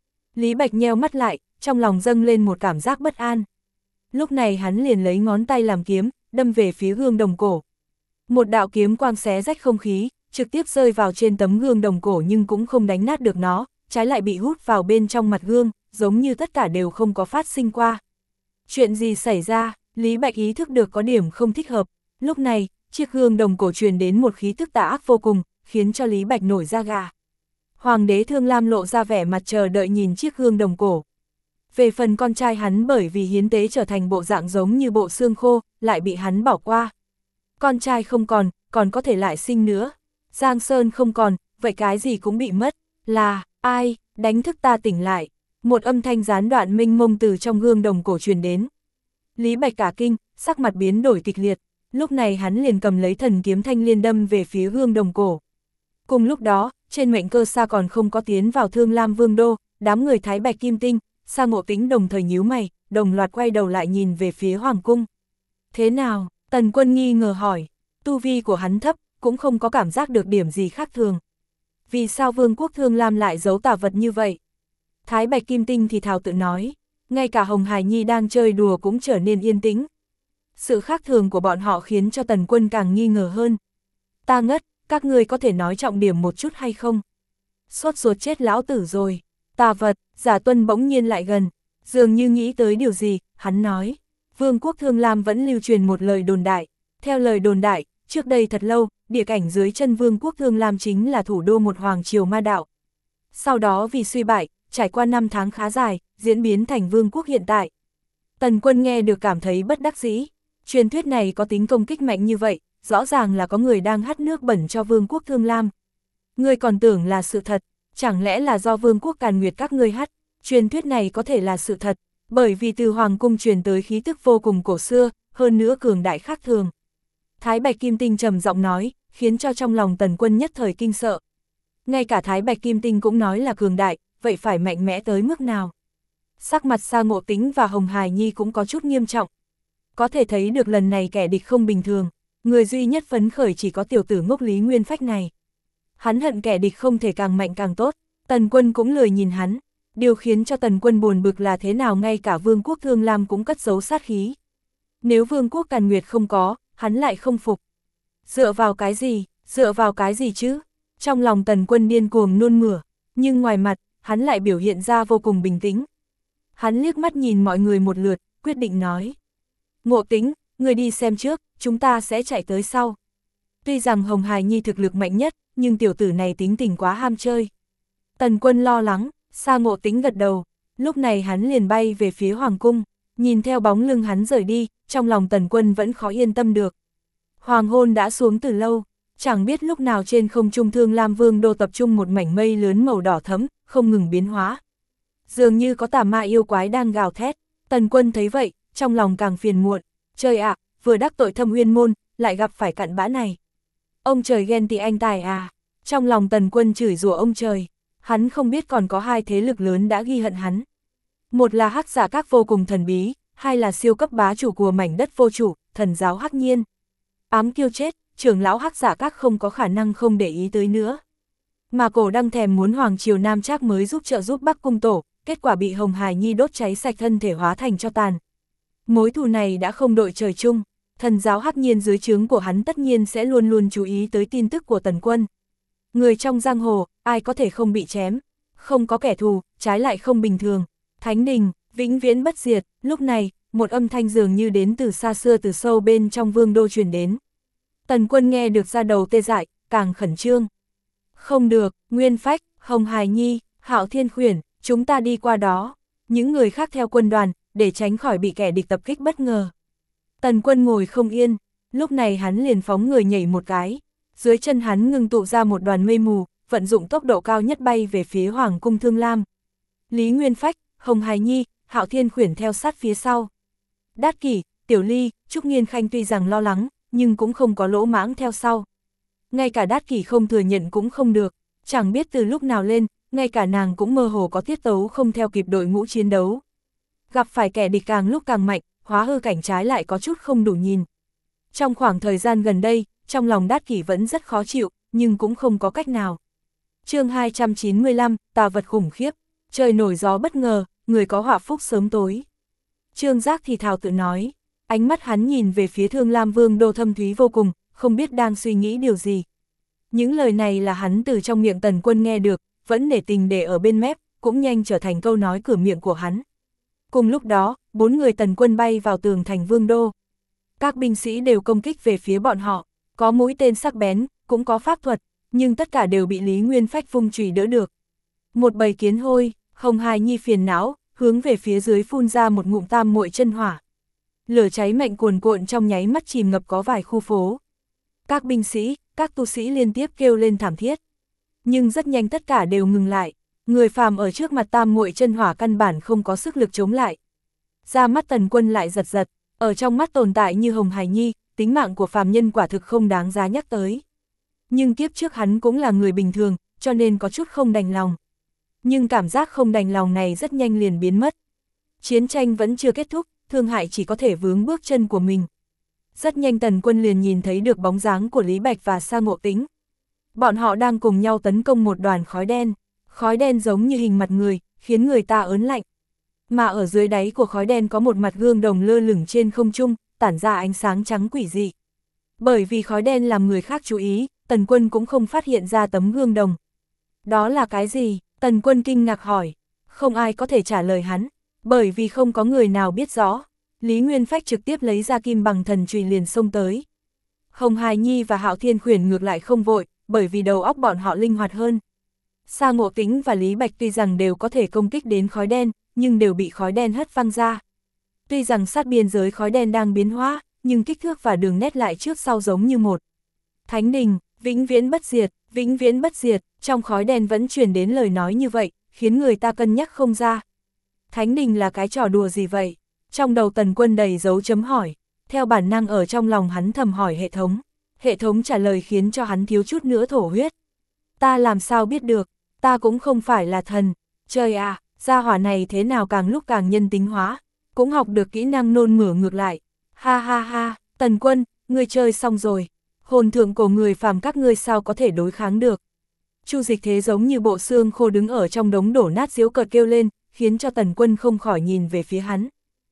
Lý Bạch nheo mắt lại, trong lòng dâng lên một cảm giác bất an. Lúc này hắn liền lấy ngón tay làm kiếm, đâm về phía gương đồng cổ. Một đạo kiếm quang xé rách không khí, trực tiếp rơi vào trên tấm gương đồng cổ nhưng cũng không đánh nát được nó, trái lại bị hút vào bên trong mặt gương, giống như tất cả đều không có phát sinh qua. Chuyện gì xảy ra? Lý Bạch ý thức được có điểm không thích hợp. Lúc này, chiếc gương đồng cổ truyền đến một khí tức tà ác vô cùng, khiến cho Lý Bạch nổi da gà. Hoàng đế Thương Lam lộ ra vẻ mặt chờ đợi nhìn chiếc gương đồng cổ. Về phần con trai hắn bởi vì hiến tế trở thành bộ dạng giống như bộ xương khô, lại bị hắn bỏ qua. Con trai không còn có thể lại sinh nữa. Giang Sơn không còn, vậy cái gì cũng bị mất. Là, ai, đánh thức ta tỉnh lại. Một âm thanh gián đoạn mênh mông từ trong gương đồng cổ truyền đến. Lý Bạch cả kinh, sắc mặt biến đổi kịch liệt. Lúc này hắn liền cầm lấy thần kiếm thanh liên đâm về phía gương đồng cổ. Cùng lúc đó, trên mệnh cơ xa còn không có tiến vào Thương Lam Vương đô, đám người Thái Bạch Kim Tinh, Sa Ngộ Tĩnh đồng thời nhíu mày, đồng loạt quay đầu lại nhìn về phía Hoàng cung. Thế nào? Tần Quân nghi ngờ hỏi. Tu vi của hắn thấp, cũng không có cảm giác được điểm gì khác thường. Vì sao Vương quốc Thương Lam lại giấu tà vật như vậy? Thái Bạch Kim Tinh thì thào tự nói, ngay cả Hồng Hải Nhi đang chơi đùa cũng trở nên yên tĩnh. Sự khác thường của bọn họ khiến cho Tần Quân càng nghi ngờ hơn. Ta ngất, các ngươi có thể nói trọng điểm một chút hay không? Sốt ruột chết lão tử rồi. Tà vật, Giả Tuân bỗng nhiên lại gần, dường như nghĩ tới điều gì, hắn nói. Vương quốc Thương Lam vẫn lưu truyền một lời đồn đại. Theo lời đồn đại, trước đây thật lâu, địa cảnh dưới chân Vương quốc Thương Lam chính là thủ đô một hoàng triều ma đạo. Sau đó vì suy bại, trải qua 5 tháng khá dài, diễn biến thành vương quốc hiện tại. Tần Quân nghe được cảm thấy bất đắc dĩ. Truyền thuyết này có tính công kích mạnh như vậy, rõ ràng là có người đang hắt nước bẩn cho Vương quốc Thương Lam. Ngươi còn tưởng là sự thật, chẳng lẽ là do Vương quốc Càn Nguyệt các ngươi hắt? Truyền thuyết này có thể là sự thật, bởi vì từ Hoàng cung truyền tới khí tức vô cùng cổ xưa, hơn nữa cường đại khác thường. Thái Bạch Kim Tinh trầm giọng nói, khiến cho trong lòng Tần Quân nhất thời kinh sợ. Ngay cả Thái Bạch Kim Tinh cũng nói là cường đại, vậy phải mạnh mẽ tới mức nào? Sắc mặt Sa Ngộ Tĩnh và Hồng Hải Nhi cũng có chút nghiêm trọng. Có thể thấy được lần này kẻ địch không bình thường, người duy nhất phấn khởi chỉ có tiểu tử ngốc Lý Nguyên Phách này. Hắn hận kẻ địch không thể càng mạnh càng tốt, Tần Quân cũng lười nhìn hắn. Điều khiến cho Tần Quân buồn bực là thế nào ngay cả Vương quốc Thương Lam cũng cất giấu sát khí. Nếu Vương quốc Càn Nguyệt không có, hắn lại không phục. Dựa vào cái gì chứ? Trong lòng Tần Quân điên cuồng nôn mửa, nhưng ngoài mặt, hắn lại biểu hiện ra vô cùng bình tĩnh. Hắn liếc mắt nhìn mọi người một lượt, quyết định nói. Ngộ Tĩnh, người đi xem trước, chúng ta sẽ chạy tới sau. Tuy rằng Hồng Hải Nhi thực lực mạnh nhất, nhưng tiểu tử này tính tình quá ham chơi. Tần Quân lo lắng, Sa Ngộ Tĩnh gật đầu, lúc này hắn liền bay về phía Hoàng cung, nhìn theo bóng lưng hắn rời đi, trong lòng Tần Quân vẫn khó yên tâm được. Hoàng hôn đã xuống từ lâu, chẳng biết lúc nào trên không trung Thương Lam Vương đô tập trung một mảnh mây lớn màu đỏ thẫm, không ngừng biến hóa. Dường như có tà ma yêu quái đang gào thét, Tần Quân thấy vậy, trong lòng càng phiền muộn, trời ạ, vừa đắc tội Thâm Uyên môn, lại gặp phải cặn bã này. Ông trời ghen tị anh tài à, trong lòng Tần Quân chửi rủa ông trời, hắn không biết còn có hai thế lực lớn đã ghi hận hắn. Một là Hắc Giả Các vô cùng thần bí, hai là siêu cấp bá chủ của mảnh đất vô chủ, thần giáo Hắc Nhiên. Ám kiêu chết, trưởng lão Hắc Giả Các không có khả năng không để ý tới nữa. Mà Cổ Đăng thèm muốn Hoàng triều Nam Trác mới trợ giúp Bắc Cung Tổ, kết quả bị Hồng Hải Nhi đốt cháy sạch thân thể hóa thành tro tàn. Mối thù này đã không đội trời chung, thần giáo Hắc Nhiên dưới trướng của hắn tất nhiên sẽ luôn luôn chú ý tới tin tức của Tần Quân. Người trong giang hồ, ai có thể không bị chém, không có kẻ thù, trái lại không bình thường. Thánh đình, vĩnh viễn bất diệt, lúc này, một âm thanh dường như đến từ xa xưa từ sâu bên trong vương đô truyền đến. Tần Quân nghe được ra đầu tê dại, càng khẩn trương. Không được, Nguyên Phách, Hồng Hải Nhi, Hạo Thiên Khuyển, chúng ta đi qua đó. Những người khác theo quân đoàn, để tránh khỏi bị kẻ địch tập kích bất ngờ. Tần Quân ngồi không yên, lúc này hắn liền phóng người nhảy một cái. Dưới chân hắn ngưng tụ ra một đoàn mây mù, vận dụng tốc độ cao nhất bay về phía Hoàng cung Thương Lam. Lý Nguyên Phách, Hồng Hải Nhi, Hạo Thiên Khuyển theo sát phía sau. Đát Kỷ, Tiểu Ly, Trúc Nghiên Khanh tuy rằng lo lắng, nhưng cũng không có lỗ mãng theo sau. ngay cả Đát Kỷ không thừa nhận cũng không được, chẳng biết từ lúc nào lên, ngay cả nàng cũng mơ hồ có tiết tấu không theo kịp đội ngũ chiến đấu. Gặp phải kẻ địch càng lúc càng mạnh, hóa hư cảnh trái lại có chút không đủ nhìn. Trong khoảng thời gian gần đây, trong lòng Đát Kỷ vẫn rất khó chịu, nhưng cũng không có cách nào. Chương 295, tà vật khủng khiếp, trời nổi gió bất ngờ, người có họa phúc sớm tối. Trương Giác thì thào tự nói, ánh mắt hắn nhìn về phía Thương Lam Vương đô thâm thúy vô cùng, không biết đang suy nghĩ điều gì. Những lời này là hắn từ trong miệng Tần Quân nghe được, vẫn để tình để ở bên mép, cũng nhanh trở thành câu nói cửa miệng của hắn. Cùng lúc đó, 4 người Tần Quân bay vào tường thành Vương đô. Các binh sĩ đều công kích về phía bọn họ, có mũi tên sắc bén, cũng có pháp thuật, nhưng tất cả đều bị Lý Nguyên Phách vung chùy đỡ được. Một bầy kiến hôi, Hồng Hài Nhi phiền não, hướng về phía dưới phun ra một ngụm tam muội chân hỏa. Lửa cháy mạnh cuồn cuộn trong nháy mắt chìm ngập có vài khu phố. Các binh sĩ, các tu sĩ liên tiếp kêu lên thảm thiết. Nhưng rất nhanh tất cả đều ngừng lại, người phàm ở trước mặt tam muội chân hỏa căn bản không có sức lực chống lại. Da mắt Tần Quân lại giật giật, ở trong mắt tồn tại như Hồng Hài Nhi, tính mạng của phàm nhân quả thực không đáng giá nhắc tới. Nhưng kiếp trước hắn cũng là người bình thường, cho nên có chút không đành lòng. Nhưng cảm giác không đành lòng này rất nhanh liền biến mất. Chiến tranh vẫn chưa kết thúc, thương hại chỉ có thể vướng bước chân của mình. Rất nhanh Tần Quân liền nhìn thấy được bóng dáng của Lý Bạch và Sa Ngộ Tĩnh. Bọn họ đang cùng nhau tấn công một đoàn khói đen giống như hình mặt người, khiến người ta ớn lạnh. Mà ở dưới đáy của khói đen có một mặt gương đồng lơ lửng trên không trung, tản ra ánh sáng trắng quỷ dị. Bởi vì khói đen làm người khác chú ý, Tần Quân cũng không phát hiện ra tấm gương đồng. Đó là cái gì? Tần Quân kinh ngạc hỏi. Không ai có thể trả lời hắn, bởi vì không có người nào biết rõ. Lý Nguyên Phách trực tiếp lấy ra kim bằng thần chùy liền xông tới. Hồng Hài Nhi và Hạo Thiên Khuyển ngược lại không vội, bởi vì đầu óc bọn họ linh hoạt hơn. Sa Ngộ Tĩnh và Lý Bạch tuy rằng đều có thể công kích đến khói đen, nhưng đều bị khói đen hất văng ra. Tuy rằng sát biên giới khói đen đang biến hóa, nhưng kích thước và đường nét lại trước sau giống như một. Thánh đình, vĩnh viễn bất diệt, trong khói đen vẫn truyền đến lời nói như vậy, khiến người ta cân nhắc không ra. Thánh đình là cái trò đùa gì vậy? Trong đầu Tần Quân đầy dấu chấm hỏi, theo bản năng ở trong lòng hắn thầm hỏi hệ thống. Hệ thống trả lời khiến cho hắn thiếu chút nữa thổ huyết. Ta làm sao biết được, ta cũng không phải là thần. Trời à, gia hỏa này thế nào càng lúc càng nhân tính hóa, cũng học được kỹ năng nôn mửa ngược lại. Ha ha ha, Tần Quân, ngươi chơi xong rồi. Hồn thượng cổ người phàm các ngươi sao có thể đối kháng được. Chu Dịch Thế giống như bộ xương khô đứng ở trong đống đổ nát giễu cợt kêu lên, khiến cho Tần Quân không khỏi nhìn về phía hắn.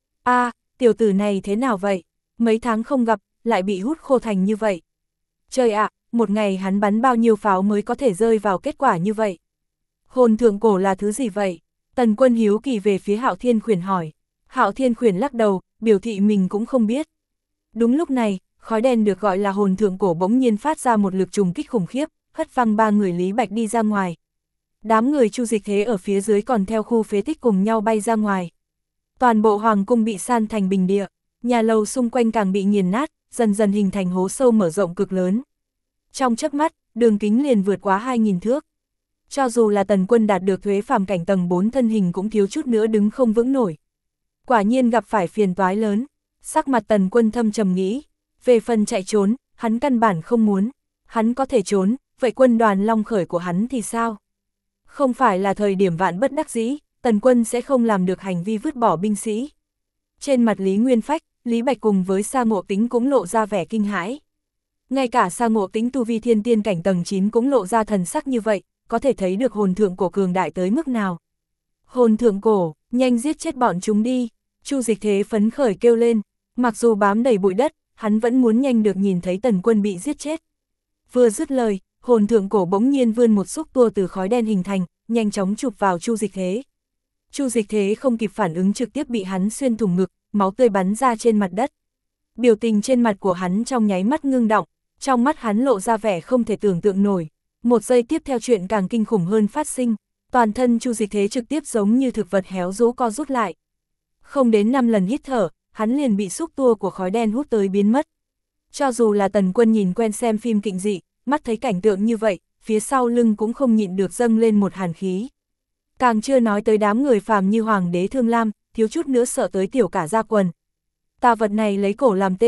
A, tiểu tử này thế nào vậy? Mấy tháng không gặp, lại bị hút khô thành như vậy. Trời ạ, một ngày hắn bắn bao nhiêu pháo mới có thể rơi vào kết quả như vậy? Hồn thượng cổ là thứ gì vậy? Tần Quân hiếu kỳ về phía Hạo Thiên Khuyển hỏi. Hạo Thiên Khuyển lắc đầu, biểu thị mình cũng không biết. Đúng lúc này, khói đen được gọi là hồn thượng cổ bỗng nhiên phát ra một lực trùng kích khủng khiếp, hất văng 3 người Lý Bạch đi ra ngoài. Đám người Chu Dịch Thế ở phía dưới còn theo khu phế tích cùng nhau bay ra ngoài. Toàn bộ hoàng cung bị san thành bình địa, nhà lầu xung quanh càng bị nghiền nát, dần dần hình thành hố sâu mở rộng cực lớn. Trong chớp mắt, đường kính liền vượt quá 2000 thước. Cho dù là Tần Quân đạt được thuế phàm cảnh tầng 4 thân hình cũng thiếu chút nữa đứng không vững nổi. Quả nhiên gặp phải phiền toái lớn, sắc mặt Tần Quân thâm trầm nghĩ. Về phần chạy trốn, hắn căn bản không muốn. Hắn có thể trốn, vậy quân đoàn Long Khởi của hắn thì sao? Không phải là thời điểm vạn bất đắc dĩ, Tần Quân sẽ không làm được hành vi vứt bỏ binh sĩ. Trên mặt Lý Nguyên Phách, Lý Bạch cùng với Sa Ngộ Tĩnh cũng lộ ra vẻ kinh hãi. Ngay cả Sa Ngộ Tĩnh tu vi thiên tiên cảnh tầng 9 cũng lộ ra thần sắc như vậy, có thể thấy được hồn thượng cổ cường đại tới mức nào. Hồn thượng cổ, nhanh giết chết bọn chúng đi, Chu Dịch Thế phấn khởi kêu lên, mặc dù bám đầy bụi đất, hắn vẫn muốn nhanh được nhìn thấy Tần Quân bị giết chết. Vừa dứt lời, hồn thượng cổ bỗng nhiên vươn một xúc tua từ khói đen hình thành, nhanh chóng chụp vào Chu Dịch Thế. Chu Dịch Thế không kịp phản ứng trực tiếp bị hắn xuyên thủng ngực, máu tươi bắn ra trên mặt đất. Biểu tình trên mặt của hắn trong nháy mắt ngưng động, trong mắt hắn lộ ra vẻ không thể tưởng tượng nổi. Một giây tiếp theo chuyện càng kinh khủng hơn phát sinh, toàn thân Chu Dịch Thế trực tiếp giống như thực vật héo rũ co rút lại. Không đến 5 lần hít thở, hắn liền bị xúc tua của khói đen hút tới biến mất. Cho dù là Tần Quân nhìn quen xem phim kinh dị, mắt thấy cảnh tượng như vậy, phía sau lưng cũng không nhịn được dâng lên một hàn khí. Càng chưa nói tới đám người phàm như Hoàng đế Thương Lam, thiếu chút nữa sợ tới tiểu cả da quần. Tà vật này lấy cổ làm tên,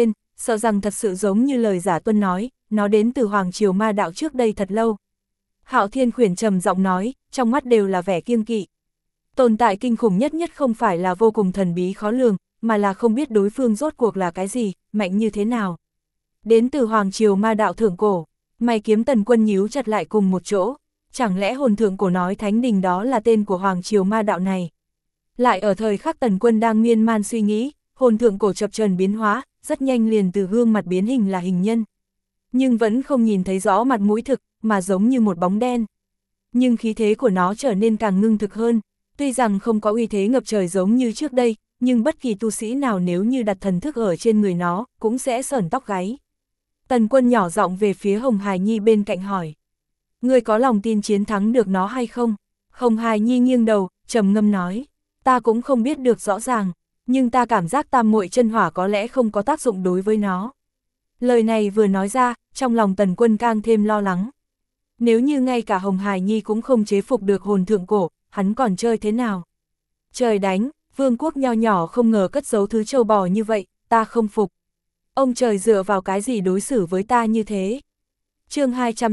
sợ rằng thật sự giống như lời Giả Tuân nói, nó đến từ Hoàng Triều Ma Đạo trước đây thật lâu. Hạo Thiên Khuyển trầm giọng nói, trong mắt đều là vẻ kiêng kỵ. Tồn tại kinh khủng nhất không phải là vô cùng thần bí khó lường, mà là không biết đối phương rốt cuộc là cái gì, mạnh như thế nào. Đến từ Hoàng Triều Ma Đạo thượng cổ, mày kiếm Tần Quân nhíu chặt lại cùng một chỗ. Chẳng lẽ hồn thượng cổ nói Thánh Đình đó là tên của Hoàng Triều Ma Đạo này? Lại ở thời khắc Tần Quân đang miên man suy nghĩ, hồn thượng cổ chập chờn biến hóa, rất nhanh liền từ gương mặt biến hình là hình nhân. Nhưng vẫn không nhìn thấy rõ mặt mũi thực, mà giống như một bóng đen. Nhưng khí thế của nó trở nên càng ngưng thực hơn, tuy rằng không có uy thế ngập trời giống như trước đây, nhưng bất kỳ tu sĩ nào nếu như đặt thần thức ở trên người nó, cũng sẽ sởn tóc gáy. Tần Quân nhỏ giọng về phía Hồng Hải Nhi bên cạnh hỏi. Ngươi có lòng tin chiến thắng được nó hay không? Hồng Hải Nhi nghiêng đầu, trầm ngâm nói. Ta cũng không biết được rõ ràng, nhưng ta cảm giác tam muội chân hỏa có lẽ không có tác dụng đối với nó. Lời này vừa nói ra, trong lòng Tần Quân càng thêm lo lắng. Nếu như ngay cả Hồng Hải Nhi cũng không chế phục được hồn thượng cổ, hắn còn chơi thế nào? Trời đánh, vương quốc nho nhỏ không ngờ cất giấu thứ trâu bò như vậy, ta không phục. Ông trời dựa vào cái gì đối xử với ta như thế? Chương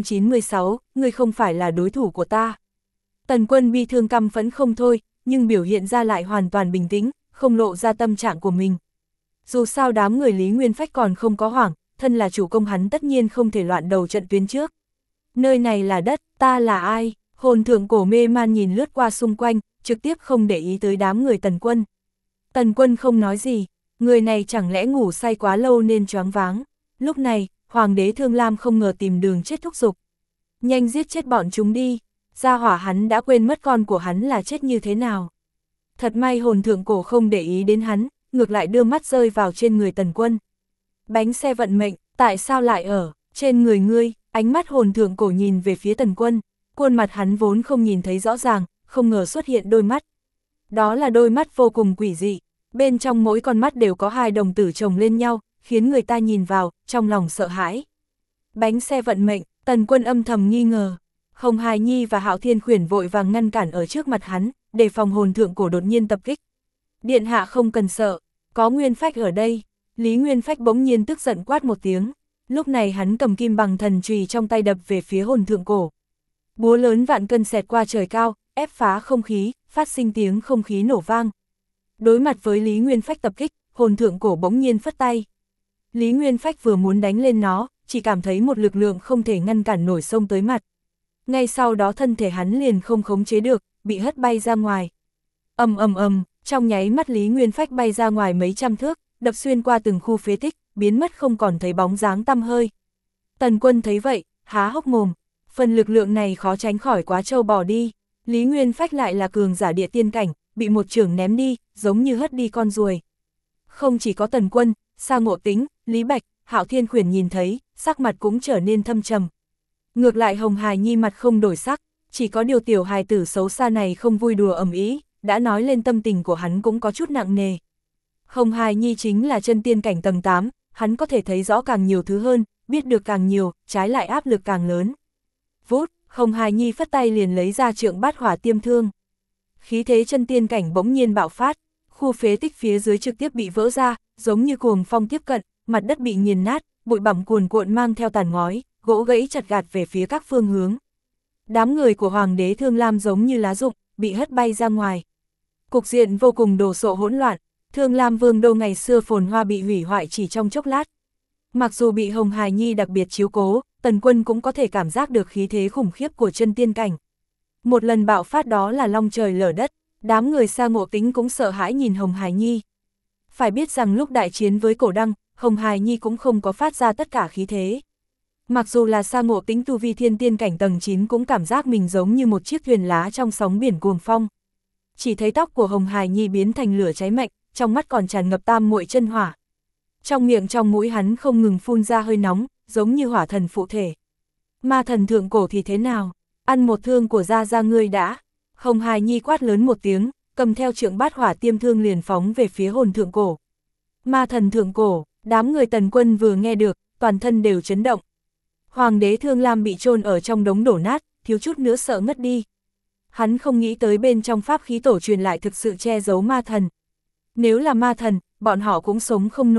296, ngươi không phải là đối thủ của ta. Tần Quân bi thương căm phẫn không thôi, nhưng biểu hiện ra lại hoàn toàn bình tĩnh, không lộ ra tâm trạng của mình. Dù sao đám người Lý Nguyên Phách còn không có hoảng, thân là chủ công hắn tất nhiên không thể loạn đầu trận tuyến trước. Nơi này là đất, ta là ai? Hồn thượng cổ mê man nhìn lướt qua xung quanh, trực tiếp không để ý tới đám người Tần Quân. Tần Quân không nói gì, người này chẳng lẽ ngủ say quá lâu nên choáng váng. Lúc này, Hoàng đế Thương Lam không ngờ tìm đường chết thúc giục. Nhanh giết chết bọn chúng đi, gia hỏa hắn đã quên mất con của hắn là chết như thế nào. Thật may hồn thượng cổ không để ý đến hắn, ngược lại đưa mắt rơi vào trên người Tần Quân. Bánh xe vận mệnh, tại sao lại ở trên người ngươi? Ánh mắt hồn thượng cổ nhìn về phía Tần Quân, khuôn mặt hắn vốn không nhìn thấy rõ ràng, không ngờ xuất hiện đôi mắt. Đó là đôi mắt vô cùng quỷ dị, bên trong mỗi con mắt đều có hai đồng tử chồng lên nhau, khiến người ta nhìn vào, trong lòng sợ hãi. Bánh xe vận mệnh, Tần Quân âm thầm nghi ngờ. Hồng Hải Nhi và Hạo Thiên Khuyển vội vàng ngăn cản ở trước mặt hắn, để phòng hồn thượng cổ đột nhiên tập kích. Điện hạ không cần sợ, có Nguyên Phách ở đây. Lý Nguyên Phách bỗng nhiên tức giận quát một tiếng. Lúc này hắn cầm kim bằng thần chùy trong tay đập về phía hồn thượng cổ. Búa lớn vạn cân xẹt qua trời cao, ép phá không khí, phát sinh tiếng không khí nổ vang. Đối mặt với Lý Nguyên Phách tập kích, hồn thượng cổ bỗng nhiên phất tay. Lý Nguyên Phách vừa muốn đánh lên nó, chỉ cảm thấy một lực lượng không thể ngăn cản nổi xông tới mặt. Ngay sau đó thân thể hắn liền không khống chế được, bị hất bay ra ngoài. Ầm ầm ầm, trong nháy mắt Lý Nguyên Phách bay ra ngoài mấy trăm thước, đập xuyên qua từng khu phế tích, biến mất không còn thấy bóng dáng tăm hơi. Tần Quân thấy vậy, há hốc mồm, phần lực lượng này khó tránh khỏi quá trâu bò đi. Lý Nguyên Phách lại là cường giả địa tiên cảnh, bị một chưởng ném đi, giống như hất đi con ruồi. Không chỉ có Tần Quân, Sa Ngộ Tính, Lý Bạch, Hạo Thiên Khuyển nhìn thấy, sắc mặt cũng trở nên thâm trầm. Ngược lại Hồng Hải Nhi mặt không đổi sắc, chỉ có điều tiểu hài tử xấu xa này không vui đùa ầm ĩ, đã nói lên tâm tình của hắn cũng có chút nặng nề. Hồng Hải Nhi chính là chân tiên cảnh tầng 8, hắn có thể thấy rõ càng nhiều thứ hơn, biết được càng nhiều, trái lại áp lực càng lớn. Vút, Hồng Hải Nhi phất tay liền lấy ra trượng bát hỏa tiêm thương. Khí thế chân tiên cảnh bỗng nhiên bạo phát, khu phế tích phía dưới trực tiếp bị vỡ ra, giống như cuồng phong tiếp cận, mặt đất bị nghiền nát, bụi bặm cuồn cuộn mang theo tàn ngói, gỗ gãy chặt gạt về phía các phương hướng. Đám người của Hoàng đế Thương Lam giống như lá rụng, bị hất bay ra ngoài. Cục diện vô cùng đồ sộ hỗn loạn, Thương Lam Vương đô ngày xưa phồn hoa bị hủy hoại chỉ trong chốc lát. Mặc dù bị Hồng Hải Nhi đặc biệt chiếu cố, Tần Quân cũng có thể cảm giác được khí thế khủng khiếp của chân tiên cảnh. Một lần bạo phát đó là long trời lở đất, đám người Sa Ngộ Tính cũng sợ hãi nhìn Hồng Hải Nhi. Phải biết rằng lúc đại chiến với Cổ Đăng, Hồng Hải Nhi cũng không có phát ra tất cả khí thế. Mặc dù là Sa Ngộ Tính tu vi thiên tiên cảnh tầng 9 cũng cảm giác mình giống như một chiếc thuyền lá trong sóng biển cuồng phong. Chỉ thấy tóc của Hồng Hải Nhi biến thành lửa cháy mạnh, trong mắt còn tràn ngập tam muội chân hỏa. Trong miệng trong mũi hắn không ngừng phun ra hơi nóng, giống như hỏa thần phụ thể. Ma thần thượng cổ thì thế nào? Ăn một thương của gia gia ngươi đã. Hồng Hải Nhi quát lớn một tiếng, cầm theo trượng bát hỏa tiêm thương liền phóng về phía hồn thượng cổ. Ma thần thượng cổ, đám người Tần Quân vừa nghe được, toàn thân đều chấn động. Hoàng đế Thương Lam bị chôn ở trong đống đổ nát, thiếu chút nữa sợ ngất đi. Hắn không nghĩ tới bên trong pháp khí tổ truyền lại thực sự che giấu ma thần. Nếu là ma thần, bọn họ cũng sống không nổi.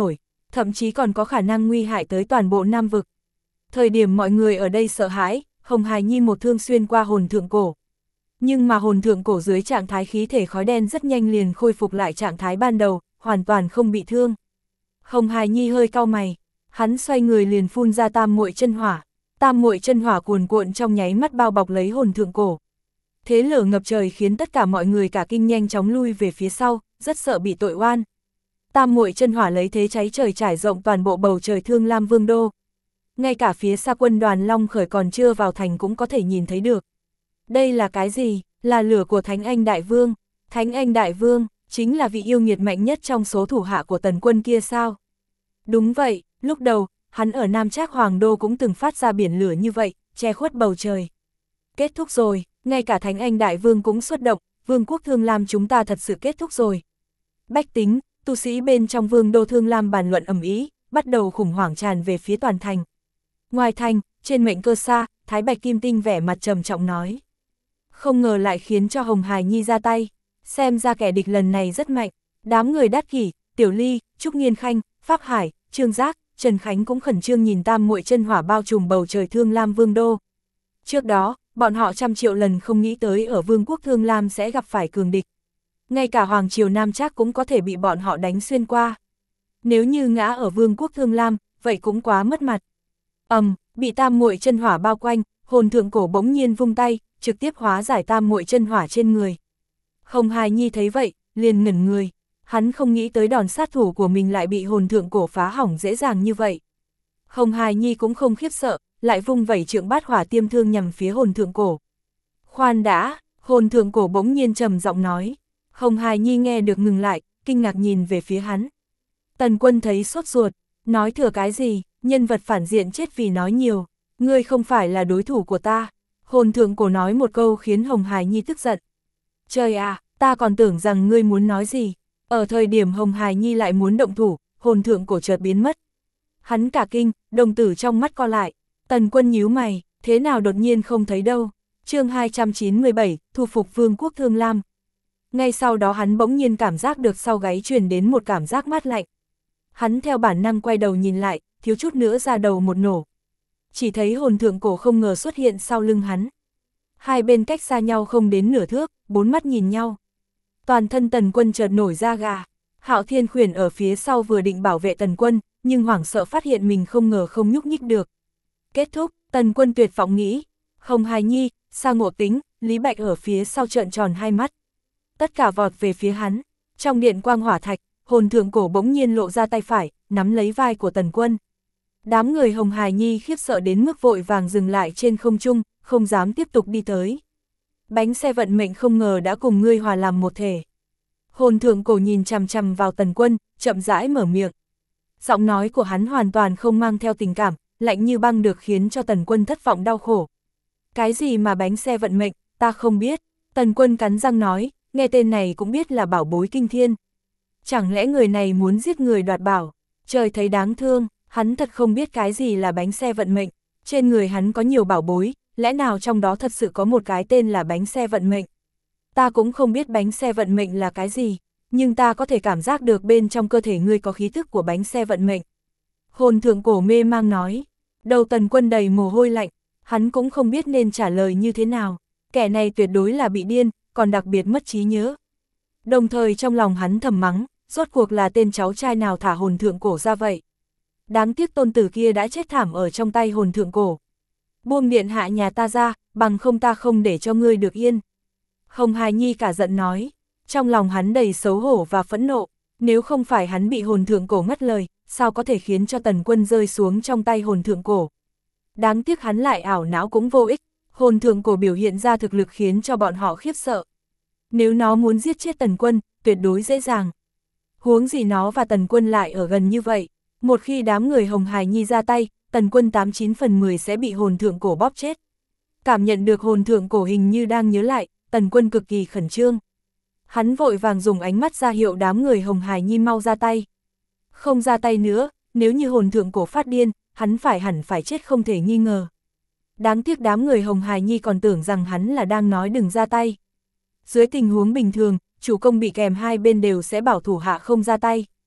thậm chí còn có khả năng nguy hại tới toàn bộ Nam vực. Thời điểm mọi người ở đây sợ hãi, Hồng Hải Nhi một thương xuyên qua hồn thượng cổ. Nhưng mà hồn thượng cổ dưới trạng thái khí thể khói đen rất nhanh liền khôi phục lại trạng thái ban đầu, hoàn toàn không bị thương. Hồng Hải Nhi hơi cau mày, hắn xoay người liền phun ra tam muội chân hỏa. Tam muội chân hỏa cuồn cuộn trong nháy mắt bao bọc lấy hồn thượng cổ. Thế lửa ngập trời khiến tất cả mọi người cả kinh nhanh chóng lui về phía sau, rất sợ bị tội oan. Tam muội chân hỏa lấy thế cháy trời trải rộng toàn bộ bầu trời Thương Lam Vương đô. Ngay cả phía xa quân đoàn Long Khởi còn chưa vào thành cũng có thể nhìn thấy được. Đây là cái gì? Là lửa của Thánh Anh Đại Vương. Thánh Anh Đại Vương chính là vị yêu nghiệt mạnh nhất trong số thủ hạ của Tần Quân kia sao? Đúng vậy, lúc đầu, hắn ở Nam Trác Hoàng Đô cũng từng phát ra biển lửa như vậy, che khuất bầu trời. Kết thúc rồi, ngay cả Thánh Anh Đại Vương cũng xuất động, Vương quốc Thương Lam chúng ta thật sự kết thúc rồi. Bách tính, tu sĩ bên trong Vương đô Thương Lam bàn luận ầm ĩ, bắt đầu khủng hoảng tràn về phía toàn thành. Ngoài thành, trên mệnh cơ xa, Thái Bạch Kim Tinh vẻ mặt trầm trọng nói. Không ngờ lại khiến cho Hồng Hải Nhi ra tay, xem ra kẻ địch lần này rất mạnh. Đám người Đát Kỷ, Tiểu Ly, Trúc Nghiên Khanh, Pháp Hải, Trương Giác, Trần Khánh cũng khẩn trương nhìn tam muội chân hỏa bao trùm bầu trời Thương Lam Vương đô. Trước đó, bọn họ trăm triệu lần không nghĩ tới ở Vương quốc Thương Lam sẽ gặp phải cường địch. Ngay cả Hoàng triều Nam Trác cũng có thể bị bọn họ đánh xuyên qua. Nếu như ngã ở Vương quốc Thương Lam, vậy cũng quá mất mặt. Bị tam muội chân hỏa bao quanh, hồn thượng cổ bỗng nhiên vung tay, trực tiếp hóa giải tam muội chân hỏa trên người. Hồng Hải Nhi thấy vậy, liền ngẩn người. Hắn không nghĩ tới đòn sát thủ của mình lại bị hồn thượng cổ phá hỏng dễ dàng như vậy. Hồng Hải Nhi cũng không khiếp sợ, lại vung vẩy trượng bát hỏa tiêm thương nhằm phía hồn thượng cổ. Khoan đã, hồn thượng cổ bỗng nhiên trầm giọng nói. Hồng Hải Nhi nghe được ngừng lại, kinh ngạc nhìn về phía hắn. Tần Quân thấy sốt ruột, nói thừa cái gì, nhân vật phản diện chết vì nói nhiều, ngươi không phải là đối thủ của ta. Hồn thượng cổ nói một câu khiến Hồng Hải Nhi tức giận. Trời à, ta còn tưởng rằng ngươi muốn nói gì. Ở thời điểm Hồng Hải Nhi lại muốn động thủ, hồn thượng cổ chợt biến mất. Hắn cả kinh, đồng tử trong mắt co lại. Tần Quân nhíu mày, thế nào đột nhiên không thấy đâu. Chương 297, thu phục Vương quốc Thương Lam. Ngay sau đó hắn bỗng nhiên cảm giác được sau gáy truyền đến một cảm giác mát lạnh. Hắn theo bản năng quay đầu nhìn lại, thiếu chút nữa ra đầu một nổ. Chỉ thấy hồn thượng cổ không ngờ xuất hiện sau lưng hắn. Hai bên cách xa nhau không đến nửa thước, bốn mắt nhìn nhau. Toàn thân Tần Quân chợt nổi da gà. Hạo Thiên Khuyển ở phía sau vừa định bảo vệ Tần Quân, nhưng hoảng sợ phát hiện mình không ngờ không nhúc nhích được. Kết thúc, Tần Quân tuyệt vọng nghĩ. Hồng Hải Nhi, Sa Ngộ Tính, Lý Bạch ở phía sau trợn tròn hai mắt. Tất cả vọt về phía hắn. Trong điện quang hỏa thạch, hồn thượng cổ bỗng nhiên lộ ra tay phải, nắm lấy vai của Tần Quân. Đám người Hồng Hải Nhi khiếp sợ đến mức vội vàng dừng lại trên không trung, không dám tiếp tục đi tới. Bánh xe vận mệnh không ngờ đã cùng ngươi hòa làm một thể. Hồn thượng cổ nhìn chằm chằm vào Tần Quân, chậm rãi mở miệng. Giọng nói của hắn hoàn toàn không mang theo tình cảm, lạnh như băng được khiến cho Tần Quân thất vọng đau khổ. Cái gì mà bánh xe vận mệnh, ta không biết. Tần Quân cắn răng nói, nghe tên này cũng biết là bảo bối kinh thiên. Chẳng lẽ người này muốn giết người đoạt bảo? Trời thấy đáng thương, hắn thật không biết cái gì là bánh xe vận mệnh. Trên người hắn có nhiều bảo bối, lẽ nào trong đó thật sự có một cái tên là bánh xe vận mệnh? Ta cũng không biết bánh xe vận mệnh là cái gì, nhưng ta có thể cảm giác được bên trong cơ thể ngươi có khí thức của bánh xe vận mệnh. Hồn thượng cổ mê mang nói, đầu Tần Quân đầy mồ hôi lạnh, hắn cũng không biết nên trả lời như thế nào. Kẻ này tuyệt đối là bị điên, còn đặc biệt mất trí nhớ. Đồng thời trong lòng hắn thầm mắng, rốt cuộc là tên cháu trai nào thả hồn thượng cổ ra vậy. Đáng tiếc tôn tử kia đã chết thảm ở trong tay hồn thượng cổ. Buông điện hạ nhà ta ra, bằng không ta không để cho ngươi được yên. Hồng Hải Nhi cả giận nói, trong lòng hắn đầy xấu hổ và phẫn nộ, nếu không phải hắn bị hồn thượng cổ ngắt lời, sao có thể khiến cho Tần Quân rơi xuống trong tay hồn thượng cổ. Đáng tiếc hắn lại ảo não cũng vô ích, hồn thượng cổ biểu hiện ra thực lực khiến cho bọn họ khiếp sợ. Nếu nó muốn giết chết Tần Quân, tuyệt đối dễ dàng. Huống gì nó và Tần Quân lại ở gần như vậy, một khi đám người Hồng Hải Nhi ra tay, Tần Quân 89 phần 10 sẽ bị hồn thượng cổ bóp chết. Cảm nhận được hồn thượng cổ hình như đang nhớ lại, Tần Quân cực kỳ khẩn trương. Hắn vội vàng dùng ánh mắt ra hiệu đám người Hồng Hải Nhi mau ra tay. Không ra tay nữa, nếu như hồn thượng cổ phát điên, hắn hẳn phải chết không thể nghi ngờ. Đáng tiếc đám người Hồng Hải Nhi còn tưởng rằng hắn là đang nói đừng ra tay. Dưới tình huống bình thường, chủ công bị kèm hai bên đều sẽ bảo thủ hạ không ra tay.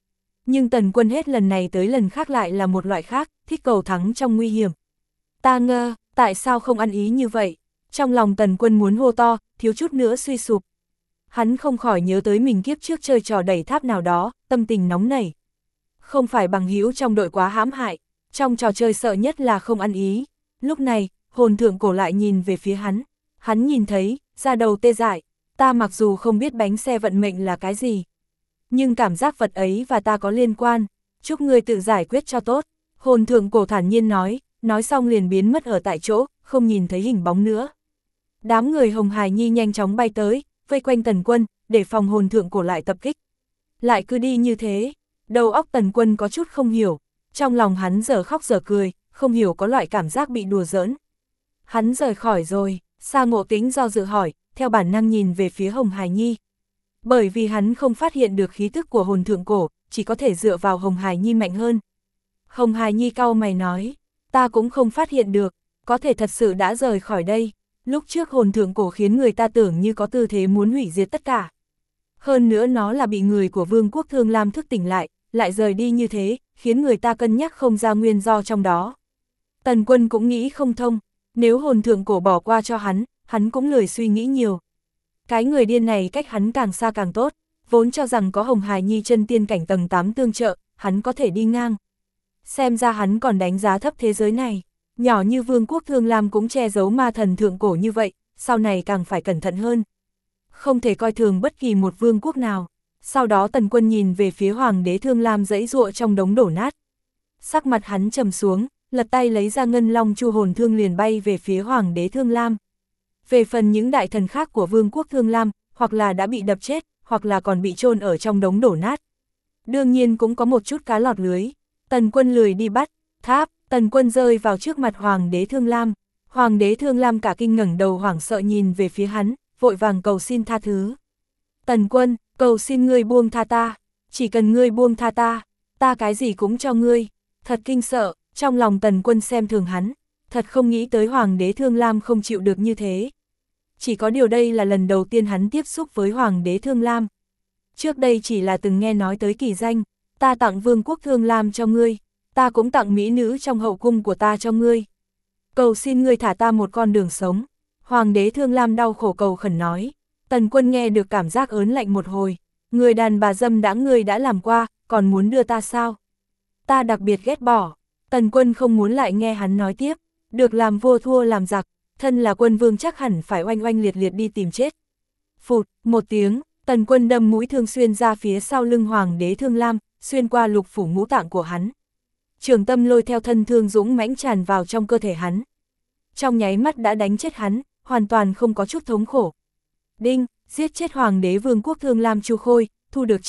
Nhưng Tần Quân hết lần này tới lần khác lại là một loại khác, thích cầu thắng trong nguy hiểm. Ta ngơ, tại sao không ăn ý như vậy? Trong lòng Tần Quân muốn hô to, thiếu chút nữa suy sụp. Hắn không khỏi nhớ tới mình kiếp trước chơi trò đẩy tháp nào đó, tâm tình nóng nảy. Không phải bằng hữu trong đội quá hãm hại, trong trò chơi sợ nhất là không ăn ý. Lúc này, hồn thượng cổ lại nhìn về phía hắn nhìn thấy, da đầu tê dại, ta mặc dù không biết bánh xe vận mệnh là cái gì, nhưng cảm giác vật ấy và ta có liên quan, chúc ngươi tự giải quyết cho tốt. Hồn thượng cổ thản nhiên nói xong liền biến mất ở tại chỗ, không nhìn thấy hình bóng nữa. Đám người Hồng Hải Nhi nhanh chóng bay tới, vây quanh Tần Quân, để phòng hồn thượng cổ lại tập kích. Lại cứ đi như thế, đầu óc Tần Quân có chút không hiểu, trong lòng hắn giờ khóc giờ cười, không hiểu có loại cảm giác bị đùa giỡn. Hắn rời khỏi rồi, Sa Ngộ Tĩnh do dự hỏi, theo bản năng nhìn về phía Hồng Hải Nhi. Bởi vì hắn không phát hiện được khí thức của hồn thượng cổ, chỉ có thể dựa vào Hồng Hải Nhi mạnh hơn. Hồng Hải Nhi cau mày nói, ta cũng không phát hiện được, có thể thật sự đã rời khỏi đây. Lúc trước hồn thượng cổ khiến người ta tưởng như có tư thế muốn hủy diệt tất cả. Hơn nữa nó là bị người của Vương quốc Thương Lam thức tỉnh lại rời đi như thế, khiến người ta cân nhắc không ra nguyên do trong đó. Tần Quân cũng nghĩ không thông, nếu hồn thượng cổ bỏ qua cho hắn cũng lười suy nghĩ nhiều. Cái người điên này cách hắn càng xa càng tốt, vốn cho rằng có Hồng Hải Nhi chân tiên cảnh tầng 8 tương trợ, hắn có thể đi ngang. Xem ra hắn còn đánh giá thấp thế giới này, nhỏ như Vương quốc Thương Lam cũng che giấu ma thần thượng cổ như vậy, sau này càng phải cẩn thận hơn. Không thể coi thường bất kỳ một vương quốc nào. Sau đó Tần Quân nhìn về phía Hoàng đế Thương Lam giãy giụa trong đống đổ nát. Sắc mặt hắn trầm xuống, lật tay lấy ra ngân long chu hồn thương liền bay về phía Hoàng đế Thương Lam. Về phần những đại thần khác của Vương quốc Thương Lam, hoặc là đã bị đập chết, hoặc là còn bị chôn ở trong đống đổ nát. Đương nhiên cũng có một chút cá lọt lưới. Tần Quân lười đi bắt, tháp, Tần Quân rơi vào trước mặt Hoàng đế Thương Lam. Hoàng đế Thương Lam cả kinh ngẩng đầu hoảng sợ nhìn về phía hắn, vội vàng cầu xin tha thứ. Tần Quân, cầu xin ngươi buông tha ta, chỉ cần ngươi buông tha ta cái gì cũng cho ngươi. Thật kinh sợ, trong lòng Tần Quân xem thường hắn, thật không nghĩ tới Hoàng đế Thương Lam không chịu được như thế. Chỉ có điều đây là lần đầu tiên hắn tiếp xúc với Hoàng đế Thương Lam. Trước đây chỉ là từng nghe nói tới kỳ danh, ta tặng Vương quốc Thương Lam cho ngươi, ta cũng tặng mỹ nữ trong hậu cung của ta cho ngươi. Cầu xin ngươi thả ta một con đường sống. Hoàng đế Thương Lam đau khổ cầu khẩn nói. Tần Quân nghe được cảm giác ớn lạnh một hồi. Người đàn bà dâm đãng ngươi đã làm qua, còn muốn đưa ta sao? Ta đặc biệt ghét bỏ. Tần Quân không muốn lại nghe hắn nói tiếp. Được làm vua thua làm giặc, thân là quân vương chắc hẳn phải oanh oanh liệt liệt đi tìm chết. Phụt, một tiếng, Tần Quân đâm mũi thương xuyên ra phía sau lưng Hoàng đế Thương Lam, xuyên qua lục phủ ngũ tạng của hắn. Trường tâm lôi theo thân thương dũng mãnh tràn vào trong cơ thể hắn. Trong nháy mắt đã đánh chết hắn, hoàn toàn không có chút thống khổ. Đinh, giết chết Hoàng đế Vương quốc Thương Lam Chu Khôi, thu được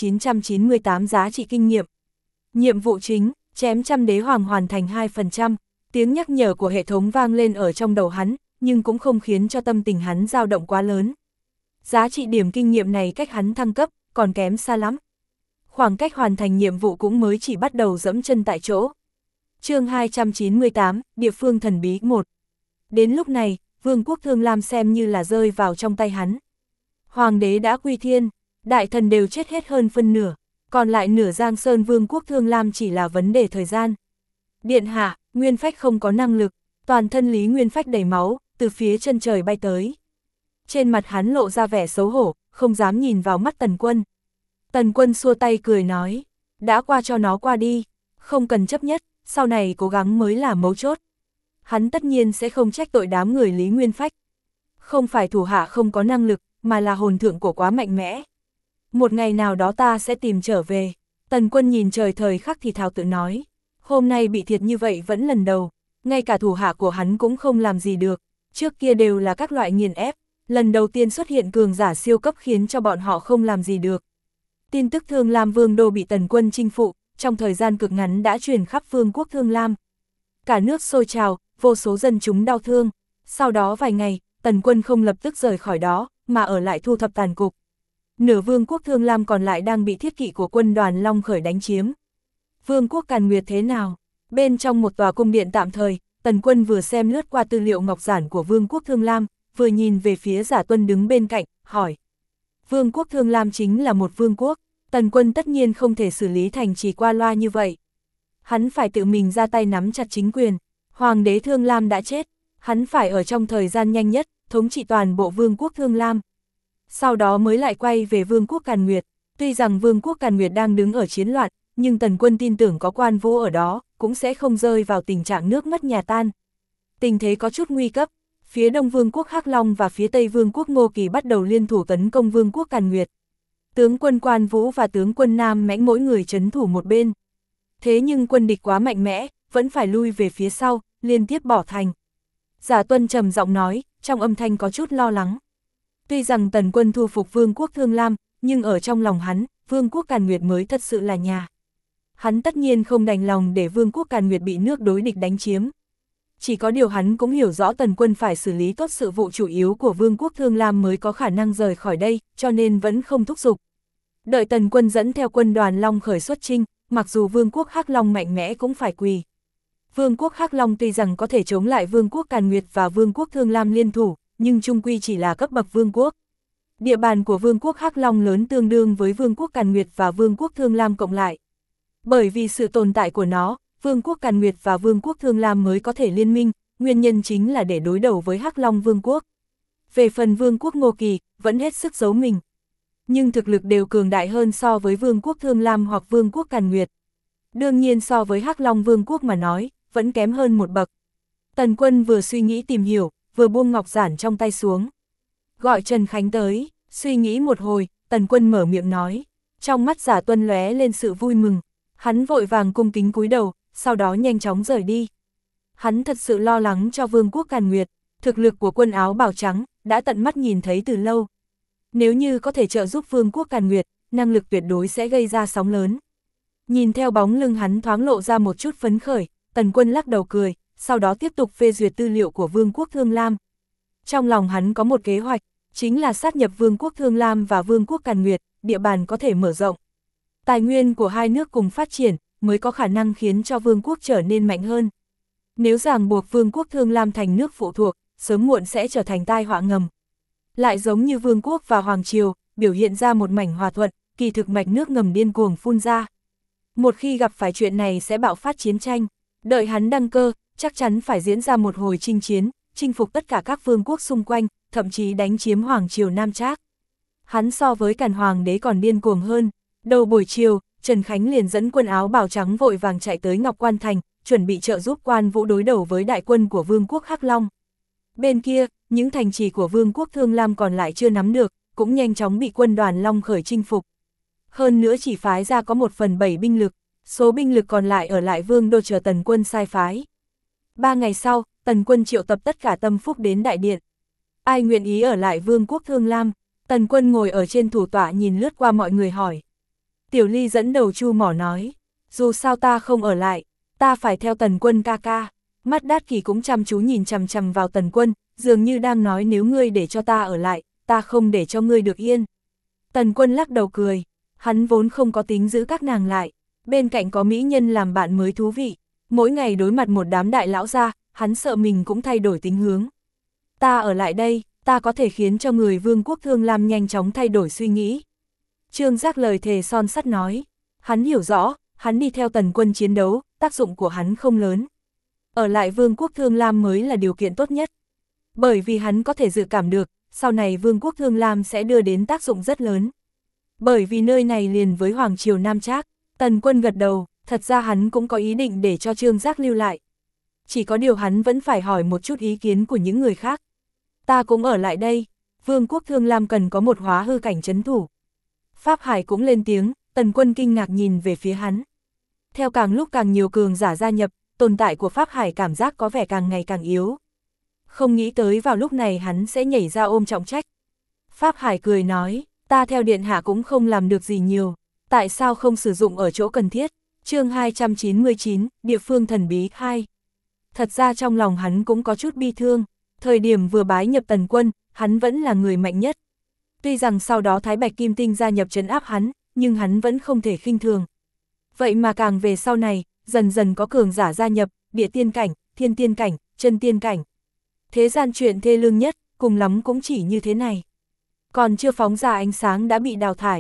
998 giá trị kinh nghiệm. Nhiệm vụ chính, chém trăm đế hoàng hoàn thành 2%. Tiếng nhắc nhở của hệ thống vang lên ở trong đầu hắn, nhưng cũng không khiến cho tâm tình hắn dao động quá lớn. Giá trị điểm kinh nghiệm này cách hắn thăng cấp, còn kém xa lắm. Khoảng cách hoàn thành nhiệm vụ cũng mới chỉ bắt đầu dẫm chân tại chỗ. Chương 298, Địa phương thần bí 1. Đến lúc này, Vương quốc Thương Lam xem như là rơi vào trong tay hắn. Hoàng đế đã quy thiên, đại thần đều chết hết hơn phân nửa, còn lại nửa Giang Sơn Vương quốc Thương Lam chỉ là vấn đề thời gian. Điện hạ, Nguyên Phách không có năng lực, toàn thân Lý Nguyên Phách đầy máu, từ phía chân trời bay tới. Trên mặt hắn lộ ra vẻ xấu hổ, không dám nhìn vào mắt Tần Quân. Tần Quân xua tay cười nói, đã qua cho nó qua đi, không cần chấp nhất, sau này cố gắng mới là mấu chốt. Hắn tất nhiên sẽ không trách tội đám người Lý Nguyên Phách. Không phải thủ hạ không có năng lực, mà là hồn thượng cổ quá mạnh mẽ. Một ngày nào đó ta sẽ tìm trở về. Tần Quân nhìn trời thời khắc thì thào tự nói, hôm nay bị thiệt như vậy vẫn lần đầu, ngay cả thủ hạ của hắn cũng không làm gì được, trước kia đều là các loại nghiền ép, lần đầu tiên xuất hiện cường giả siêu cấp khiến cho bọn họ không làm gì được. Tin tức Thương Lam Vương đô bị Tần Quân chinh phụ, trong thời gian cực ngắn đã truyền khắp Vương quốc Thương Lam. Cả nước sôi trào, vô số dân chúng đau thương. Sau đó vài ngày, Tần Quân không lập tức rời khỏi đó, mà ở lại thu thập tàn cục. Nửa Vương quốc Thương Lam còn lại đang bị thiết kỵ của quân đoàn Long Khởi đánh chiếm. Vương quốc Càn Nguyệt thế nào? Bên trong một tòa cung điện tạm thời, Tần Quân vừa xem lướt qua tư liệu ngọc giản của Vương quốc Thương Lam, vừa nhìn về phía Giả Tuân đứng bên cạnh, hỏi. Vương quốc Thương Lam chính là một vương quốc, Tần Quân tất nhiên không thể xử lý thành trì qua loa như vậy. Hắn phải tự mình ra tay nắm chặt chính quyền. Hoàng đế Thương Lam đã chết, hắn phải ở trong thời gian nhanh nhất, thống trị toàn bộ vương quốc Thương Lam. Sau đó mới lại quay về vương quốc Càn Nguyệt. Tuy rằng vương quốc Càn Nguyệt đang đứng ở chiến loạn, nhưng Tần Quân tin tưởng có Quan Vũ ở đó, cũng sẽ không rơi vào tình trạng nước mất nhà tan. Tình thế có chút nguy cấp, phía đông vương quốc Hắc Long và phía tây vương quốc Ngô Kỳ bắt đầu liên thủ tấn công vương quốc Càn Nguyệt. Tướng quân Quan Vũ và tướng quân Nam Mãnh mỗi người trấn thủ một bên. Thế nhưng quân địch quá mạnh mẽ, vẫn phải lui về phía sau, liên tiếp bỏ thành. Giả Tuân trầm giọng nói, trong âm thanh có chút lo lắng. Tuy rằng Tần Quân thu phục vương quốc Thương Lam, nhưng ở trong lòng hắn, vương quốc Càn Nguyệt mới thật sự là nhà. Hắn tất nhiên không đành lòng để vương quốc Càn Nguyệt bị nước đối địch đánh chiếm. Chỉ có điều hắn cũng hiểu rõ Tần Quân phải xử lý tốt sự vụ chủ yếu của vương quốc Thương Lam mới có khả năng rời khỏi đây, cho nên vẫn không thúc giục. Đợi Tần Quân dẫn theo quân đoàn Long khởi xuất chinh, mặc dù vương quốc Hắc Long mạnh mẽ cũng phải quỳ. Vương quốc Hắc Long tuy rằng có thể chống lại vương quốc Càn Nguyệt và vương quốc Thương Lam liên thủ, nhưng chung quy chỉ là cấp bậc vương quốc. Địa bàn của vương quốc Hắc Long lớn tương đương với vương quốc Càn Nguyệt và vương quốc Thương Lam cộng lại. Bởi vì sự tồn tại của nó, vương quốc Càn Nguyệt và vương quốc Thương Lam mới có thể liên minh, nguyên nhân chính là để đối đầu với Hắc Long vương quốc. Về phần vương quốc Ngô Kỳ, vẫn hết sức giấu mình. Nhưng thực lực đều cường đại hơn so với vương quốc Thương Lam hoặc vương quốc Càn Nguyệt. Đương nhiên so với Hắc Long vương quốc mà nói, vẫn kém hơn một bậc. Tần Quân vừa suy nghĩ tìm hiểu, vừa buông ngọc giản trong tay xuống. Gọi Trần Khánh tới, suy nghĩ một hồi, Tần Quân mở miệng nói. Trong mắt Giả Tuân lóe lên sự vui mừng. Hắn vội vàng cung kính cúi đầu, sau đó nhanh chóng rời đi. Hắn thật sự lo lắng cho vương quốc Càn Nguyệt, thực lực của quân áo bào trắng, đã tận mắt nhìn thấy từ lâu. Nếu như có thể trợ giúp vương quốc Càn Nguyệt, năng lực tuyệt đối sẽ gây ra sóng lớn. Nhìn theo bóng lưng hắn thoáng lộ ra một chút phấn khởi, Tần Quân lắc đầu cười, sau đó tiếp tục phê duyệt tư liệu của vương quốc Thương Lam. Trong lòng hắn có một kế hoạch, chính là sát nhập vương quốc Thương Lam và vương quốc Càn Nguyệt, địa bàn có thể mở rộng. Tài nguyên của hai nước cùng phát triển, mới có khả năng khiến cho vương quốc trở nên mạnh hơn. Nếu ràng buộc vương quốc Thương Lam thành nước phụ thuộc, sớm muộn sẽ trở thành tai họa ngầm. Lại giống như vương quốc và hoàng triều, biểu hiện ra một mảnh hòa thuận, kỳ thực mạch nước ngầm điên cuồng phun ra. Một khi gặp phải chuyện này sẽ bạo phát chiến tranh, đợi hắn đăng cơ, chắc chắn phải diễn ra một hồi chinh chiến, chinh phục tất cả các vương quốc xung quanh, thậm chí đánh chiếm hoàng triều Nam Trác. Hắn so với Càn Hoàng đế còn điên cuồng hơn. Đầu buổi chiều, Trần Khánh liền dẫn quân áo bào trắng vội vàng chạy tới Ngọc Quan Thành, chuẩn bị trợ giúp Quan Vũ đối đầu với đại quân của vương quốc Hắc Long. Bên kia, những thành trì của vương quốc Thương Lam còn lại chưa nắm được, cũng nhanh chóng bị quân đoàn Long khởi chinh phục. Hơn nữa chỉ phái ra có 1/7 binh lực, số binh lực còn lại ở lại vương đô chờ Tần Quân sai phái. 3 ngày sau, Tần Quân triệu tập tất cả tâm phúc đến đại điện. Ai nguyện ý ở lại vương quốc Thương Lam? Tần Quân ngồi ở trên thủ tọa nhìn lướt qua mọi người hỏi. Tiểu Ly dẫn đầu Chu Mỏ nói, dù sao ta không ở lại, ta phải theo Tần Quân ca ca. Mắt Đát Kỷ cũng chăm chú nhìn chằm chằm vào Tần Quân, dường như đang nói nếu ngươi để cho ta ở lại, ta không để cho ngươi được yên. Tần Quân lắc đầu cười, hắn vốn không có tính giữ các nàng lại, bên cạnh có mỹ nhân làm bạn mới thú vị. Mỗi ngày đối mặt một đám đại lão gia, hắn sợ mình cũng thay đổi tính hướng. Ta ở lại đây, ta có thể khiến cho người vương quốc Thương Lam nhanh chóng thay đổi suy nghĩ. Trương Giác lời thề son sắt nói, hắn hiểu rõ, hắn đi theo Tần Quân chiến đấu, tác dụng của hắn không lớn. Ở lại vương quốc Thương Lam mới là điều kiện tốt nhất. Bởi vì hắn có thể dự cảm được, sau này vương quốc Thương Lam sẽ đưa đến tác dụng rất lớn. Bởi vì nơi này liền với Hoàng triều Nam Trác. Tần Quân gật đầu, thật ra hắn cũng có ý định để cho Trương Giác lưu lại. Chỉ có điều hắn vẫn phải hỏi một chút ý kiến của những người khác. Ta cũng ở lại đây, vương quốc Thương Lam cần có một hóa hư cảnh trấn thủ. Pháp Hải cũng lên tiếng, Tần Quân kinh ngạc nhìn về phía hắn. Theo càng lúc càng nhiều cường giả gia nhập, tồn tại của Pháp Hải cảm giác có vẻ càng ngày càng yếu. Không nghĩ tới vào lúc này hắn sẽ nhảy ra ôm trọng trách. Pháp Hải cười nói, ta theo điện hạ cũng không làm được gì nhiều, tại sao không sử dụng ở chỗ cần thiết. Chương 299, địa phương thần bí 2. Thật ra trong lòng hắn cũng có chút bi thương, thời điểm vừa bái nhập Tần Quân, hắn vẫn là người mạnh nhất. Tuy rằng sau đó Thái Bạch Kim Tinh gia nhập trấn áp hắn, nhưng hắn vẫn không thể khinh thường. Vậy mà càng về sau này, dần dần có cường giả gia nhập, địa tiên cảnh, thiên tiên cảnh, chân tiên cảnh. Thế gian chuyện thê lương nhất, cùng lắm cũng chỉ như thế này. Còn chưa phóng ra ánh sáng đã bị đào thải.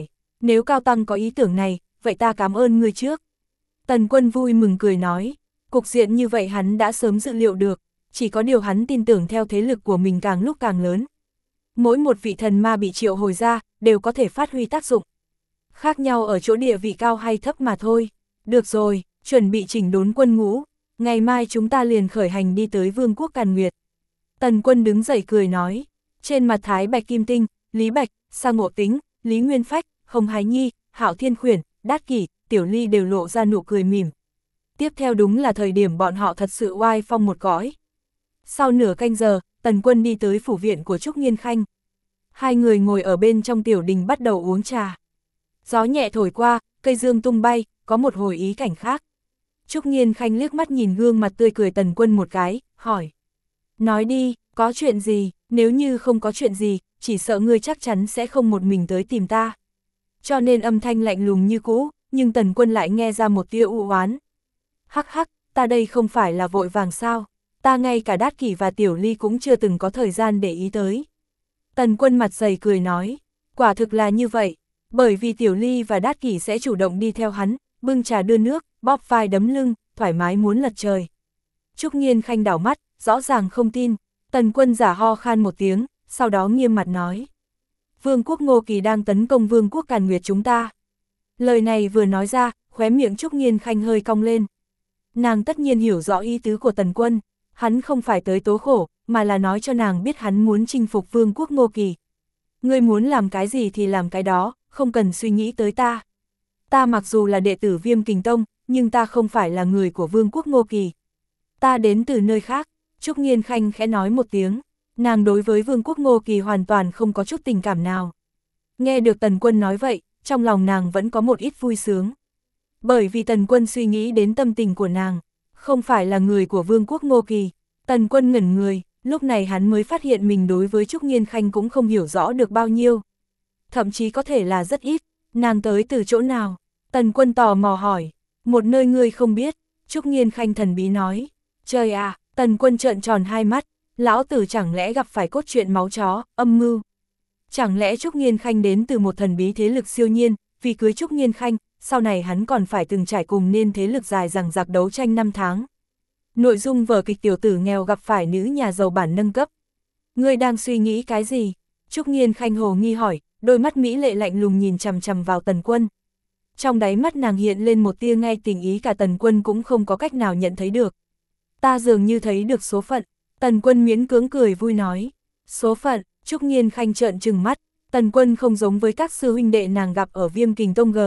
nếu Cao Tăng có ý tưởng này, vậy ta cảm ơn ngươi trước. Tần Quân vui mừng cười nói, cục diện như vậy hắn đã sớm dự liệu được, chỉ có điều hắn tin tưởng theo thế lực của mình càng lúc càng lớn. Mỗi một vị thần ma bị triệu hồi ra, đều có thể phát huy tác dụng. Khác nhau ở chỗ địa vị cao hay thấp mà thôi. Được rồi, chuẩn bị chỉnh đốn quân ngũ, ngày mai chúng ta liền khởi hành đi tới Vương quốc Càn Nguyệt. Tần Quân đứng dậy cười nói, trên mặt Thái Bạch Kim Tinh, Lý Bạch, Sa Ngộ Tính, Lý Nguyên Phách, Hồng Hái Nhi, Hạo Thiên Khuyển, Đát Kỷ, Tiểu Ly đều lộ ra nụ cười mỉm. Tiếp theo đúng là thời điểm bọn họ thật sự oai phong một cõi. Sau nửa canh giờ, Tần Quân đi tới phủ viện của Trúc Nghiên Khanh. Hai người ngồi ở bên trong tiểu đình bắt đầu uống trà. Gió nhẹ thổi qua, cây dương tung bay, có một hồi ý cảnh khác. Trúc Nghiên Khanh liếc mắt nhìn gương mặt tươi cười Tần Quân một cái, hỏi. Nói đi, có chuyện gì, nếu như không có chuyện gì, chỉ sợ ngươi chắc chắn sẽ không một mình tới tìm ta. Cho nên âm thanh lạnh lùng như cũ, nhưng Tần Quân lại nghe ra một tia u oán. Hắc hắc, ta đây không phải là vội vàng sao, ta ngay cả Đát Kỷ và Tiểu Ly cũng chưa từng có thời gian để ý tới. Tần Quân mặt dày cười nói, quả thực là như vậy, bởi vì Tiểu Ly và Đát Kỷ sẽ chủ động đi theo hắn, bưng trà đưa nước, bóp vai đấm lưng, thoải mái muốn lật trời. Trúc Nghiên Khanh đảo mắt, rõ ràng không tin, Tần Quân giả ho khan một tiếng, sau đó nghiêm mặt nói. Vương quốc Ngô Kỳ đang tấn công Vương quốc Càn Nguyệt chúng ta. Lời này vừa nói ra, khóe miệng Trúc Nghiên Khanh hơi cong lên. Nàng tất nhiên hiểu rõ ý tứ của Tần Quân, hắn không phải tới tố khổ, mà là nói cho nàng biết hắn muốn chinh phục Vương quốc Ngô Kỳ. Ngươi muốn làm cái gì thì làm cái đó, không cần suy nghĩ tới ta. Ta mặc dù là đệ tử Viêm Kình Tông, nhưng ta không phải là người của Vương quốc Ngô Kỳ. Ta đến từ nơi khác. Trúc Nghiên Khanh khẽ nói một tiếng, nàng đối với Vương quốc Ngô Kỳ hoàn toàn không có chút tình cảm nào. Nghe được Tần Quân nói vậy, trong lòng nàng vẫn có một ít vui sướng. Bởi vì Tần Quân suy nghĩ đến tâm tình của nàng, không phải là người của Vương quốc Ngô Kỳ. Tần Quân ngẩn người, lúc này hắn mới phát hiện mình đối với Trúc Nghiên Khanh cũng không hiểu rõ được bao nhiêu. Thậm chí có thể là rất ít, nàng tới từ chỗ nào? Tần Quân tò mò hỏi, một nơi ngươi không biết, Trúc Nghiên Khanh thần bí nói. Trời à, Tần Quân trợn tròn hai mắt, lão tử chẳng lẽ gặp phải cốt truyện máu chó, âm mưu. Chẳng lẽ Trúc Nghiên Khanh đến từ một thần bí thế lực siêu nhiên, vì cưới Trúc Nghiên Khanh, sau này hắn còn phải từng trải cùng nên thế lực dài dằng dặc đấu tranh 5 tháng. Nội dung vở kịch tiểu tử nghèo gặp phải nữ nhà giàu bản nâng cấp. Ngươi đang suy nghĩ cái gì? Trúc Nghiên Khanh hồ nghi hỏi, đôi mắt mỹ lệ lạnh lùng nhìn chằm chằm vào Tần Quân. Trong đáy mắt nàng hiện lên một tia ngay tình ý cả Tần Quân cũng không có cách nào nhận thấy được. Ta dường như thấy được số phận. Tần Quân miễn cưỡng cười vui nói. Số phận, Trúc Nghiên Khanh trợn trừng mắt. Tần Quân không giống với các sư huynh đệ nàng gặp ở Viêm Kình Tông G.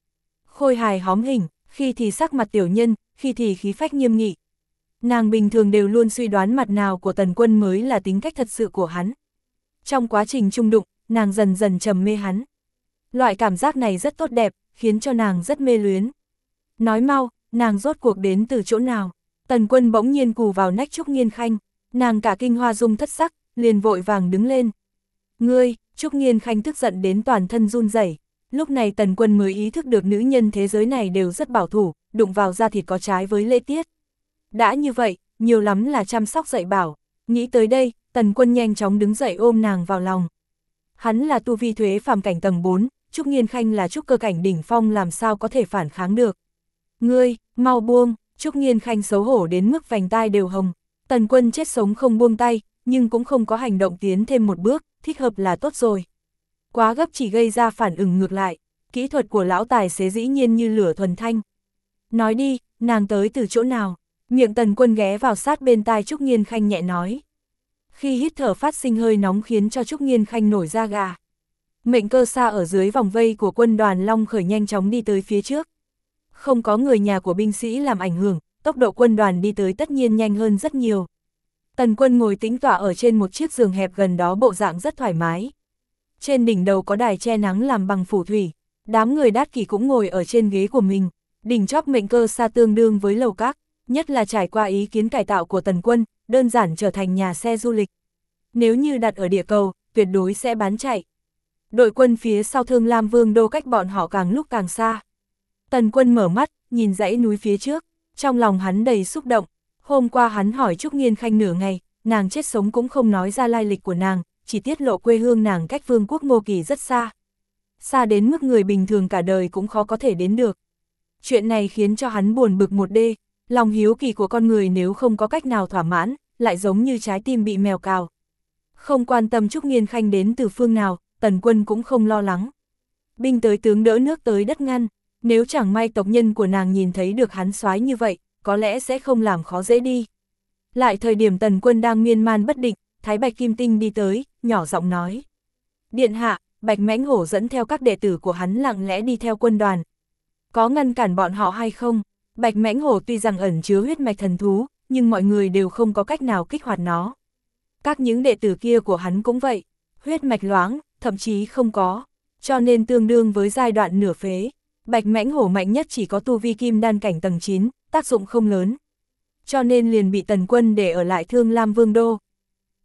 Khôi hài hóm hình, khi thì sắc mặt tiểu nhân, khi thì khí phách nghiêm nghị. Nàng bình thường đều luôn suy đoán mặt nào của Tần Quân mới là tính cách thật sự của hắn. Trong quá trình chung đụng, nàng dần dần trầm mê hắn. Loại cảm giác này rất tốt đẹp, khiến cho nàng rất mê luyến. Nói mau, nàng rốt cuộc đến từ chỗ nào? Tần Quân bỗng nhiên cù vào nách Trúc Nghiên Khanh, nàng cả kinh hoa dung thất sắc, liền vội vàng đứng lên. Ngươi, Trúc Nghiên Khanh tức giận đến toàn thân run rẩy. Lúc này Tần Quân mới ý thức được nữ nhân thế giới này đều rất bảo thủ, đụng vào da thịt có trái với lễ tiết. Đã như vậy, nhiều lắm là chăm sóc dạy bảo. Nghĩ tới đây, Tần Quân nhanh chóng đứng dậy ôm nàng vào lòng. Hắn là tu vi thuế phàm cảnh tầng 4, Trúc Nghiên Khanh là trúc cơ cảnh đỉnh phong làm sao có thể phản kháng được. Ngươi, mau buông, Trúc Nghiên Khanh xấu hổ đến mức vành tai đều hồng. Tần Quân chết sống không buông tay, nhưng cũng không có hành động tiến thêm một bước, thích hợp là tốt rồi. Quá gấp chỉ gây ra phản ứng ngược lại, kỹ thuật của lão tài xế dĩ nhiên như lửa thuần thanh. Nói đi, nàng tới từ chỗ nào? Miệng Tần Quân ghé vào sát bên tai Trúc Nghiên Khanh nhẹ nói. Khi hít thở phát sinh hơi nóng khiến cho Trúc Nghiên Khanh nổi da gà. Mệnh Cơ Sa ở dưới vòng vây của quân đoàn Long Khởi nhanh chóng đi tới phía trước. Không có người nhà của binh sĩ làm ảnh hưởng, tốc độ quân đoàn đi tới tất nhiên nhanh hơn rất nhiều. Tần Quân ngồi tĩnh tọa ở trên một chiếc giường hẹp gần đó, bộ dạng rất thoải mái. Trên đỉnh đầu có đài che nắng làm bằng phù thủy, đám người Đát Kỷ cũng ngồi ở trên ghế của mình. Đỉnh chóp Mệnh Cơ Sa tương đương với lầu các, nhất là trải qua ý kiến cải tạo của Tần Quân, đơn giản trở thành nhà xe du lịch. Nếu như đặt ở địa cầu, tuyệt đối sẽ bán chạy. Đội quân phía sau Thương Lam Vương đô cách bọn họ càng lúc càng xa. Tần Quân mở mắt, nhìn dãy núi phía trước, trong lòng hắn đầy xúc động. Hôm qua hắn hỏi Trúc Nghiên Khanh nửa ngày, nàng chết sống cũng không nói ra lai lịch của nàng, chỉ tiết lộ quê hương nàng cách Vương quốc Ngô Kỳ rất xa. xa đến mức người bình thường cả đời cũng khó có thể đến được. Chuyện này khiến cho hắn buồn bực một đê, lòng hiếu kỳ của con người nếu không có cách nào thỏa mãn, lại giống như trái tim bị mèo cào. Không quan tâm Trúc Nghiên Khanh đến từ phương nào, Tần Quân cũng không lo lắng. Binh tới tướng đỡ nước tới đất ngăn, nếu chẳng may tộc nhân của nàng nhìn thấy được hắn soái như vậy, có lẽ sẽ không làm khó dễ đi. Lại thời điểm Tần Quân đang miên man bất định, Thái Bạch Kim Tinh đi tới, nhỏ giọng nói. Điện hạ, Bạch Mãnh Hổ dẫn theo các đệ tử của hắn lặng lẽ đi theo quân đoàn. Có ngăn cản bọn họ hay không? Bạch Mãnh Hổ tuy rằng ẩn chứa huyết mạch thần thú, nhưng mọi người đều không có cách nào kích hoạt nó. Các những đệ tử kia của hắn cũng vậy, huyết mạch loáng, thậm chí không có, cho nên tương đương với giai đoạn nửa phế. Bạch Mãnh Hổ mạnh nhất chỉ có tu vi kim đan cảnh tầng 9, tác dụng không lớn. Cho nên liền bị Tần Quân để ở lại Thương Lam Vương Đô,